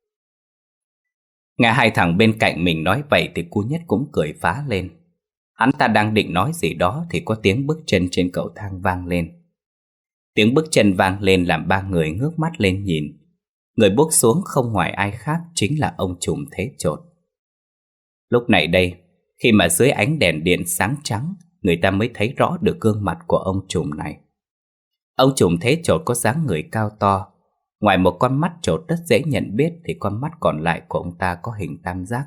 Nghe hai thằng bên cạnh mình nói vậy thì Cu Nhất cũng cười phá lên. Hắn ta đang định nói gì đó thì có tiếng bước chân trên cầu thang vang lên. Tiếng bước chân vang lên làm ba người ngước mắt lên nhìn. Người bước xuống không ngoài ai khác chính là ông trùm Thế Chột. Lúc này đây, khi mà dưới ánh đèn điện sáng trắng, người ta mới thấy rõ được gương mặt của ông trùm này. Ông trùm Thế Chột có dáng người cao to. Ngoài một con mắt chột rất dễ nhận biết thì con mắt còn lại của ông ta có hình tam giác.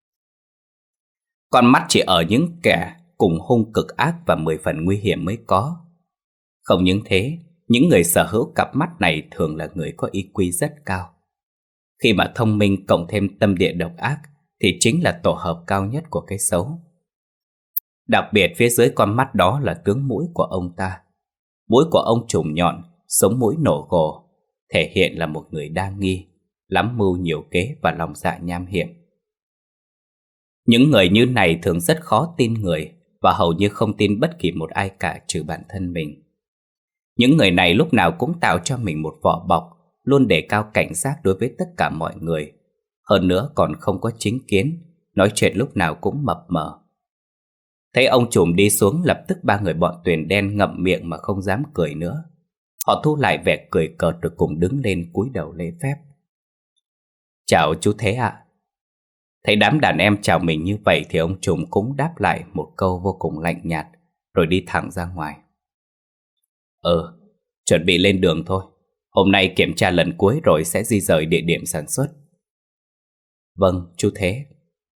Con mắt chỉ ở những kẻ cùng hung cực ác và mười phần nguy hiểm mới có. Không những thế, những người sở hữu cặp mắt này thường là người có i kiu rất cao. Khi mà thông minh cộng thêm tâm địa độc ác thì chính là tổ hợp cao nhất của cái xấu. Đặc biệt phía dưới con mắt đó là tướng mũi của ông ta. Mũi của ông trùm nhọn, sống mũi nổ gồ, thể hiện là một người đa nghi, lắm mưu nhiều kế và lòng dạ nham hiểm. Những người như này thường rất khó tin người và hầu như không tin bất kỳ một ai cả trừ bản thân mình. Những người này lúc nào cũng tạo cho mình một vỏ bọc, luôn đề cao cảnh giác đối với tất cả mọi người. Hơn nữa còn không có chính kiến, nói chuyện lúc nào cũng mập mờ. Thấy ông trùm đi xuống, lập tức ba người bọn Tuyền Đen ngậm miệng mà không dám cười nữa. Họ thu lại vẻ cười cợt rồi cùng đứng lên cúi đầu lễ phép. Chào chú Thế ạ. Thấy đám đàn em chào mình như vậy thì ông trùm cũng đáp lại một câu vô cùng lạnh nhạt, rồi đi thẳng ra ngoài. Ờ, chuẩn bị lên đường thôi. Hôm nay kiểm tra lần cuối rồi sẽ di rời địa điểm sản xuất. Vâng, chú Thế.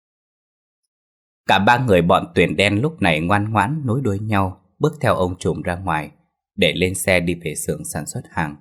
Cả ba người bọn Tuyền Đen lúc này ngoan ngoãn nối đuôi nhau bước theo ông trùm ra ngoài để lên xe đi về xưởng sản xuất hàng.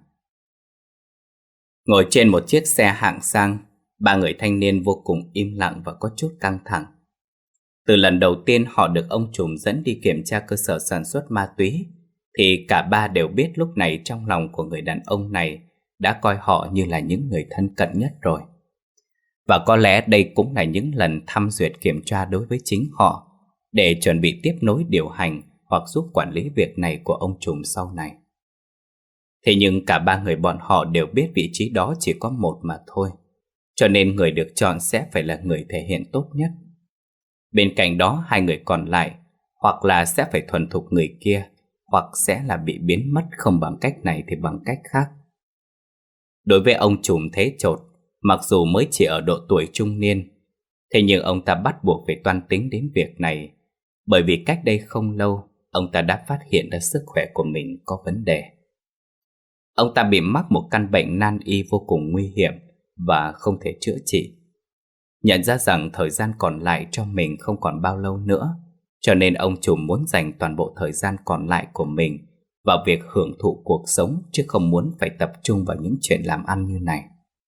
Ngồi trên một chiếc xe hạng sang, ba người thanh niên vô cùng im lặng và có chút căng thẳng. Từ lần đầu tiên họ được ông trùm dẫn đi kiểm tra cơ sở sản xuất ma túy thì cả ba đều biết lúc này trong lòng của người đàn ông này đã coi họ như là những người thân cận nhất rồi. Và có lẽ đây cũng là những lần thăm duyệt kiểm tra đối với chính họ, để chuẩn bị tiếp nối điều hành hoặc giúp quản lý việc này của ông trùm sau này. Thế nhưng cả ba người bọn họ đều biết vị trí đó chỉ có một mà thôi, cho nên người được chọn sẽ phải là người thể hiện tốt nhất. Bên cạnh đó hai người còn lại hoặc là sẽ phải thuần thục người kia, hoặc sẽ là bị biến mất không bằng cách này thì bằng cách khác. Đối với ông trùm Thế Chột, mặc dù mới chỉ ở độ tuổi trung niên, thế nhưng ông ta bắt buộc phải toan tính đến việc này, bởi vì cách đây không lâu ông ta đã phát hiện ra sức khỏe của mình có vấn đề. Ông ta bị mắc một căn bệnh nan y vô cùng nguy hiểm và không thể chữa trị. Nhận ra rằng thời gian còn lại cho mình không còn bao lâu nữa, cho nên ông trùm muốn dành toàn bộ thời gian còn lại của mình vào việc hưởng thụ cuộc sống, chứ không muốn phải tập trung vào những chuyện làm ăn như này.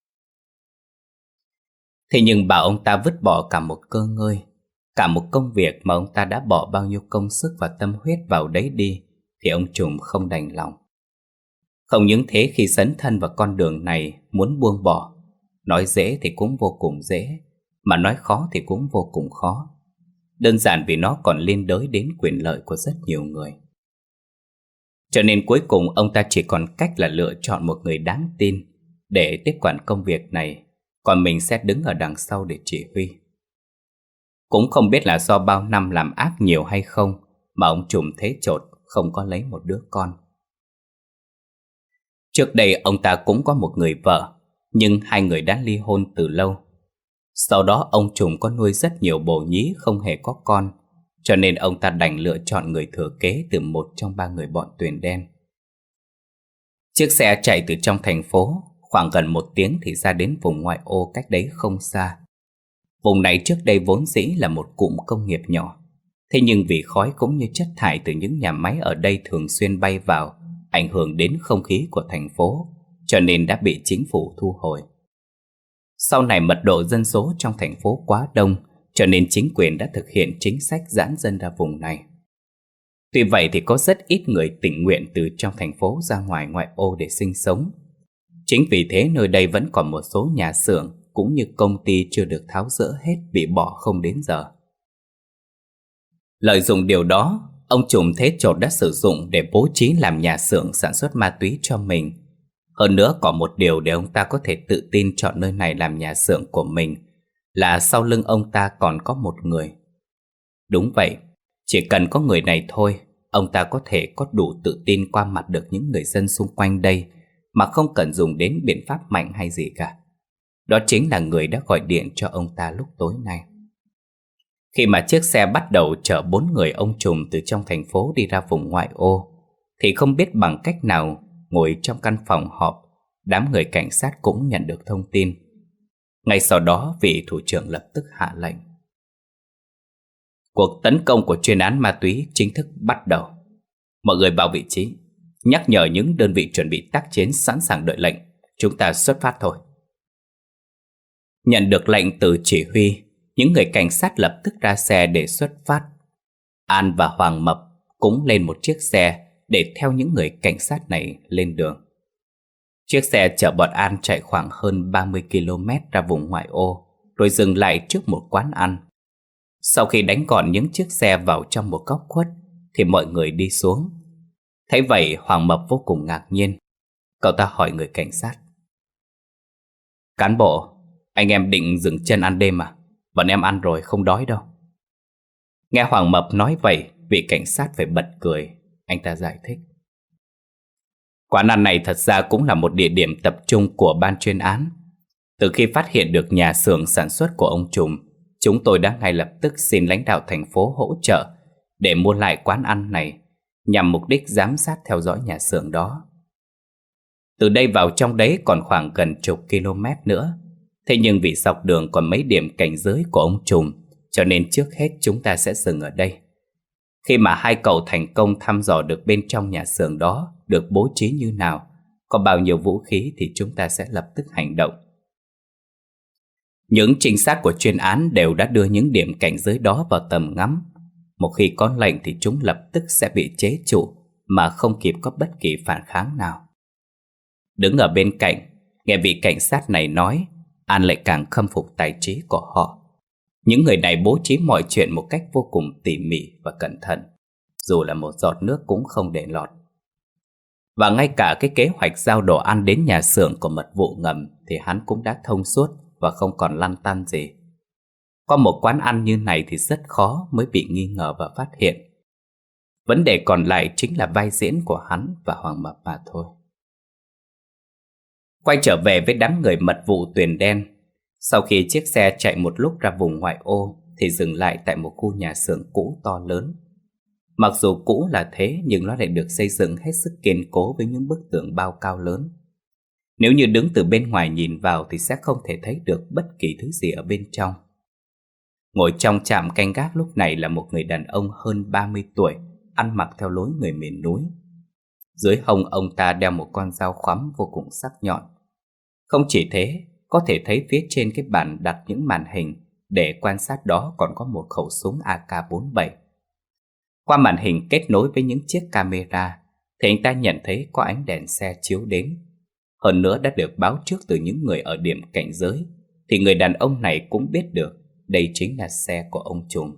Thế nhưng bảo ông ta vứt bỏ cả một cơ ngơi, cả một công việc mà ông ta đã bỏ bao nhiêu công sức và tâm huyết vào đấy đi, thì ông Trùm không đành lòng. Không những thế, khi dấn thân vào con đường này, muốn buông bỏ, nói dễ thì cũng vô cùng dễ, mà nói khó thì cũng vô cùng khó. Đơn giản vì nó còn liên đới đến quyền lợi của rất nhiều người. Cho nên cuối cùng ông ta chỉ còn cách là lựa chọn một người đáng tin để tiếp quản công việc này, còn mình sẽ đứng ở đằng sau để chỉ huy. Cũng không biết là do bao năm làm ác nhiều hay không mà ông Trùm thế chột không có lấy một đứa con. Trước đây ông ta cũng có một người vợ, nhưng hai người đã ly hôn từ lâu. Sau đó ông Trùm có nuôi rất nhiều bồ nhí không hề có con, cho nên ông ta đành lựa chọn người thừa kế từ một trong ba người bọn Tuyền Đen. Chiếc xe chạy từ trong thành phố, khoảng gần một tiếng thì ra đến vùng ngoại ô cách đấy không xa. Vùng này trước đây vốn dĩ là một cụm công nghiệp nhỏ, thế nhưng vì khói cũng như chất thải từ những nhà máy ở đây thường xuyên bay vào, ảnh hưởng đến không khí của thành phố, cho nên đã bị chính phủ thu hồi. Sau này mật độ dân số trong thành phố quá đông, cho nên chính quyền đã thực hiện chính sách giãn dân ra vùng này. Tuy vậy thì có rất ít người tình nguyện từ trong thành phố ra ngoài ngoại ô để sinh sống. Chính vì thế nơi đây vẫn còn một số nhà xưởng cũng như công ty chưa được tháo dỡ hết, bị bỏ không đến giờ. Lợi dụng điều đó, ông Trùm thế chột đã sử dụng để bố trí làm nhà xưởng sản xuất ma túy cho mình. Hơn nữa còn một điều để ông ta có thể tự tin chọn nơi này làm nhà xưởng của mình là sau lưng ông ta còn có một người. Đúng vậy, chỉ cần có người này thôi, ông ta có thể có đủ tự tin qua mặt được những người dân xung quanh đây mà không cần dùng đến biện pháp mạnh hay gì cả. Đó chính là người đã gọi điện cho ông ta lúc tối nay. Khi mà chiếc xe bắt đầu chở bốn người ông Trùm từ trong thành phố đi ra vùng ngoại ô, thì không biết bằng cách nào, ngồi trong căn phòng họp, đám người cảnh sát cũng nhận được thông tin. Ngay sau đó vị thủ trưởng lập tức hạ lệnh. Cuộc tấn công của chuyên án ma túy chính thức bắt đầu. Mọi người vào vị trí, nhắc nhở những đơn vị chuẩn bị tác chiến sẵn sàng đợi lệnh. Chúng ta xuất phát thôi. Nhận được lệnh từ chỉ huy, những người cảnh sát lập tức ra xe để xuất phát. An và Hoàng Mập cũng lên một chiếc xe để theo những người cảnh sát này lên đường. Chiếc xe chở bọn An chạy khoảng hơn ba mươi ki lô mét ra vùng ngoại ô, rồi dừng lại trước một quán ăn. Sau khi đánh gọn những chiếc xe vào trong một góc khuất, thì mọi người đi xuống. Thấy vậy, Hoàng Mập vô cùng ngạc nhiên. Cậu ta hỏi người cảnh sát: "Cán bộ, anh em định dừng chân ăn đêm à? Bọn em ăn rồi, không đói đâu." Nghe Hoàng Mập nói vậy, vị cảnh sát phải bật cười. Anh ta giải thích: "Quán ăn này thật ra cũng là một địa điểm tập trung của ban chuyên án. Từ khi phát hiện được nhà xưởng sản xuất của ông Trùm, chúng tôi đã ngay lập tức xin lãnh đạo thành phố hỗ trợ để mua lại quán ăn này, nhằm mục đích giám sát theo dõi nhà xưởng đó. Từ đây vào trong đấy còn khoảng gần chục km nữa. Thế nhưng vì dọc đường còn mấy điểm cảnh giới của ông Trùm, cho nên trước hết chúng ta sẽ dừng ở đây. Khi mà hai cậu thành công thăm dò được bên trong nhà xưởng đó được bố trí như nào, có bao nhiêu vũ khí, thì chúng ta sẽ lập tức hành động." Những trinh sát của chuyên án đều đã đưa những điểm cảnh giới đó vào tầm ngắm. Một khi có lệnh thì chúng lập tức sẽ bị chế trụ mà không kịp có bất kỳ phản kháng nào. Đứng ở bên cạnh, nghe vị cảnh sát này nói, An lại càng khâm phục tài trí của họ. Những người này bố trí mọi chuyện một cách vô cùng tỉ mỉ và cẩn thận, dù là một giọt nước cũng không để lọt. Và ngay cả cái kế hoạch giao đồ ăn đến nhà xưởng của mật vụ ngầm thì hắn cũng đã thông suốt và không còn lăn tăn gì. Có một quán ăn như này thì rất khó mới bị nghi ngờ và phát hiện. Vấn đề còn lại chính là vai diễn của hắn và Hoàng Mập mà thôi. Quay trở về với đám người mật vụ Tuyền Đen, sau khi chiếc xe chạy một lúc ra vùng ngoại ô thì dừng lại tại một khu nhà xưởng cũ to lớn. Mặc dù cũ là thế nhưng nó lại được xây dựng hết sức kiên cố với những bức tường bao cao lớn. Nếu như đứng từ bên ngoài nhìn vào thì sẽ không thể thấy được bất kỳ thứ gì ở bên trong. Ngồi trong trạm canh gác lúc này là một người đàn ông hơn ba mươi tuổi, ăn mặc theo lối người miền núi. Dưới hông ông ta đeo một con dao khoắm vô cùng sắc nhọn. Không chỉ thế, có thể thấy phía trên cái bàn đặt những màn hình để quan sát đó còn có một khẩu súng A K bốn bảy. Qua màn hình kết nối với những chiếc camera thì anh ta nhận thấy có ánh đèn xe chiếu đến. Hơn nữa đã được báo trước từ những người ở điểm cảnh giới, thì người đàn ông này cũng biết được đây chính là xe của ông trùm.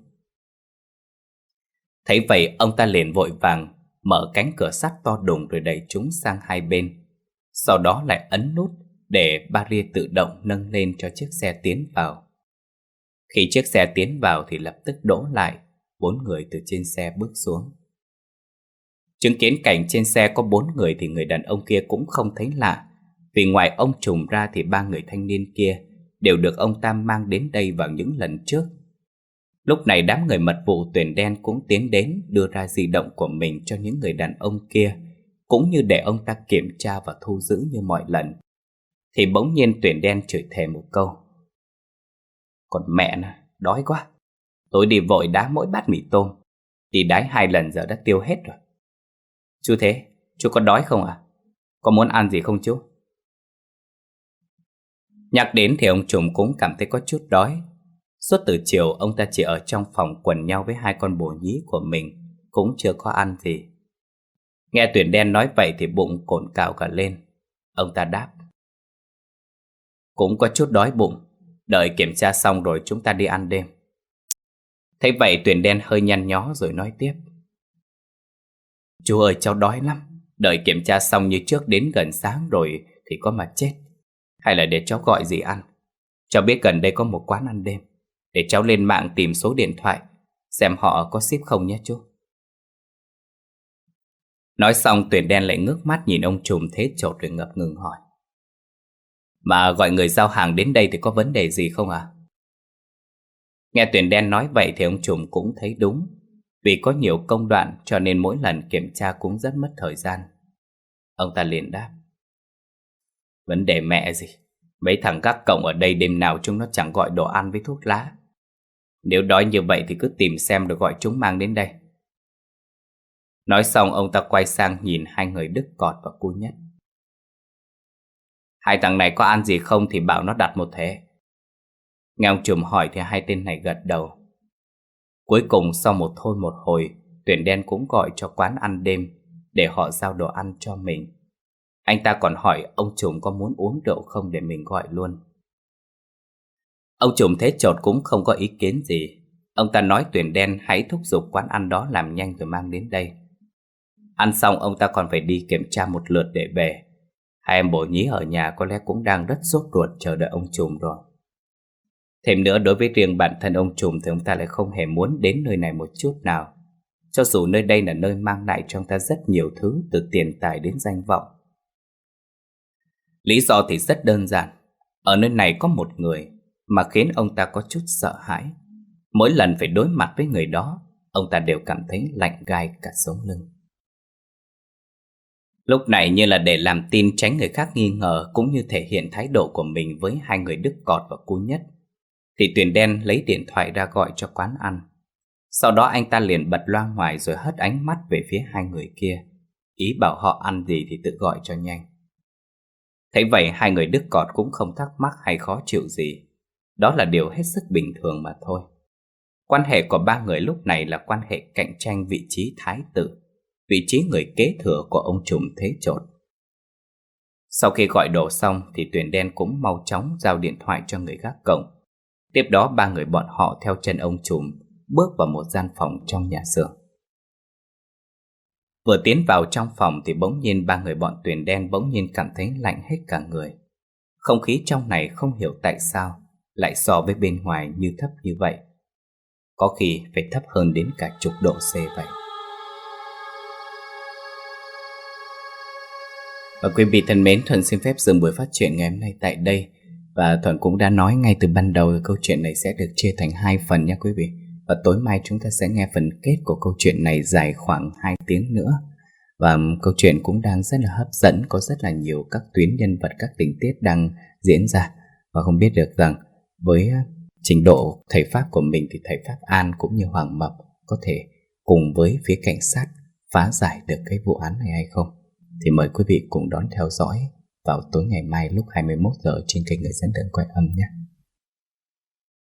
Thấy vậy, ông ta liền vội vàng mở cánh cửa sắt to đùng rồi đẩy chúng sang hai bên. Sau đó lại ấn nút để barrier tự động nâng lên cho chiếc xe tiến vào. Khi chiếc xe tiến vào thì lập tức đỗ lại, bốn người từ trên xe bước xuống. Chứng kiến cảnh trên xe có bốn người thì người đàn ông kia cũng không thấy lạ, vì ngoài ông trùm ra thì ba người thanh niên kia đều được ông ta mang đến đây vào những lần trước. Lúc này đám người mật vụ Tuyển Đen cũng tiến đến đưa ra di động của mình cho những người đàn ông kia, cũng như để ông ta kiểm tra và thu giữ như mọi lần. Thì bỗng nhiên Tuyển Đen chửi thề một câu: "Còn mẹ nè, đói quá. Tôi đi vội đá mỗi bát mì tôm, đi đái hai lần giờ đã tiêu hết rồi. Chú thế, chú có đói không à? Có muốn ăn gì không chú?" Nhắc đến thì ông trùm cũng cảm thấy có chút đói. Suốt từ chiều ông ta chỉ ở trong phòng quần nhau với hai con bồ nhí của mình, cũng chưa có ăn gì. Nghe Tuyển Đen nói vậy thì bụng cồn cào cả lên. Ông ta đáp: "Cũng có chút đói bụng, đợi kiểm tra xong rồi chúng ta đi ăn đêm." Thấy vậy Tuyển Đen hơi nhăn nhó rồi nói tiếp: "Chú ơi, cháu đói lắm. Đợi kiểm tra xong như trước đến gần sáng rồi thì có mà chết. Hay là để cháu gọi gì ăn? Cháu biết gần đây có một quán ăn đêm, để cháu lên mạng tìm số điện thoại xem họ có ship không nhé chú." Nói xong Tuyển Đen lại ngước mắt nhìn ông trùm thế chột rồi ngập ngừng hỏi: "Mà gọi người giao hàng đến đây thì có vấn đề gì không à?" Nghe Tuyển Đen nói vậy thì ông trùm cũng thấy đúng, vì có nhiều công đoạn cho nên mỗi lần kiểm tra cũng rất mất thời gian. Ông ta liền đáp: "Vấn đề mẹ gì, mấy thằng gác cổng ở đây đêm nào chúng nó chẳng gọi đồ ăn với thuốc lá. Nếu đói như vậy thì cứ tìm xem rồi gọi chúng mang đến đây." Nói xong ông ta quay sang nhìn hai người Đức Cọt và Cô Nhất: "Hai thằng này có ăn gì không thì bảo nó đặt một thế." Nghe ông trùm hỏi thì hai tên này gật đầu. Cuối cùng sau một thôi một hồi, Tuyển Đen cũng gọi cho quán ăn đêm để họ giao đồ ăn cho mình. Anh ta còn hỏi ông trùm có muốn uống rượu không để mình gọi luôn. Ông trùm thế chột cũng không có ý kiến gì. Ông ta nói Tuyển Đen hãy thúc giục quán ăn đó làm nhanh rồi mang đến đây. Ăn xong ông ta còn phải đi kiểm tra một lượt để về. Hai em bồ nhí ở nhà có lẽ cũng đang rất sốt ruột chờ đợi ông trùm rồi. Thêm nữa, đối với riêng bản thân ông trùm thì ông ta lại không hề muốn đến nơi này một chút nào, cho dù nơi đây là nơi mang lại cho ông ta rất nhiều thứ, từ tiền tài đến danh vọng. Lý do thì rất đơn giản. Ở nơi này có một người mà khiến ông ta có chút sợ hãi. Mỗi lần phải đối mặt với người đó, ông ta đều cảm thấy lạnh gai cả sống lưng. Lúc này như là để làm tin tránh người khác nghi ngờ, cũng như thể hiện thái độ của mình với hai người Đức Cọt và Cô Nhất, thì Tuyển Đen lấy điện thoại ra gọi cho quán ăn. Sau đó anh ta liền bật loa ngoài rồi hất ánh mắt về phía hai người kia, ý bảo họ ăn gì thì tự gọi cho nhanh. Thấy vậy hai người Đức Cọt cũng không thắc mắc hay khó chịu gì. Đó là điều hết sức bình thường mà thôi. Quan hệ của ba người lúc này là quan hệ cạnh tranh vị trí thái tử, vị trí người kế thừa của ông trùm thế chột. Sau khi gọi đồ xong thì Tuyển Đen cũng mau chóng giao điện thoại cho người gác cổng. Tiếp đó ba người bọn họ theo chân ông trùm bước vào một gian phòng trong nhà xưởng. Vừa tiến vào trong phòng thì bỗng nhiên ba người bọn Tuyển Đen bỗng nhiên cảm thấy lạnh hết cả người. Không khí trong này không hiểu tại sao lại so với bên ngoài như thấp như vậy. Có khi phải thấp hơn đến cả chục độ C vậy. Và quý vị thân mến, Thuận xin phép dừng buổi phát truyện ngày hôm nay tại đây. Và Thuận cũng đã nói ngay từ ban đầu câu chuyện này sẽ được chia thành hai phần nha quý vị. Và tối mai chúng ta sẽ nghe phần kết của câu chuyện này dài khoảng hai tiếng nữa. Và câu chuyện cũng đang rất là hấp dẫn, có rất là nhiều các tuyến nhân vật, các tình tiết đang diễn ra. Và không biết được rằng với trình độ thầy Pháp của mình thì thầy Pháp An cũng như Hoàng Mập có thể cùng với phía cảnh sát phá giải được cái vụ án này hay không. thì mời quý vị cùng đón theo dõi vào tối ngày mai lúc hai mươi mốt giờ trên kênh Người Dẫn Đường Quay Âm nhé.